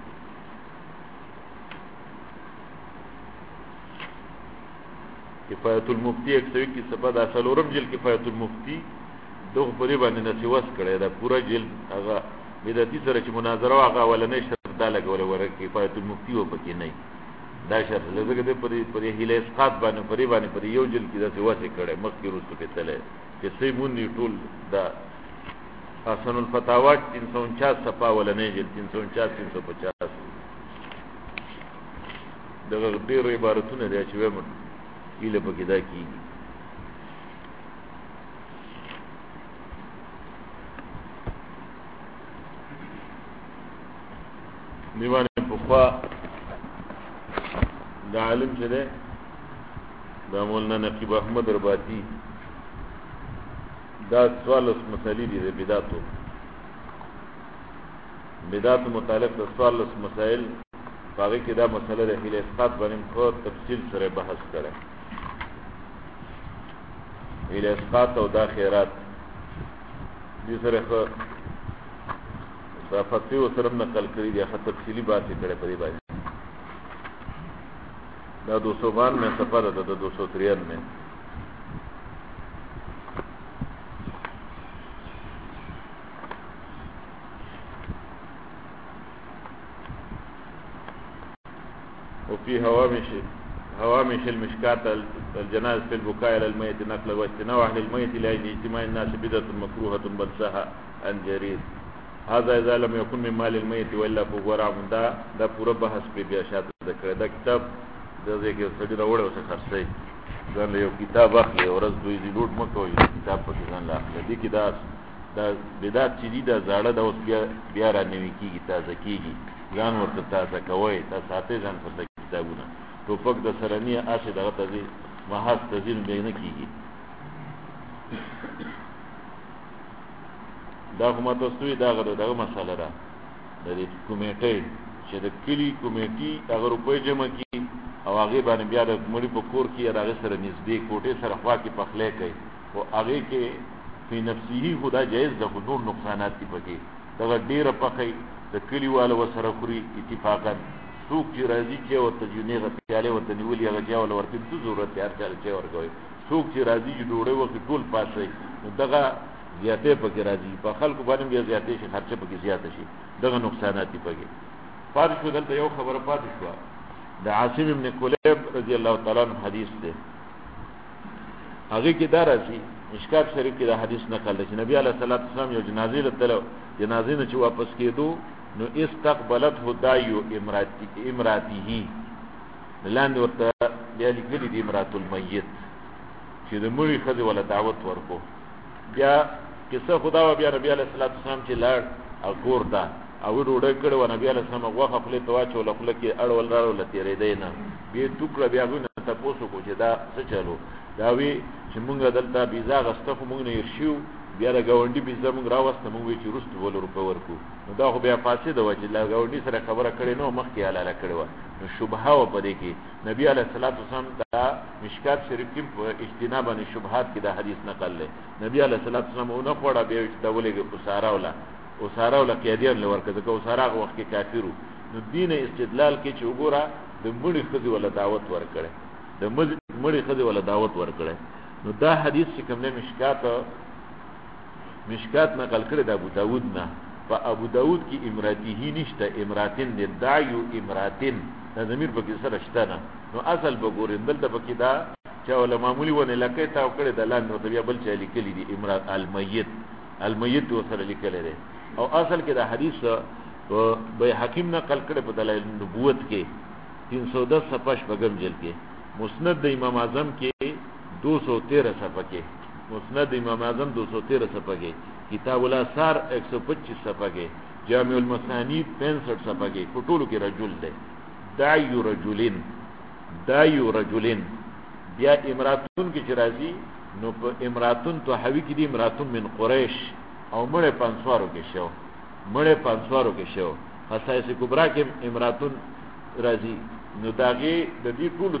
کفایت المفتی 121 صفحہ دا سلورم جلد کفایت المفتی دغه پرې باندې نسوس کړی دا پورا جلد هغه بدعتي سره چې مناظره واغه ولنې شرط دا لګول ورکه کفایت المفتی و پکې نه دا شرط لږه دې پرې هیله اسقاط باندې پرې یو جلد کې دا سواسه کړي مخکې روستو کې تله چې سې مونږ ټول دا حسن الفتاوا 349 صفحه ولنې جلد 349 350 دغه ډېر عبارتونه دي چې ومن ایله پکې دا کیږي. دیوان پخوا دا عالم چې ده دا مولانا نقیب احمد رباطی دا 14 مسائل دي د بدعت متعلق د 14 مسائل هغه کې دا مسله د هیله اسقاط باندې خو تفصیل سره بحث کړه. هیله اسقاط او دا خیرات دې سره دا فتوی و سرم نقل کری دی اخت تفصیلی باتی کرے پدی باتی دا 292 میں صفحہ دا 293 میں وفي هوامش المشكات الجنائز في البكاء على الميت نقل واستناء اهل الميت لاجل اجتماع الناس بدعة مكروهة بل صح عن جرير هذا اذا لم يكن من مال الميت والا فهو حرام. دا پورا بحث په بیا شاته ذکر دا کتاب د دې کې سړي راوړل او څه خرڅي ځان له یو کتاب اخلي او ورځ دوی دی لوټ مکوې کتاب په ځان لا اخلي دي کې دا بدعت چې دي دا زاړه دا اوس بیا را نوي کیږي تازه کیږي ځان ورته تازه کوي تا ساتي ځان په کتابونه ټوپک د سرنیه اشه دغه تزي محاس تزین به نه کیږي. دا کومه تاسو دغه مسله ده د دې کمیټې چې د کلی کمیټې هغه روپۍ جمع کی او هغه باندې بیا د مړي په کور کې هغه سره نږدې کوټې سره خوا کې پخلې کوي او هغه کې په نفسي خدا جایز د حضور نقصانات دي پکې دغه ډیره پخې د کلی والو وسره خوري اتفاقا څوک چې راځي چې ورته جنې غتیاله ورته نیولې هغه جاول ورته د ضرورت یار چل چې ورګوي څوک چې راځي چې ډوړې وخت ټول پاسي دغه زیاتې پکې راځي، په خلکو باندې بیا زیاتې شي، خرچه پکې زیاته شي، دغه نقصانات دي پکې. پاتې شو دلته یو خبره پاتې شوه، د عاصم ابن کلیب رضی الله تعالی عنہ حدیث دی، هغه کې دا راځي مشکات شریف کې دا حدیث نقل دی چې نبی علیه الصلاۃ والسلام یو جنازې له تلو، جنازې نه چې واپس کېدو نو استقبلته دایو امراته، لاندې ورته بیا لیکلي دي امرات المیت چې د مړي ښځې ولا دعوت ورکو. بیا کیسه خدا و بیا نبی علیه الصلاۃ والسلام چې لاړ او کور ته او ډوډۍ کړې وه، نبی علیه السلام غوښه خولې ته واچوله، خوله کې اړول راړوله تېرېدی نه، بیا یې تو کړه، بیا هغوی نه تپوس وکړو چې دا څه چلو، دا وی چې مونږ دلته بیزا اخېسته خو مونږ نه هېر شي وو، بیا د ګاونډي بیزا مونږ راوسته، مونږ وایي چې وروسته به له روپۍ ورکړو. نو دا خو بیا فاسده وه چې له ګاونډي سره خبره کړې نه وه، مخکې حلاله کړې وه، نو شبهه وه په دې کې. نبي علیه الصلاۃ والسلام دا مشکات شریف کې په اجتناب عن شبهات کې دا حدیث نقل دی. نبي علیه الصلاۃ والسلام ونه خوړه، بیا یې چې دا ولېږه اساره وله قیدیان له ورکړه، ځکه اساره هغه وخت کې کافر وو. نو دین استدلال کې چې وګوره د مړي ښځې وله دعوت ورکړی، د مړي ښځې وله دعوت ورکړی. نو دا حدیث چې کوم دی مشکات نقل کړی د ابو داود نه، په ابو داود کې امراتیه نشته، امراتین دی، دایو امراتین، دا ضمیر پکې سره شته نه. نو اصل به ګورئ دلته پکې دا چې وله معمولي ونې لکۍ تاو کړې د لاندې ورته بیا بل چا لیکلي دي امرات المیت ورسره لیکلی دی. او اصل کې دا حدیث بیهقي نقل کړی په دلایل النبوت کې 310 صفحه شپږم جلد کې، مسند د امام اعظم کې 213 صفحه کې، مسند امام اعظم 213 صفحه کې، کتاب الاثار 125 صفحه کې، جامع المسانید 65 صفحه کې، په ټولو کې رجل دی، دایو رجلین. بیا امراتون کې چې راځي نو په امراتون توحوی کې دي امراتون من قریش او مړې پنسوارو کې شو، حسایس کبرا کې امراتون راځي. نو داغه د دې ټولو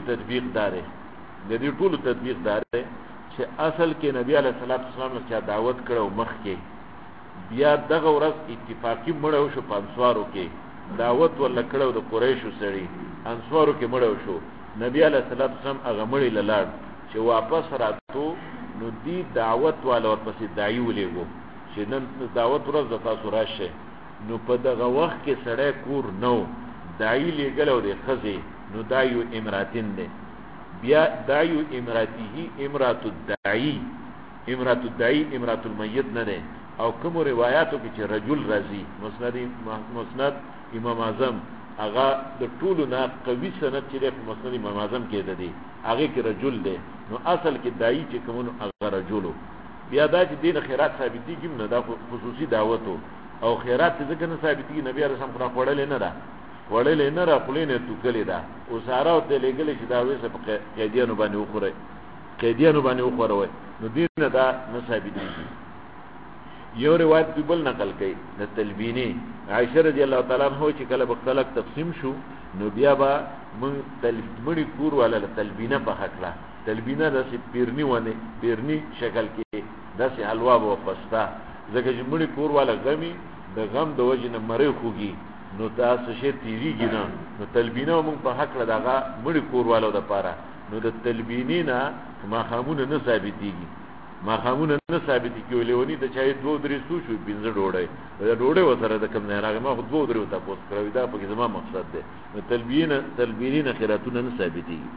تطبیق داره چې اصل کې نبی علیه الصلاۃ والسلام له چا دعوت کړو مخ کې، بیا دغه ورځ اتفاقی مړو شو، پنسوارو کې دعوت ولا کړو د قریشو سړي، انصارو کې مړو شو. نبی علیه الصلاۃ والسلام هغه مړی لاړ چې واپس راتو، نو دی دعوت والا ورپسې داعی ولېږو چې نن دعوت ورځ د تاسو راشه. نو په دغه وخت کې سړی کور نو داعی لېږلی او د ښځې، نو دا یو امراتین دی. بیا دا یو امراتیه امرات الداعی امرات المیت نه دی. او کومو روایاتو کې چې رجل راځي، مسند امام اعظم هغه د ټولو نه قوي سند چې دی په مسند امام اعظم کې ده دی، هغه کې رجل دی. نو اصل کې داعی چې کومو هغه رجلو. بیا دا چې دین خیرات ثابتېږي نه، دا خصوصي دعوتو او خیرات ځکه نه ثابتېږي، نبی علیه السلام خو خوړلې نه ده، خولې نه توکلې ده، اساره ورته لېږلې چې دا ویسه په قیدیانو باندې وخوروئ، نو دین نه دا نه ثابتېږي. یو روایت بل نقل کوي د تلبینی عائشه رضی الله تعالی عنها چې کله به خلک تقسیم شو، نو بیا به موږ مړي کور والا تلبینه په حقله، تلبینه داسې پیرني شکل کې داسې حلوا به پستا، ځکه چې مړي کور والا غمي د غم د وجې نه مړی خوږي، نو تاسو شي تیریږي نه. نو تلبینه موږ په حقله دغه مړي کور والو د پاره، نو د تلبینې نه ماښامونه نه ثابتېږي، ولېونی د چای 2-3 سو شو 15 ډوډۍ وسره د کم نه راغی، ما خو 2-3 تاسو کړو، دا په زما مقصد دی. نو تلبینې خیراتونه نه ثابتېږي.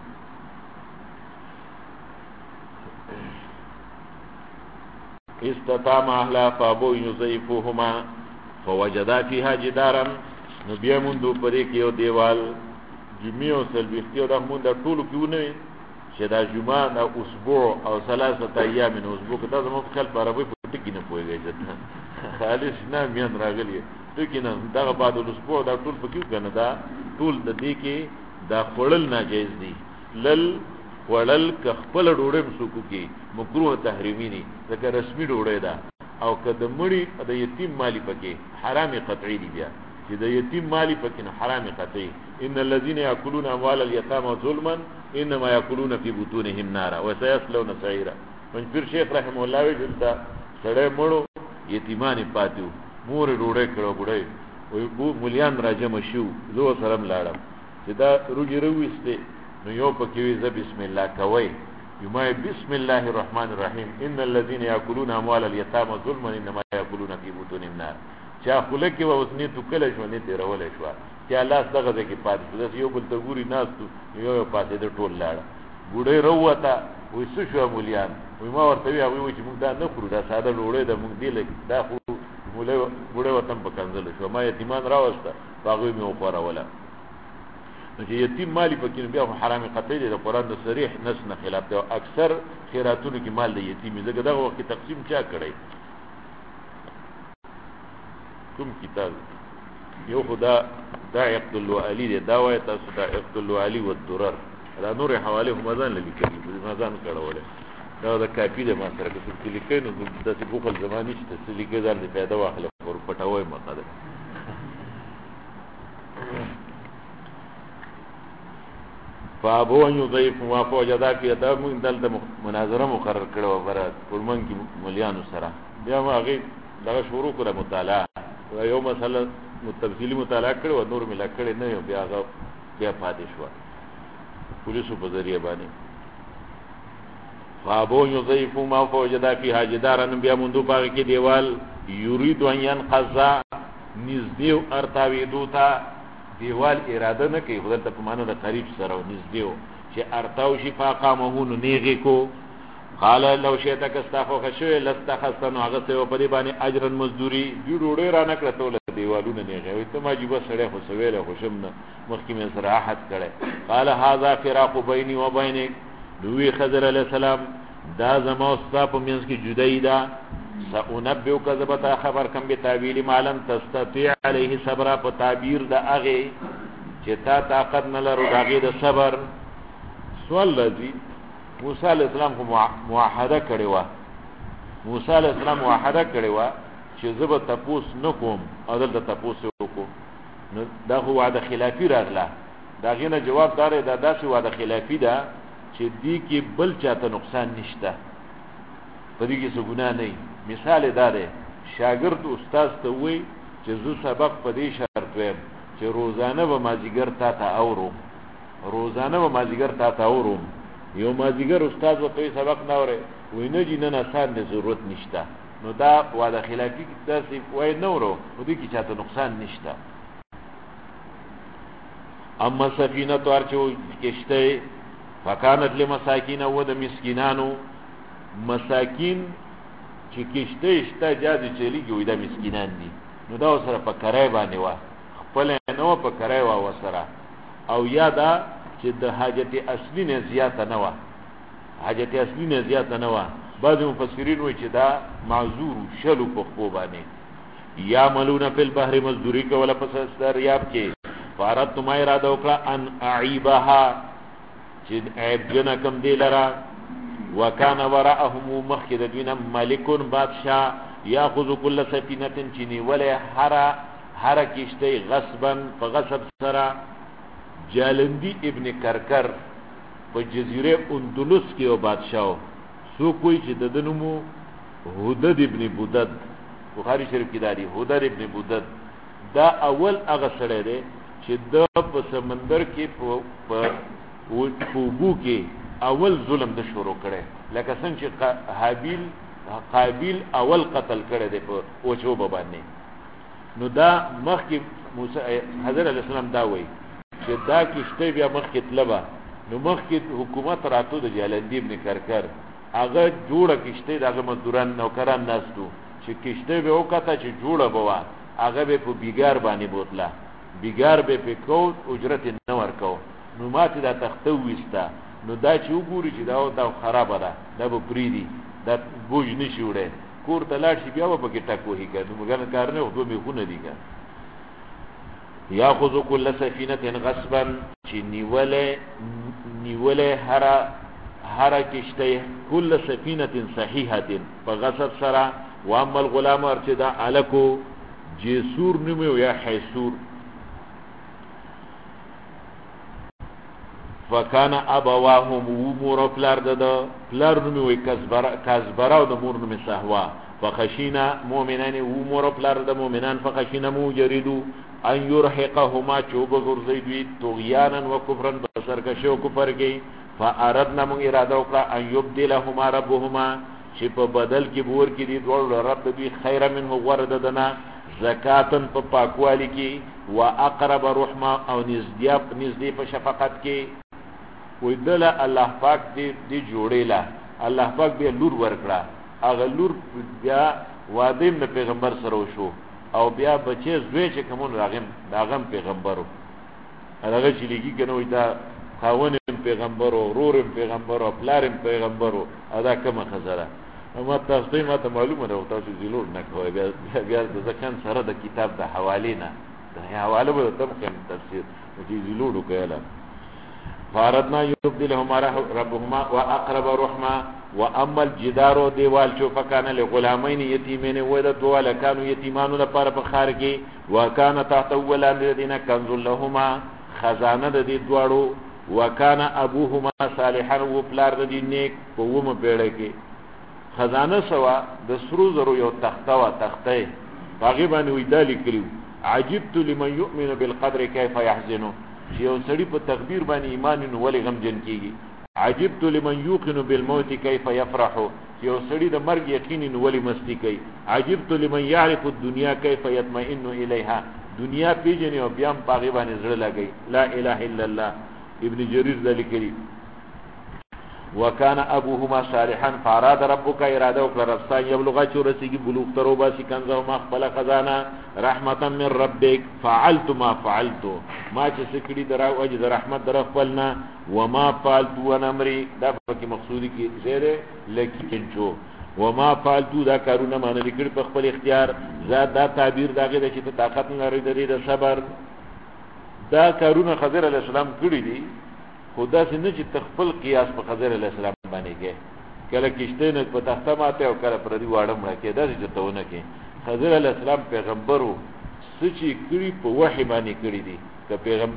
استطعم اهلا فابو یضیفوهما فوجدا فيها جدارا. نو بیا مونږ پرې کې یو دیوال جمعې او سلبختي او دا مونږ د ټولو کې ونه چې دا جمعه دا اسبوع او 3 ایام نو اسبوع دا زموږ خپل عربي په ټکی نه پويږي ځکه خالص نه میان راغلی ټکی نه دا بعد الاسبوع دا ټول پکې کنه، دا ټول د دې کې دا خړل ناجیز دي. خړل ک خپل ډوړې مسوکو کې مکروه تحریمی دي، ځکه رسمي ډوړې ده. او که د مړي د یتیم مالی پکې حرام قطعی دي، بیا چې د یتیم مالی پکې حرام قطعی. ان الذين ياكلون اموال اليتامى ظلما انما ياكلون في بطونهم نارا وسيصلون سعيرا. منفر شیخ رحم الله وی دلته سړی مړو یتیمان پاتیو، مور ډوړې کړو، بډای وي بو مليان راجم شو، زو سلام لاړم چې دا روجي رويسته، نو یو پکې وی ز بسم الله کوي، یما بسم الله الرحمن الرحیم ان الذين ياكلون اموال اليتامى ظلما انما ياكلون في بطونهم نار. چا خلک و وسنی تو کله شو نه تیرول شو چې الله دغه کې پات شو یو بل ته ګوري ناس یو پاتې د ټول لاړ ګوډې روته وې څه شو مولیان وې ما ورته وی چې موږ دا نه خورو دا ساده ډوړې د موږ دی لکه دا خو مولای ګوډې وطن په کنزل شو ما یتیمان راوسته باغوي مې وخوره ولا چې یتیم مالی پکې بیا حرام قطعی دی د قران د صریح نص نه خلاف دی او اکثر خیراتونو کې مال د یتیم زګه دغه وخت تقسیم چا کړی کوم کتاب یو خدا دا عقد الوالي دی دا وای تاسو دا عقد الوالي والدرر دا نور حواله هم ځان لیکلي ما ځان کړهوله دا د کاپی د ما سره کې لیکي نو د بوخل زماني چې لیکي ځان د پیدا واخله پر پټوي مقاله فابو ان يضيف ما فوجدا في ادب من دلته مناظره مقرر کړو غره ټولمن کې مليانو سره بیا ما هغه دا شروع کړه مطالعه یو مسله تفصیلی مطالعه کړو نور ملا کړي نه بیا هغه بیا پاتې شو پولیسو په ذریعہ باندې فابو يضيف ما فوجدا في حاجدارن بیا مندو پاګه کې دیوال یرید ان ينقضا نزدیو ارتاوی دوتا دیوال اراده نه کوي خدای ته په معنا د قریب سره نږدېو چې ارتاو شي فاقامهونو نیغه کو قال لو شئتك استغفر خشوه لستخستن هغه ته په دې باندې اجر مزدوري دی ډوړې را نه کړته ول دیوالونه نیغه وي ته ما جيبه سره خو سویل خوشم نه مخکې مې صراحت کړي قال هذا فراق بيني وبينك دوی خضر علیہ السلام دا زما استا په منځ کې جدای دا سأنبئك ذبتا خبر کم بتاویل ما لم تستطيع عليه صبر په تعبیر د هغه چې تا طاقت نه لرو د هغه د صبر سوال لذي موسی علیہ السلام کو موحده کړي وا موسی علیہ السلام موحده کړي وا چې زب تپوس نکوم او دلته تپوس وکړو نو دا هو وعده خلافی راغله دا غینه جواب دار دا داسې وعده خلافی ده چې دی کې بل چاته نقصان نشته په دې کې څه ګناه نه مثال داره شاګرد استاد ته وای چې زو سبق په دې شرط وایم چې روزانه به مازیګر تا اورو روزانه به مازیګر تا اورو یو مازیګر استاد ته سبق نه اوره وینه جن نه آسان دي ضرورت نشته نو دا وعده خلافی کې تاسو وای نه اورو په دې کې چاته نقصان نشته اما سفینه تورچو کشته فکانت لمساکین و د مسکینانو مساکین چې کشته اشته جادي چلیږي وې د مسکینان دي نو دا سره په کرای باندې وا خپل نو په کرای وا وسره او یادا چې د حاجت اصلي نه زیاته نه وا حاجت اصلي نه زیاته نه وا بعض مفسرین وایي چې دا معذور شلو په خو باندې یا ملون فی البحر مزدوری کوله پس دریاب کې فارت ما اراده وکړه ان اعيبها چې عیب جنا کم دی لرا وکانه وراءهم مخکد دینه ملکون بادشاہ یاخذ كل سفینه چنی ولا هر کشته غصبا فغصب سرا جالندی ابن کرکر په جزیره اندلس کې او بادشاہ سو کوئی چې ددنمو هودد ابن بودد بخاری شریف کې داري هودد ابن بودد دا اول هغه سره دی چې د په سمندر کې په وګو کې اول ظلم د شروع کړي لکه څنګه چې قابیل اول قتل کړي دی په اوچو باندې نو دا مخکې موسی حضرت علیہ السلام دا وایي چې دا کشته بیا مخکې تلبا نو مخکې حکومت راتو د جالندی ابن کرکر هغه جوړه کشته دغه مزدوران نوکران ناستو چې کشته به وکړه چې جوړه بوا هغه به په بیګار باندې بوتله بیګار به په کو اجرت نه ورکو نو ماته دا تخته وستا نو دا چې وګوري چې دا خراب ده دا به پریدي دا بوج نشي وړي کور ته لاړ شي بیا به کې ټکو هی کړي موږ نه کار نه خو به خونه دي ګا یاخذ كل سفینه غصبا چې نیوله هر کشته كل سفینه صحیحه بغصب سرا واما الغلام ارشدا الکو جسور نمو یا حیسور فکان ابواهم ومور پلار نمو کزبرا و د مور نمو سهوا فخشینا مؤمنان ومور پلار د مؤمنان فخشینا مجردو ان یرحقهما چوب غرزیدوی طغیانا و کفرن بسرکشی و کفر گئی فاردنا من اراده وکړه ان يبدلهما ربهما چې په بدل کې بور کې دي دوړ رب دې خیر منه ورد دنا زکاتن په پاکوالی کې واقرب رحمه او نزدې په شفقت کې وې دل الله پاک دې جوړېلا الله پاک به لور ورکړه هغه لور بیا وادم د پیغمبر سره وشو او بیا بچي زوی چې کوم راغم پیغمبرو هغه چې لګي کنه وې دا خاون پیغمبرو رور پیغمبرو پلارم پیغمبرو ادا کومه خزره اما تاسو ته ماته معلومه ده تاسو زیلور نه کوی بیا د ځکان سره د کتاب د حواله نه د حواله به تم تفسیر چې زیلور وکړه فاردنا يبدلهما ربهما واقرب رحمه واما الجدار دیوال شو فكان لغلامين يتيمين ولدوا كانوا يتيمان لپاره په خار کې وكان تحت ولان الذين كنز لهما خزانه د دې دواړو وكان ابوهما صالحا وپلار د دې نیک په ومه پیړه کې خزانه سوا د سرو زرو یو تخته باغی باندې وېدالي کړو عجبت لمن يؤمن بالقدر كيف يحزن چې یو سړی په تقدیر باندې ایمان نو ولې غم جن کیږي عجبت لمن يوقن بالموت كيف يفرح چې یو سړی د مرګ یقین نو ولې مستی کوي عجبت لمن يعرف الدنيا كيف يطمئن اليها دنیا پیژنې او بیا باغی باندې زړه لګي لا اله الا الله ابن جرير ذلکری وكان ابوهما صالحا فاراد ربك اراده وکړه رسا یبلغ چورسیږي بلوغ تروبا سکنزو ما خپل خزانه رحمتا من ربك فعلت ما فعلت ما چې سکړي درا وجه د رحمت در خپلنا وما فعلت ونمري دا پکې مقصودی کې زیره لکینچو وما فعلت دا کارونه معنی لیکل په خپل اختیار زاد دا تعبیر داګه د چې طاقت نه لري د صبر دا کارونه خضر علی السلام کړی دي خدا سے نه چې تخپل قیاس په خضر علی السلام باندې کې کله کېشته نه په تخته ماته او کله پر دی واړه مړه کې دا چې تهونه کې خضر علی السلام پیغمبرو سچې کړی په وحی باندې کړی دي ته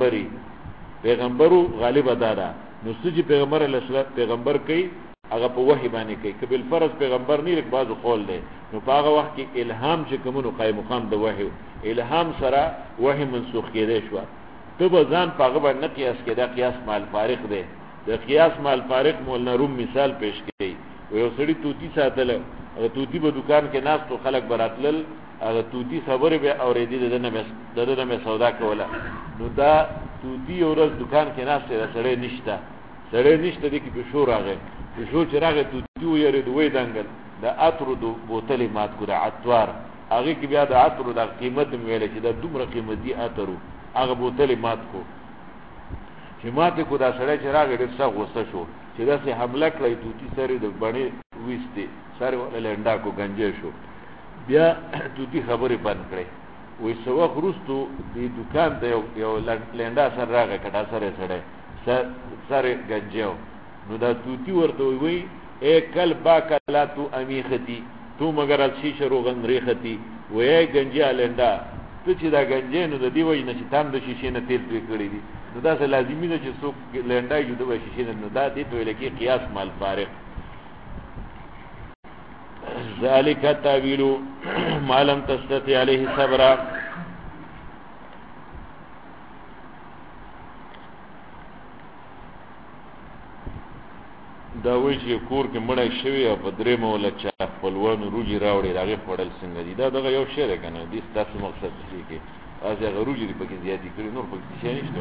پیغمبرو غالب دادا نو سچې پیغمبر علی السلام پیغمبر کوي هغه په وحی باندې کوي کبل فرض پیغمبر نه لیک بعض قول دی نو په هغه وخت کې الهام چې کومو قائم مقام د وحی الهام سره وحی منسوخ کېده شو تو بزان پاغه باندې قیاس کړه قیاس مال فارق دی د قیاس مال فارق مولانا روم مثال پیش کړي یو سړی توتی ساتل او توتی په دکان کې ناس تو خلک براتل هغه توتی خبره به اورېدي دنه مې سودا کوله نو دا توتی اورز دکان کې ناس ته سړی نشته دي کې په شور راغی په شور چې راغی توتی ويره دوی دنګل د اترو دو بوتلې مات کو د عطوار هغه کې بیا د اترو د قیمت ویل چې د دومره قیمتي اترو هغه بوتلې مات کو چې ماته کو دا سړی چې راغی ډېر څه غوسه شو چې داسې حمله کړی توتی سره د بڼې وېستې سره ولا لنډا کو گنجې شو بیا توتی خبرې بند کړې وې سوا خروستو د دکان ته یو لنډا سره راغی کټا سره گنجیو نو دا توتی ورته وی اے کل با کلا تو امیختی تو مگر شیشه روغن ریختی وې گنجیا لنډا ته چې دا گنجې نو د دی وای نه چې تام د شیشې نه تیل توی کړی دي نو دا څه لازمي نه چې څوک لنډای جو د شیشې نو دا دې ته لکه قیاس مال فارق ذالک تعویل ما لم تستطع علیه صبر دا وایي چې کور کې مړی شوی او په درې مولا چا خپلوانو روجي راوړي هغه خپل څنګه دي دا دغه یو شی دی کنه دې تاسو مقصد څه کې هغه روجي پکې زیاتی کړی نور پکې شي نشته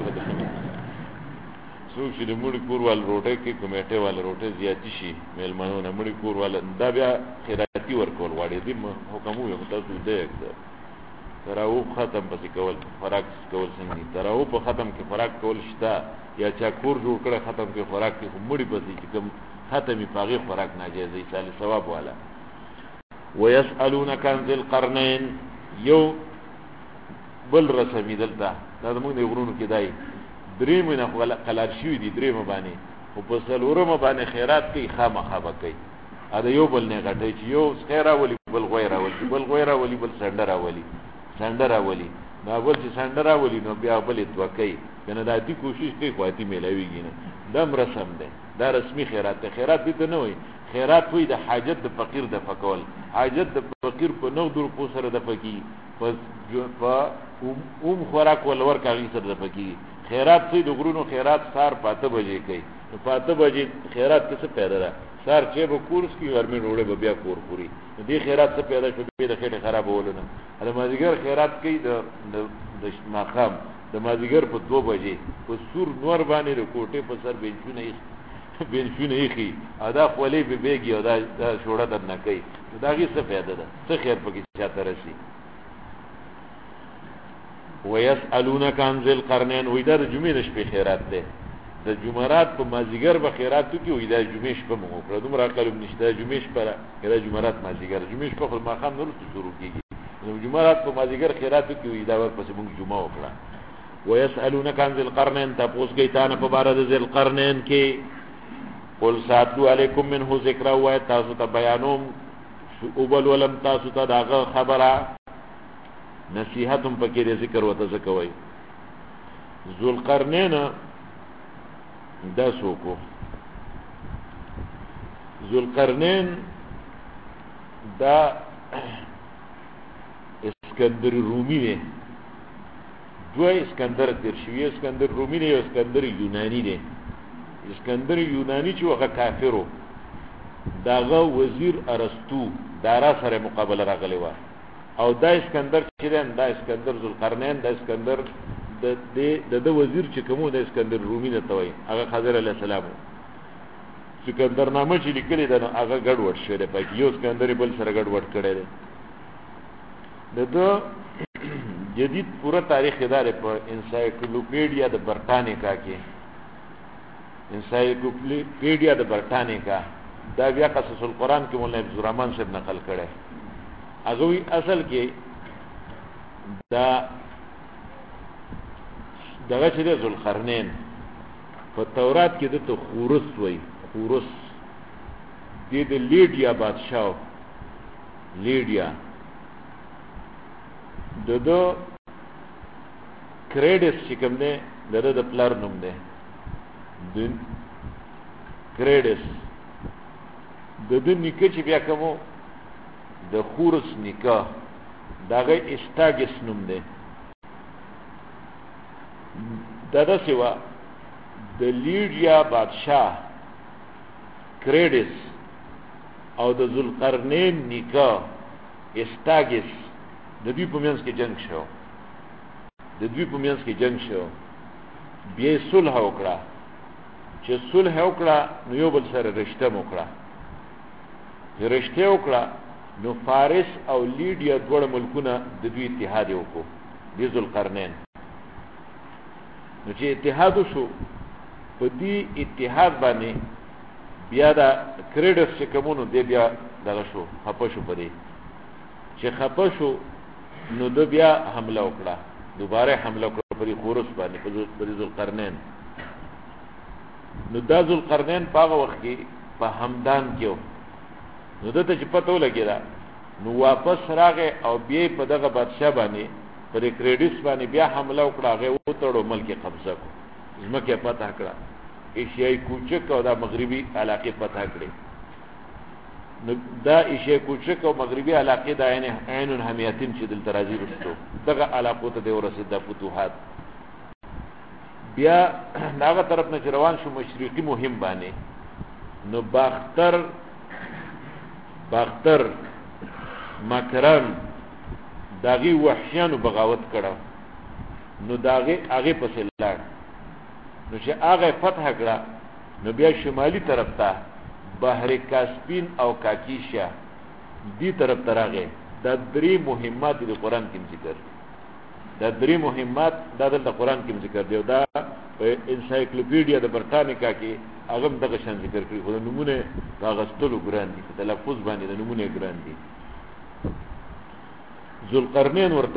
څو چې د مړي کور وال روټه کې کمیټه وال روټه زیاتی شي مېلمنو مړي کور وال دا بیا خیراتی ورکول غواړي دې حکم یو تاسو دې تراو ختم پسې کول فراق کول څنګه تراو په ختم کې فراق کول شته یا چا کور جوړ کړه ختم کې خوراک کې مړي پسې چې کوم ختمي پاغي خوراک ناجیز دی سال ثواب والا ويسالونك عن ذي القرنين یو بل رسمي دلته دا موږ نه غرونو کې دای درې مینه قلار شوی دي درې مبانه او په سلوره مبانه خیرات کې خامخا کوي دا یو بل نه غټي چې یو خیره ولي بل غویره ولي بل سندره ولي دا بل چې سندره ولي نو بیا بل توکي کنه دا دې کوشش کوي خواتی ملويږي نه دم رسم ده دا رسمي خیرات دې نه وي خیرات وي د حاجت د فقیر د فکول حاجت د فقیر په نو در په سره د فقیر په خوراک ولور کاږي سره د فقیر خیرات وي د غرونو خیرات سار پاته بجې کوي پاته بجې خیرات کې څه پیدا ده سار چې به کورس کې ګرمي ډوړې به بیا کور پوری دې خیرات څه پیدا شو به د خېټه خرابول نه د مازیګر خیرات کې د ماقام د مازیګر په 2 بجې په سور نور باندې د کوټې په سر بنچونه یې ادا خولې به بیګي او دا شوړه در نه کوي دا غي څه پیدا ده څه خیر پکې چاته راشي ويسالونك عن ذي القرنين وېدا د جمعې د شپې خیرات ده د جمعرات په مازیګر به خیراتو کې وېدا جمعې شپه مو کړو دومره کلم نشته جمعې شپه را جمعرات مازیګر جمعې شپه خو ماخام نور شروع کیږي نو جمعرات په مازیګر خیراتو کې وېدا ورپسې موږ جمعه وکړه ويسالونك عن ذي القرنين تاسو کې تانه په بار د ذي القرنين کې قل ساتلو علیکم منه ذکر و تاسو ته بیانوم اوبل ولم تاسو ته داغه خبره نصیحتم پکې ذکر وته زکوي ذوالقرنین دا سوکو ذوالقرنین دا اسکندر رومی دی دوه اسکندر تیر شوی اسکندر رومی دی او اسکندر یونانی دی اسکندر یونانی چې هغه کافرو داغه وزیر ارسطو دارا سره مقابله راغلی و او دا اسکندر چې دا اسکندر ذوالقرنین دا اسکندر د وزیر چې کومو د اسکندر رومی نه توي هغه خضر علیه السلام اسکندر نامه چې لیکلی دا هغه ګډوډ شوی دی پکې یو اسکندر بل سره ګډوډ کړی دی د جدید پورا تاریخ اداره په انسایکلوپیډیا د برټانیکا کې انسایکلوپیډیا د برټانیکا دا بیا قصص القرآن کې مولانا عبدالرحمن صاحب نقل کړي هغه وی اصل کې دا دغه چې ذوالقرنین په تورات کې د خورس وای خورس د لیډیا بادشاہ لیډیا دغه کریډس چې کوم دی دغه د پلار نوم دی د کریډس د نیکه چې بیا کومو د خورس نیکه دغه استاګس نوم دی دغه سیوا د لیډیا بادشاہ کریډس او د ذوالقرنین نیکه استاګس د دوی په منځ کې جنگ شو بیا صلح وکړه چې صلح وکړه نو یو بل سره رشته وکړه نو فارس او لیډیا دوه ملکونه د دوی اتحاد وکړو د ذوالقرنین نو چې اتحاد شو په دې اتحاد باندې بیا دا کریډس چې کومونو دی بیا دغه شو خپه شو په دې چې خپه شو نو د بیا حمله وکړه دوباره حمله وکړه په خورس باندې په ذوالقرنین نو دا ذوالقرنین په هغه وخت کې په همدان کې نو دته چې پته ولګیدا نو واپس راغی او بیا په دغه بادشاہ باندې پر کریډس باندې بیا حمله وکړه هغه وټړو ملک قبضه کو ځمکه فتح کړه ایشیای کوچک او دا مغربي علاقې فتح کړې نو دا ایشیای کوچک او مغربي علاقې دا عین الحمیتین چې دل ترازی رسو دغه علاقو ته د ورسید د فتوحات بیا داغه طرف نه روان شو مشرقي مهم باندې نو باختر مکران داغي وحشیانو بغاوت کړه نو داغه هغه پسې لاړ نو چې هغه فتح کړه نو بیا شمالي طرف ته بحر کاسپین او کاکیشیا دی طرف ته راغی دا درې مهمات د قران کې ذکر دا درې مهمات د قران کې ذکر دی دا په انسایکلوپیډیا د برټانیکا کې هغه دغه شان ذکر کړی خو نمونه دا غستلو ګران دي تلفظ باندې د نمونه ګران دي ذوالقرنین ورته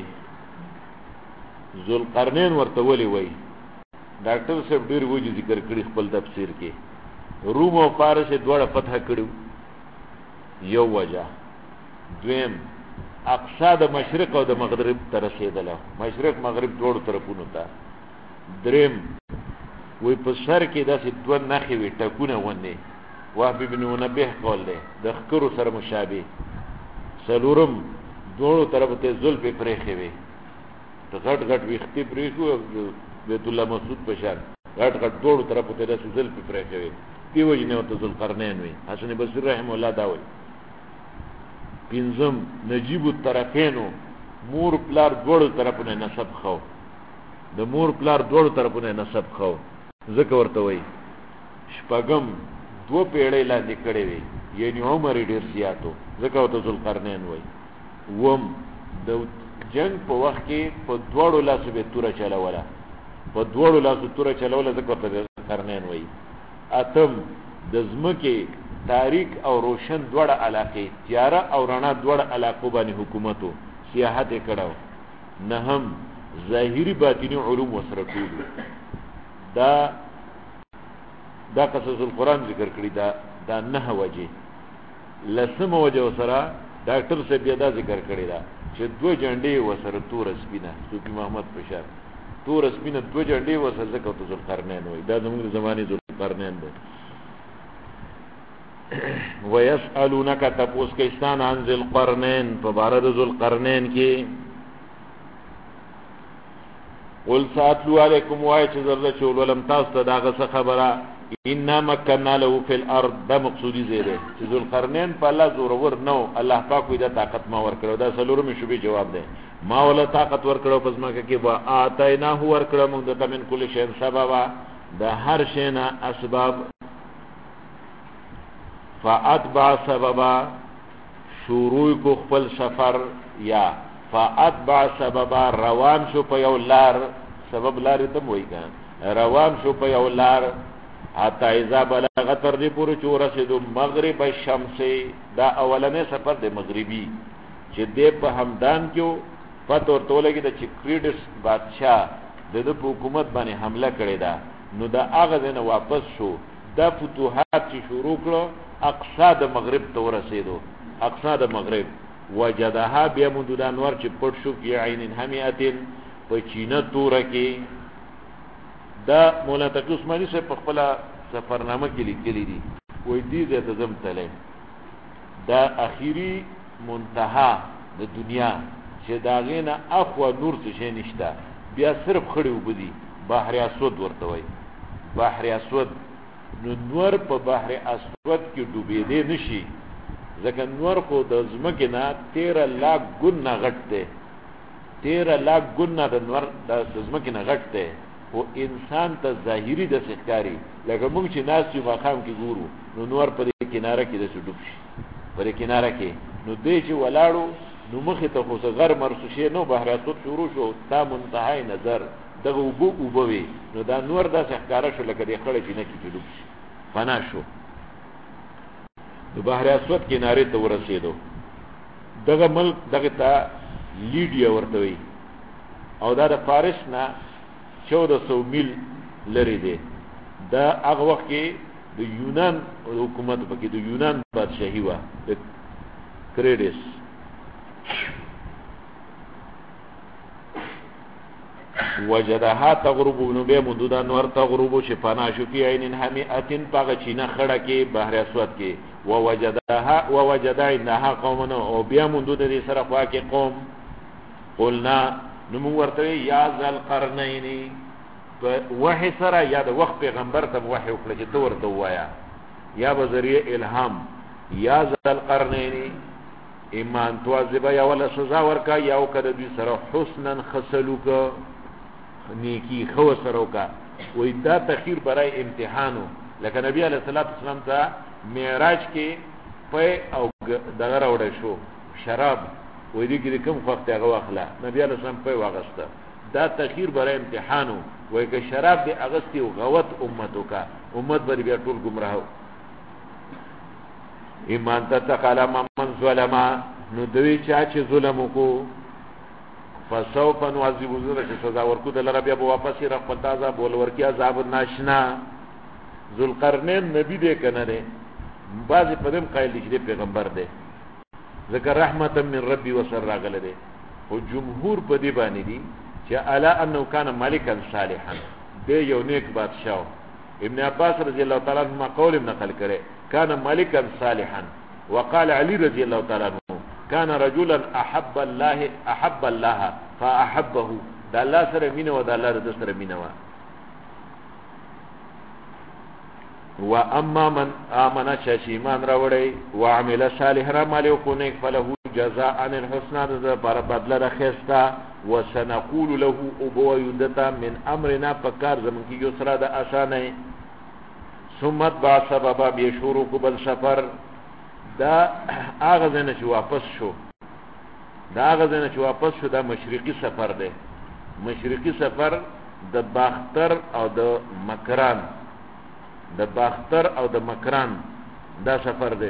ولي وای ډاکټر صاحب ډیر وجه ذکر کړی خپل تفسیر کې روم او فارس دواړه فتح کړو یو وجه دویم اقصا د مشرق او د مغرب ته رسیدله مشرق مغرب دواړو طرفونو ته دریم وی په سر کې داسې دوه نښې وي ټکونه غوندې وهب بن منبه قول دی د ښکرو سره مشابه څلورم دواړو طرفو ته زلفې پرېښې وي غټ ویښتې پرېښو بیت الله مسعود په شان غټ غټ دوړو طرف ته د سوزل په پرې کوي دی وجه نه ته ذوالقرنین وي حسن بصری رحم الله دا وي پنځم نجیب الطرفینو مور پلار دوړو طرفونه نسب خو د مور پلار دوړو طرفونه نسب خو ذکر ورته وي شپږم دو پیړې لاندې کړې وي یعنی عمر ډیر زیاتو ذکر ورته ذوالقرنین وي وم د جنگ په وخت کې په دوړو لاسو به توره چلوله په دوړو لاسو توره چلوله ذکر ورته ذوالقرنین وي اتم د زمکه تاریک او روشن دوړه علاقه تیاره او رڼا دوړه علاقو باندې حکومتو سیاحت کړو نهم ظاهری باطنی علوم وسره ټول دا قصص القرآن ذکر کړی دا نه وجه لسم وجه وسره ډاکټر صاحب دا ذکر کړی دا چې دو جنډې وسره تور سپینه صوفي محمد بشار تور سپینه دو جنډې وسره ذکر ذوالقرنین وای دا زموږ زمانه ذوالقرنین دی ويسألونك تپوس کستان عن ذی القرنین فبارد ذو القرنین کی قل ساتلو علیکم وای چې زرد چول ولم تاسو داغه څه خبره ان مکننا له فی الارض دا مقصودی زیره چې ذو القرنین په الله زور ور نو الله پاک وی دا طاقت ما ور کړو دا سلورم شوبې جواب ده ما ولا طاقت ور کړو پس ما کې با اتینا هو ور کړو موږ د تمن کل شی سببا د هر شی نه اسباب فاتبع سببا شروع کو خپل سفر یا فاتبع سببا روان شو په یو لار سبب لار ته وای کان روان شو په یو لار حتی اذا بلغ تر دې پورې چې ورسېدو مغرب الشمس دا اولنې سفر د مغربي چې دې په همدان کې پته ورته لګي د چکریډس بادشاہ د حکومت باندې حمله کړې ده نو دا هغه نه واپس شو دا فتوحات چې شروع کړو اقصا د مغرب ته ورسېدو اقصا د مغرب وجدها بیا مونږ د انوار چې پټ شو کې عین همیاتن په چینه توره کې دا مولانا تقی عثماني صاحب په خپل سفرنامه کې لیکلي دي وای دې ته زم تله دا اخیری منتها د دنیا چې دا غینه اخوا نور څه نشته بیا صرف خړې وبدي بحر اسود ورته وای بحر اسود نو نور په بحر اسود کې ډوبېدې نشي ځکه نور خو د زمکه نه 13 لاکھ ګنا غټ دی 13 لاکھ ګنا د نور د زمکه نه غټ دی او انسان ته ظاهري د سکاري لکه موږ چې ناس یو مقام کې ګورو نو نور په کناره کې د سډوب شي په کناره کې نو دې چې ولاړو نو مخه ته خو غر مرسوشه نو بحر اسود شروع شو تا منتهای نظر دغه وبوي نو دا نور د سکاره شو لکه د خړې چې نه کې سډوب شي فنا شو د بحر اسود کناره ته ورسېدو دغه ملک دغه ته لیډیا ورته وي او دا د فارس نه 1400 میل لري دی دا هغه وخت کې د یونان حکومت پکې د یونان بادشاہي و د کریډس وجدها تغرب نبه مدودا نور تغرب شفانا شو فی عین همیئتن پاگا چینا خڑا کی بحر اسود کی ووجدها انها قومنا او بیا مدود دی سرخوا کی قوم قلنا نمو ورطوی یا ذل قرنینی وحی سرا یا دا وقت پیغمبر تم وحی اکلا چی تو ورطو وایا یا بذریع الہام یا ذل قرنینی ایمان توازبا یا ولا سزا ورکا یا وکد دوی سرا حسنا خسلوکا نیکی خو سرو کا وې دا تخیر برای امتحانو لکه نبی علیہ الصلوۃ والسلام ته معراج کې په او دغه راوړې شو شراب وې دې کې کوم وخت هغه واخله نبی علیہ السلام په واغسته دا تخیر برای امتحانو وې که شراب دې اغستی او غوت امتو کا امت بری بیا ټول گمراه ایمان ته تقالا من ظلما نو دوی چې ظلم کو فسوف نعذب ذره چې سزا ورکو د لره بیا واپس یې رخ تازه بول ورکی عذاب ناشنا ذوالقرنین نبی دې کنه نه بعض په دې قایل دي پیغمبر دی ذکر رحمتا من ربي وسر راغله دی او جمهور په دې باندې دي چې الا انه کان ملکا صالحا دی یو نیک بادشاہ ابن عباس رضی الله تعالی عنہ قول نقل کړي کان ملکا صالحا وقال علي رضی الله تعالی عنہ كان رجلا احب الله فاحبه دا الله سره مينه و دا الله د سره مينه و و اما من امن شیمان راوړی و عمل صالح را مالو کو نیک فله جزاء الحسنى ذ بر بدل رخصتا وسنقول له ابو يدتا من امرنا فكار زمن کی یسرا د اسانه ثم با سبب به شروع کو بل سفر دا اغه نه چې واپس شو دا مشرقي سفر دی مشرقي سفر د باختر او د مکران دا سفر دی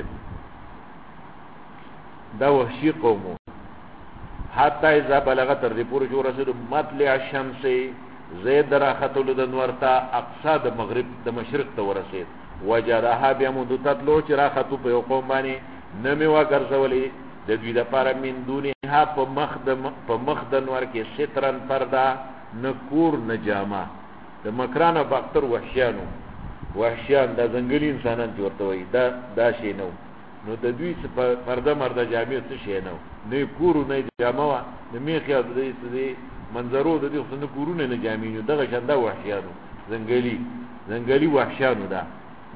دا وحشي قومو حتی اذا بلغت تر دې پورې جو رسید مطلع الشمس زید راختلو د نور تا اقصا د مغرب د مشرق ته ورسید وجرها بيمود تطلو چې راختو په قوم باندې نمی وا ګرځولې د دوی د پاره من دونها په مخ د نور کې سترن پردا نکور نجاما د مکران او باختر وحشیان د ځنګلي انسانان جوړته وي دا شی نو د دوی پرده مرده جامع څه شی نه کور نه جامه نه میخه د دې منظرو د دې خصنه کورونه نه جامع نو دغه شنده وحشیانو ځنګلي وحشیانو دا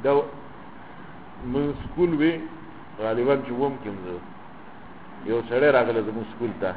من سکول وی غالبا چې ووم کوم یو سړی راغله زموږ سکول ته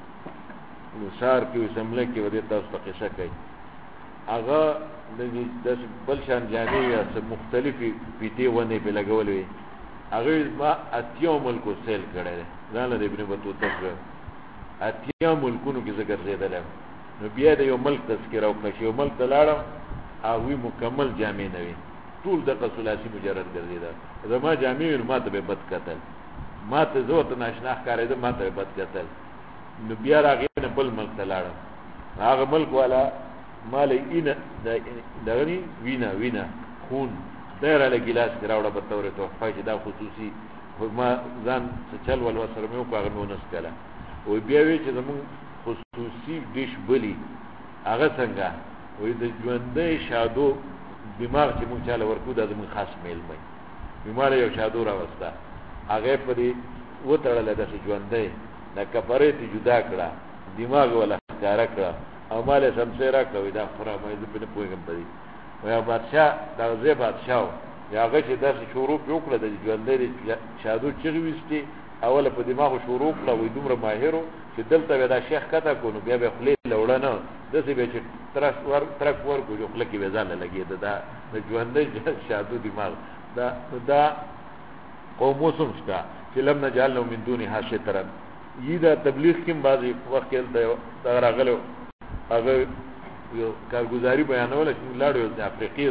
نو سار کې سمله کې ودې تاسو ته قصه کوي هغه د بل شان جامې یا مختلفي پیټې ونه په لګولې هغه ما اتیو ملکو سیل کړي ځاله ابن بطوطه اتیو ملکونو کې ذکر زیاده نو بیا د یو ملک تذکره او کښ یو ملک تلاړم او مکمل جامې نه وي ټول د قصلاسی مجرد ګرځیدا زما جامې ما ته به بد کتل ما ته زوت ناشنا ښکارېده ما ته بد کتل نو بیا راغی نه بل ملک تلاړم هغه ملک والا مال اینه دغنی وینا خون دایره له ګلاس راوړه په تورې ته فایده دا خصوصي ما ځان چل ول وسره مې کوغه نو نس کله او بیا وی چې زمون خصوصي دیش بلی هغه څنګه وې د ژوندې شادو دماغ چې مونږ چاله ورکو د زمون خاص میل مې بیمار یو شادو راوستا هغه په دې وتړل د ژوندې د کفاره ته جدا کړه دماغ ولا کار کړه او مال سمسرا کوي دا فرامه دې په پوهګم پدې ویا بادشاہ دا زه بادشاہ یا هغه چې داسې شروع وکړه د ژوندې شادو چغې وستي اوله په دماغ شروع کړه وې دومره ماهرو چې دلته دا شیخ کته کو نو بیا به خپل لوړنه دسه به چې ترک ور کو جو خپل کې وزن لګي دا د ژوندې شادو دماغ دا قوموسم شتا چې لم نجعل من دونها سترا یدا تبلیغ کې بعضی وخت دا راغلو هغه یو کارګزاري بیانول چې لاړو د افریقي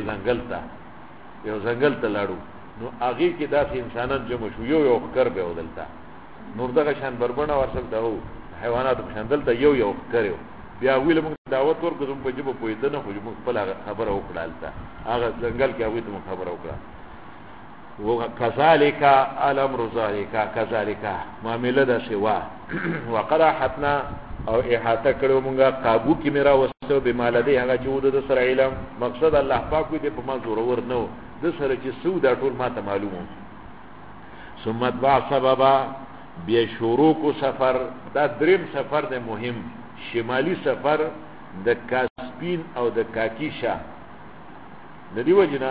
ځنګل ته لاړو نو هغه کې داسې انسانان جمع شو یو خکر به ودلتا نور دغه شان بربنه ورسل دا حیوانات شاندل ته یو خکرو بیا ویل موږ دعوت ورکړو په جبه پویته نه خو موږ خپل خبره وکړالتا هغه ځنګل کې هغه ته خبره وکړه وكذلك الامر ذلك كذلك معامله ده سوا وقرحتنا او احاطه کړو مونږه قابو کې میرا وسو به مالده هغه جوړ د سره علم مقصد الله پاک دې په ما زور ور نو د سره چې سو دا ټول ما ته معلومو ثم تبع سببا بیا شروع کو سفر دا دریم سفر ده مهم شمالي سفر د کاسپین او د کاکیشا د دې وجنه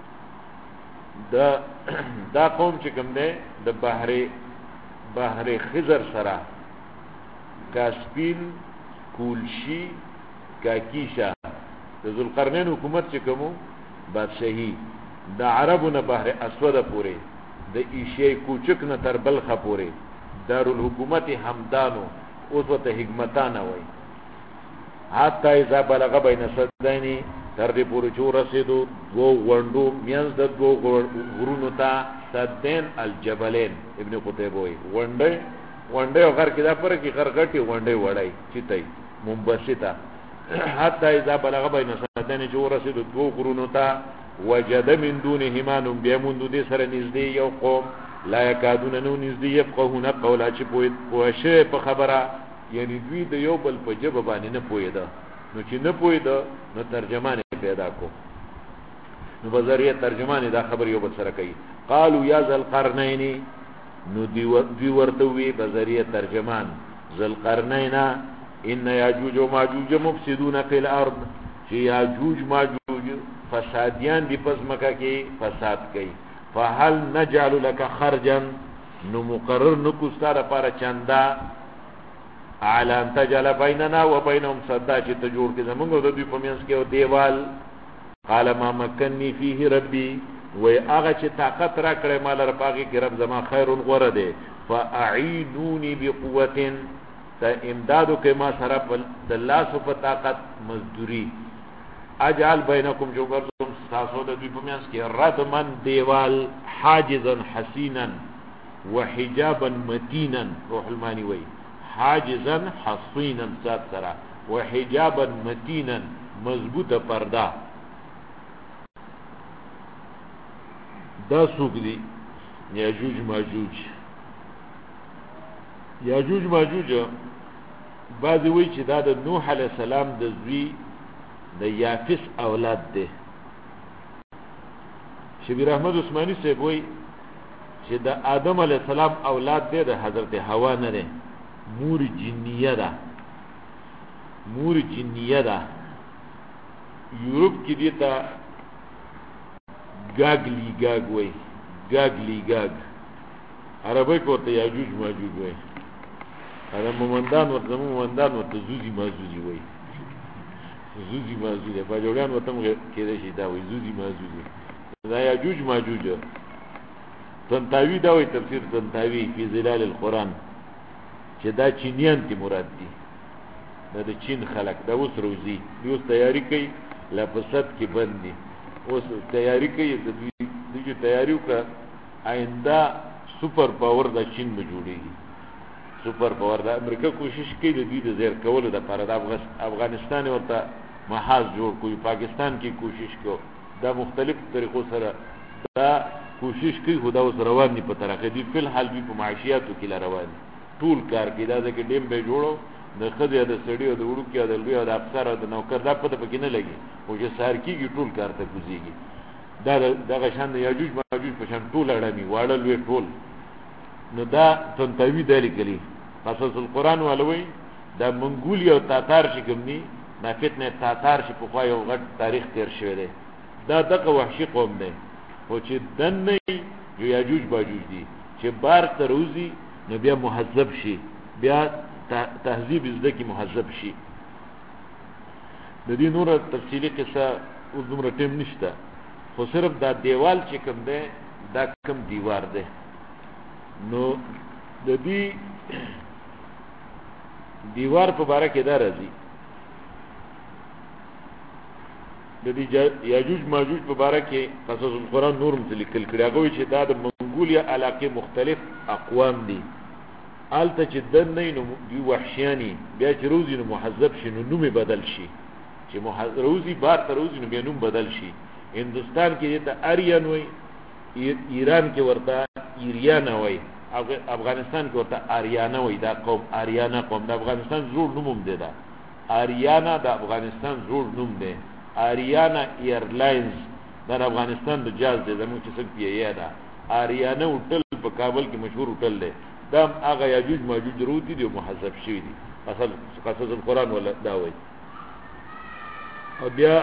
دا قوم چې کوم دی د بحر خضر سره کاسپین کولشی کاکیشا د ذوالقرنین حکومت چې کوم بادشاہي د عربو نه بحر اسود پورې د ایشیا کوچک نه تر بلخ پورې دارالحکومت همدانو اوس وته حکمتانه وای حتی اذا بلغ بین صدنی تر دې پورې چې رسیدو دو غوندو میانز د دو غرونو ته صدین الجبلین ابن قتیبه وای غونډه غر کې دا پر کې غرغټي غونډه وړای چیتای منبسطه حتی اذا بلغ بین صدنی چې رسیدو دو غرونو ته وجد من دونهما نم بيمون دې سره نږدې یو قوم لا یکادون نو نږدې يفقهون قولا چې پوښه په خبره یعنی دوی د یو بل په جبه باندې نه پوهیدا نو چې نه پوهیدا نو ترجمان پیدا کو نو بذریعہ ترجمان دا خبر یو بل سره کوي قالوا یا ذل قرنین نو دی ورته وی بذریعہ ترجمان ذل قرنین ان یاجوج و ماجوج مفسدون فی الارض چې یاجوج ماجوج فسادیان دی پس مکه کې فساد کوي. فهل نجعل لك خرجا نو مقرر نکو ستاره لپاره چندا علی ان تجعل بیننا و بینهم سدا چې ته جوړ کې زمونږ او د دوی په منځ کې او دیوال. قال ما مکننی فيه ربي وی هغه چې طاقت را کړی مال را پاږي کې رب زما خیر غوره دی. فاعینونی بقوه ته امدادو کې ما سره د لاس په طاقت مزدوری. اجعل بینکم جو ګرځوم تاسو د دوی په منځ کې ردمن دیوال حاجزا حسینا وحجابا متینا. روح المانی وی حاجزا حصینا ذات سره وحجابا متینا مضبوطه پرده. دا سوق دی یاجوج ماجوج. یاجوج ماجوج بعضی وی چې دا د نوح علیہ السلام د زوی د یافس اولاد دی. شبیر احمد عثماني صاحب وی چې د آدم علیہ السلام اولاد دی د حضرت حوا نه دی. مور جنیه ده. مور جنیه ده. یورپ کې دی ته گاگلی گاگ وی. گاگلی گاگ عربی کوته یاجوج ماجوج وی. هغه مومندان ورته مومندان ورته زوزی مازوزی وی. زوزی مازوزی په جوړان وته کېده شي دا وی زوزی مازوزی. دا یاجوج ماجوج تنتاوی دا وی تفسیر تنتاوی فی ظلال القرآن چې دا چینیان تی مراد دي. دا د چین خلق دا اوس روزي اوس تیاری کوي لپسات کې بند دي. اوس تیاری کوي د دوی تیاری وکړه آینده سپر پاور د چین به جوړیږي. سپر پاور د امریکا کوشش کوي د دوی د زیر کولو د لپاره د افغانستان ورته محاذ جوړ کوي. پاکستان کې کوشش کو دا مختلف طریقو سره دا کوشش کوي. خدا اوس روان دي په طرقه دي فل حال به په معاشياتو کې روان دي. ټول کار کې دا ځکه ډیم به جوړو د خدای د سړی او د وړو کې د لوی او د افسر او د نوکر دا پته پکې نه لګي او چې سار کېږي ټول کار ته کوزيږي. دا دغه شان د یاجوج ماجوج په شان ټول اړمي واړه لوی ټول. نو دا تنتوی د لیکلي قصص القرآن ولوي دا منګولیا او تاتار چې کومني نافتنه تاتار چې په خو یو غټ تاریخ تیر شوی دی. دا دغه وحشي قوم دی او چې دنه یاجوج ماجوج دي چې بار ته روزي نو بیا مهذب شي بیا تهذیب زده کی مهذب شي. د دې نور تفصیلی قصه اوس دومره ټیم نشته خو صرف دا دیوال چې کوم دی دا کوم دیوار دی. نو د دې دیوار په باره کې دا راځي د دې یاجوج ماجوج په باره کې قصص القرآن نور متلیکل کړي. هغه چې دا د منګولیا علاقه مختلف اقوام دي. آلته چې دن نه نو دی وحشیانی بیا چې روزي نو محذب شي نو نوم بدل شي. چې روزي بار ته روزي نو بیا نوم بدل شي. هندستان کې ته آریان وای. ایران کې ورته ایریان وای. افغانستان کې ورته آریانا وای. دا قوم آریانا قوم د افغانستان زوړ نوم دی. دا آریانا د افغانستان زوړ نوم دی. آریانا ایرلاینز د افغانستان د جاز دی زموږ چې څنګه پیه ده. آریانا هوټل په کابل کې مشهور هوټل دی. دا هغه یاجوج ماجوج روتی دی محذب شوی دی. اصل قصص القرآن ولا دا وای. او بیا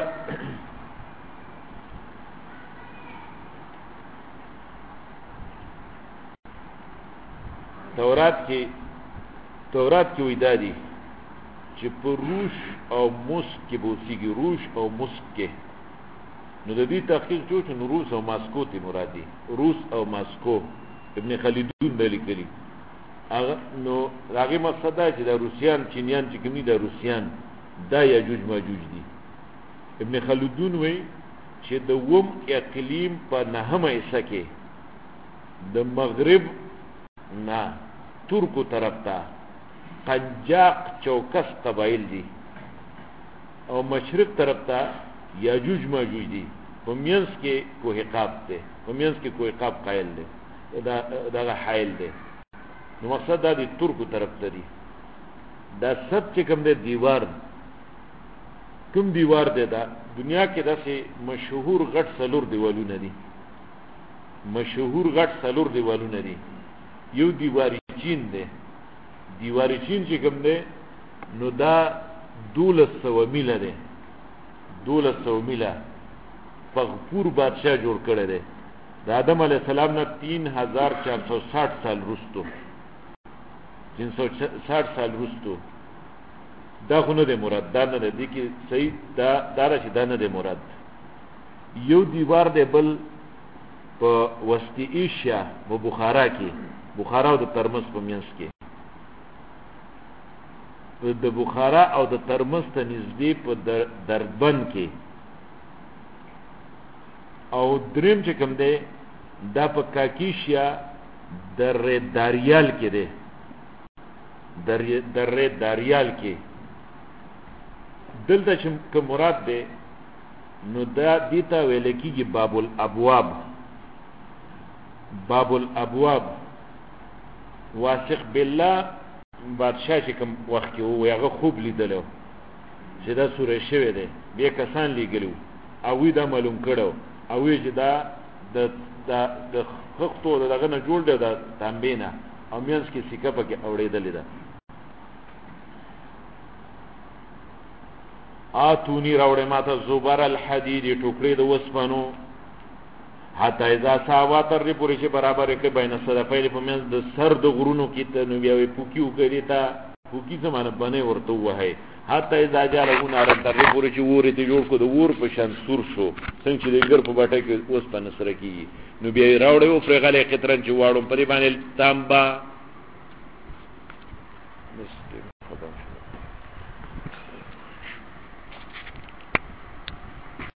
تورات کې وی دادی چې په روش او موسک کې بوسیږي. روش او موسک کې نو د دې تحقیق جوړ شو. روس او ماسکو ته مرادي. روس او ماسکو ابن خلدون د لیکلي هغه نو هغه مقصد دا چې د روسیان چینیان چې کومي د روسیان دا یاجوج ماجوج دي. ابن خلدون وی چې د وم اقلیم په نهمه حصہ کې د مغرب نه ترکو طرف ته قنجاق چوکس قبایل دي او مشرق طرف ته یاجوج ماجوج دي. په مینس کې کوه قاف ده. په مینس کې کوه قاف قائل ده. دا حایل ده. نو مقصد دا دی ترکو طرف ته دي. دا سب چې کوم دی دیوار کوم دیوار دی دا دنیا کې داسې مشهور غټ سلور دیوالونه دي. مشهور غټ سلور دیوالونه دي. یو دیواری چین دی. دیواری چین چې کوم دی نو دا 1200 میله دی. 1200 میله پغپور بادشاہ جوړ کړی دی د آدم علیه السلام نه 3460 سال وروستو 360 سال وروستو دا خو نه دی مراد دا نه دی کې صحیح دا راشي دا نه دی مراد یو دیوار دی بل په وسطی ایشیا په بخارا کې بخارا او د ترمز په منځ کې د بخارا او د ترمز ته نږدې په دربند کې او دریم چې کوم دی دا په کاکیشیا در داریال کې دی در داریال کې دلته چې کوم مراد دی نو دا دیتا ویل کېږي باب الابواب واثق بالله بادشاہ چې کوم وخت کې و هغه خوب لیدلو چې دا سوره شوی دی به کسان لیږلو او وی دا معلوم کړو او وی چې دا د خختو دغه نه جوړ دی د تانبینا او مینس کې سکه پکې اورېدلې ده آتونی راوړې ماته زبر الحدید ټوکړې د وسپنو حتی اذا ساوا تر پورې چې برابر کې بین صدفین په منځ د سر د غرونو کې ته نو بیا پوکی وکړي تا پوکی زمانه باندې ورته وای حتی اذا جالهون ار تر پورې چې ووري ته جوړ کو د ور په شان سور شو څنګه چې د ګر په باټه کې اوس په نصر کې نو بیا راوړې او فرغله قطرن چې واړو په باندې تانبا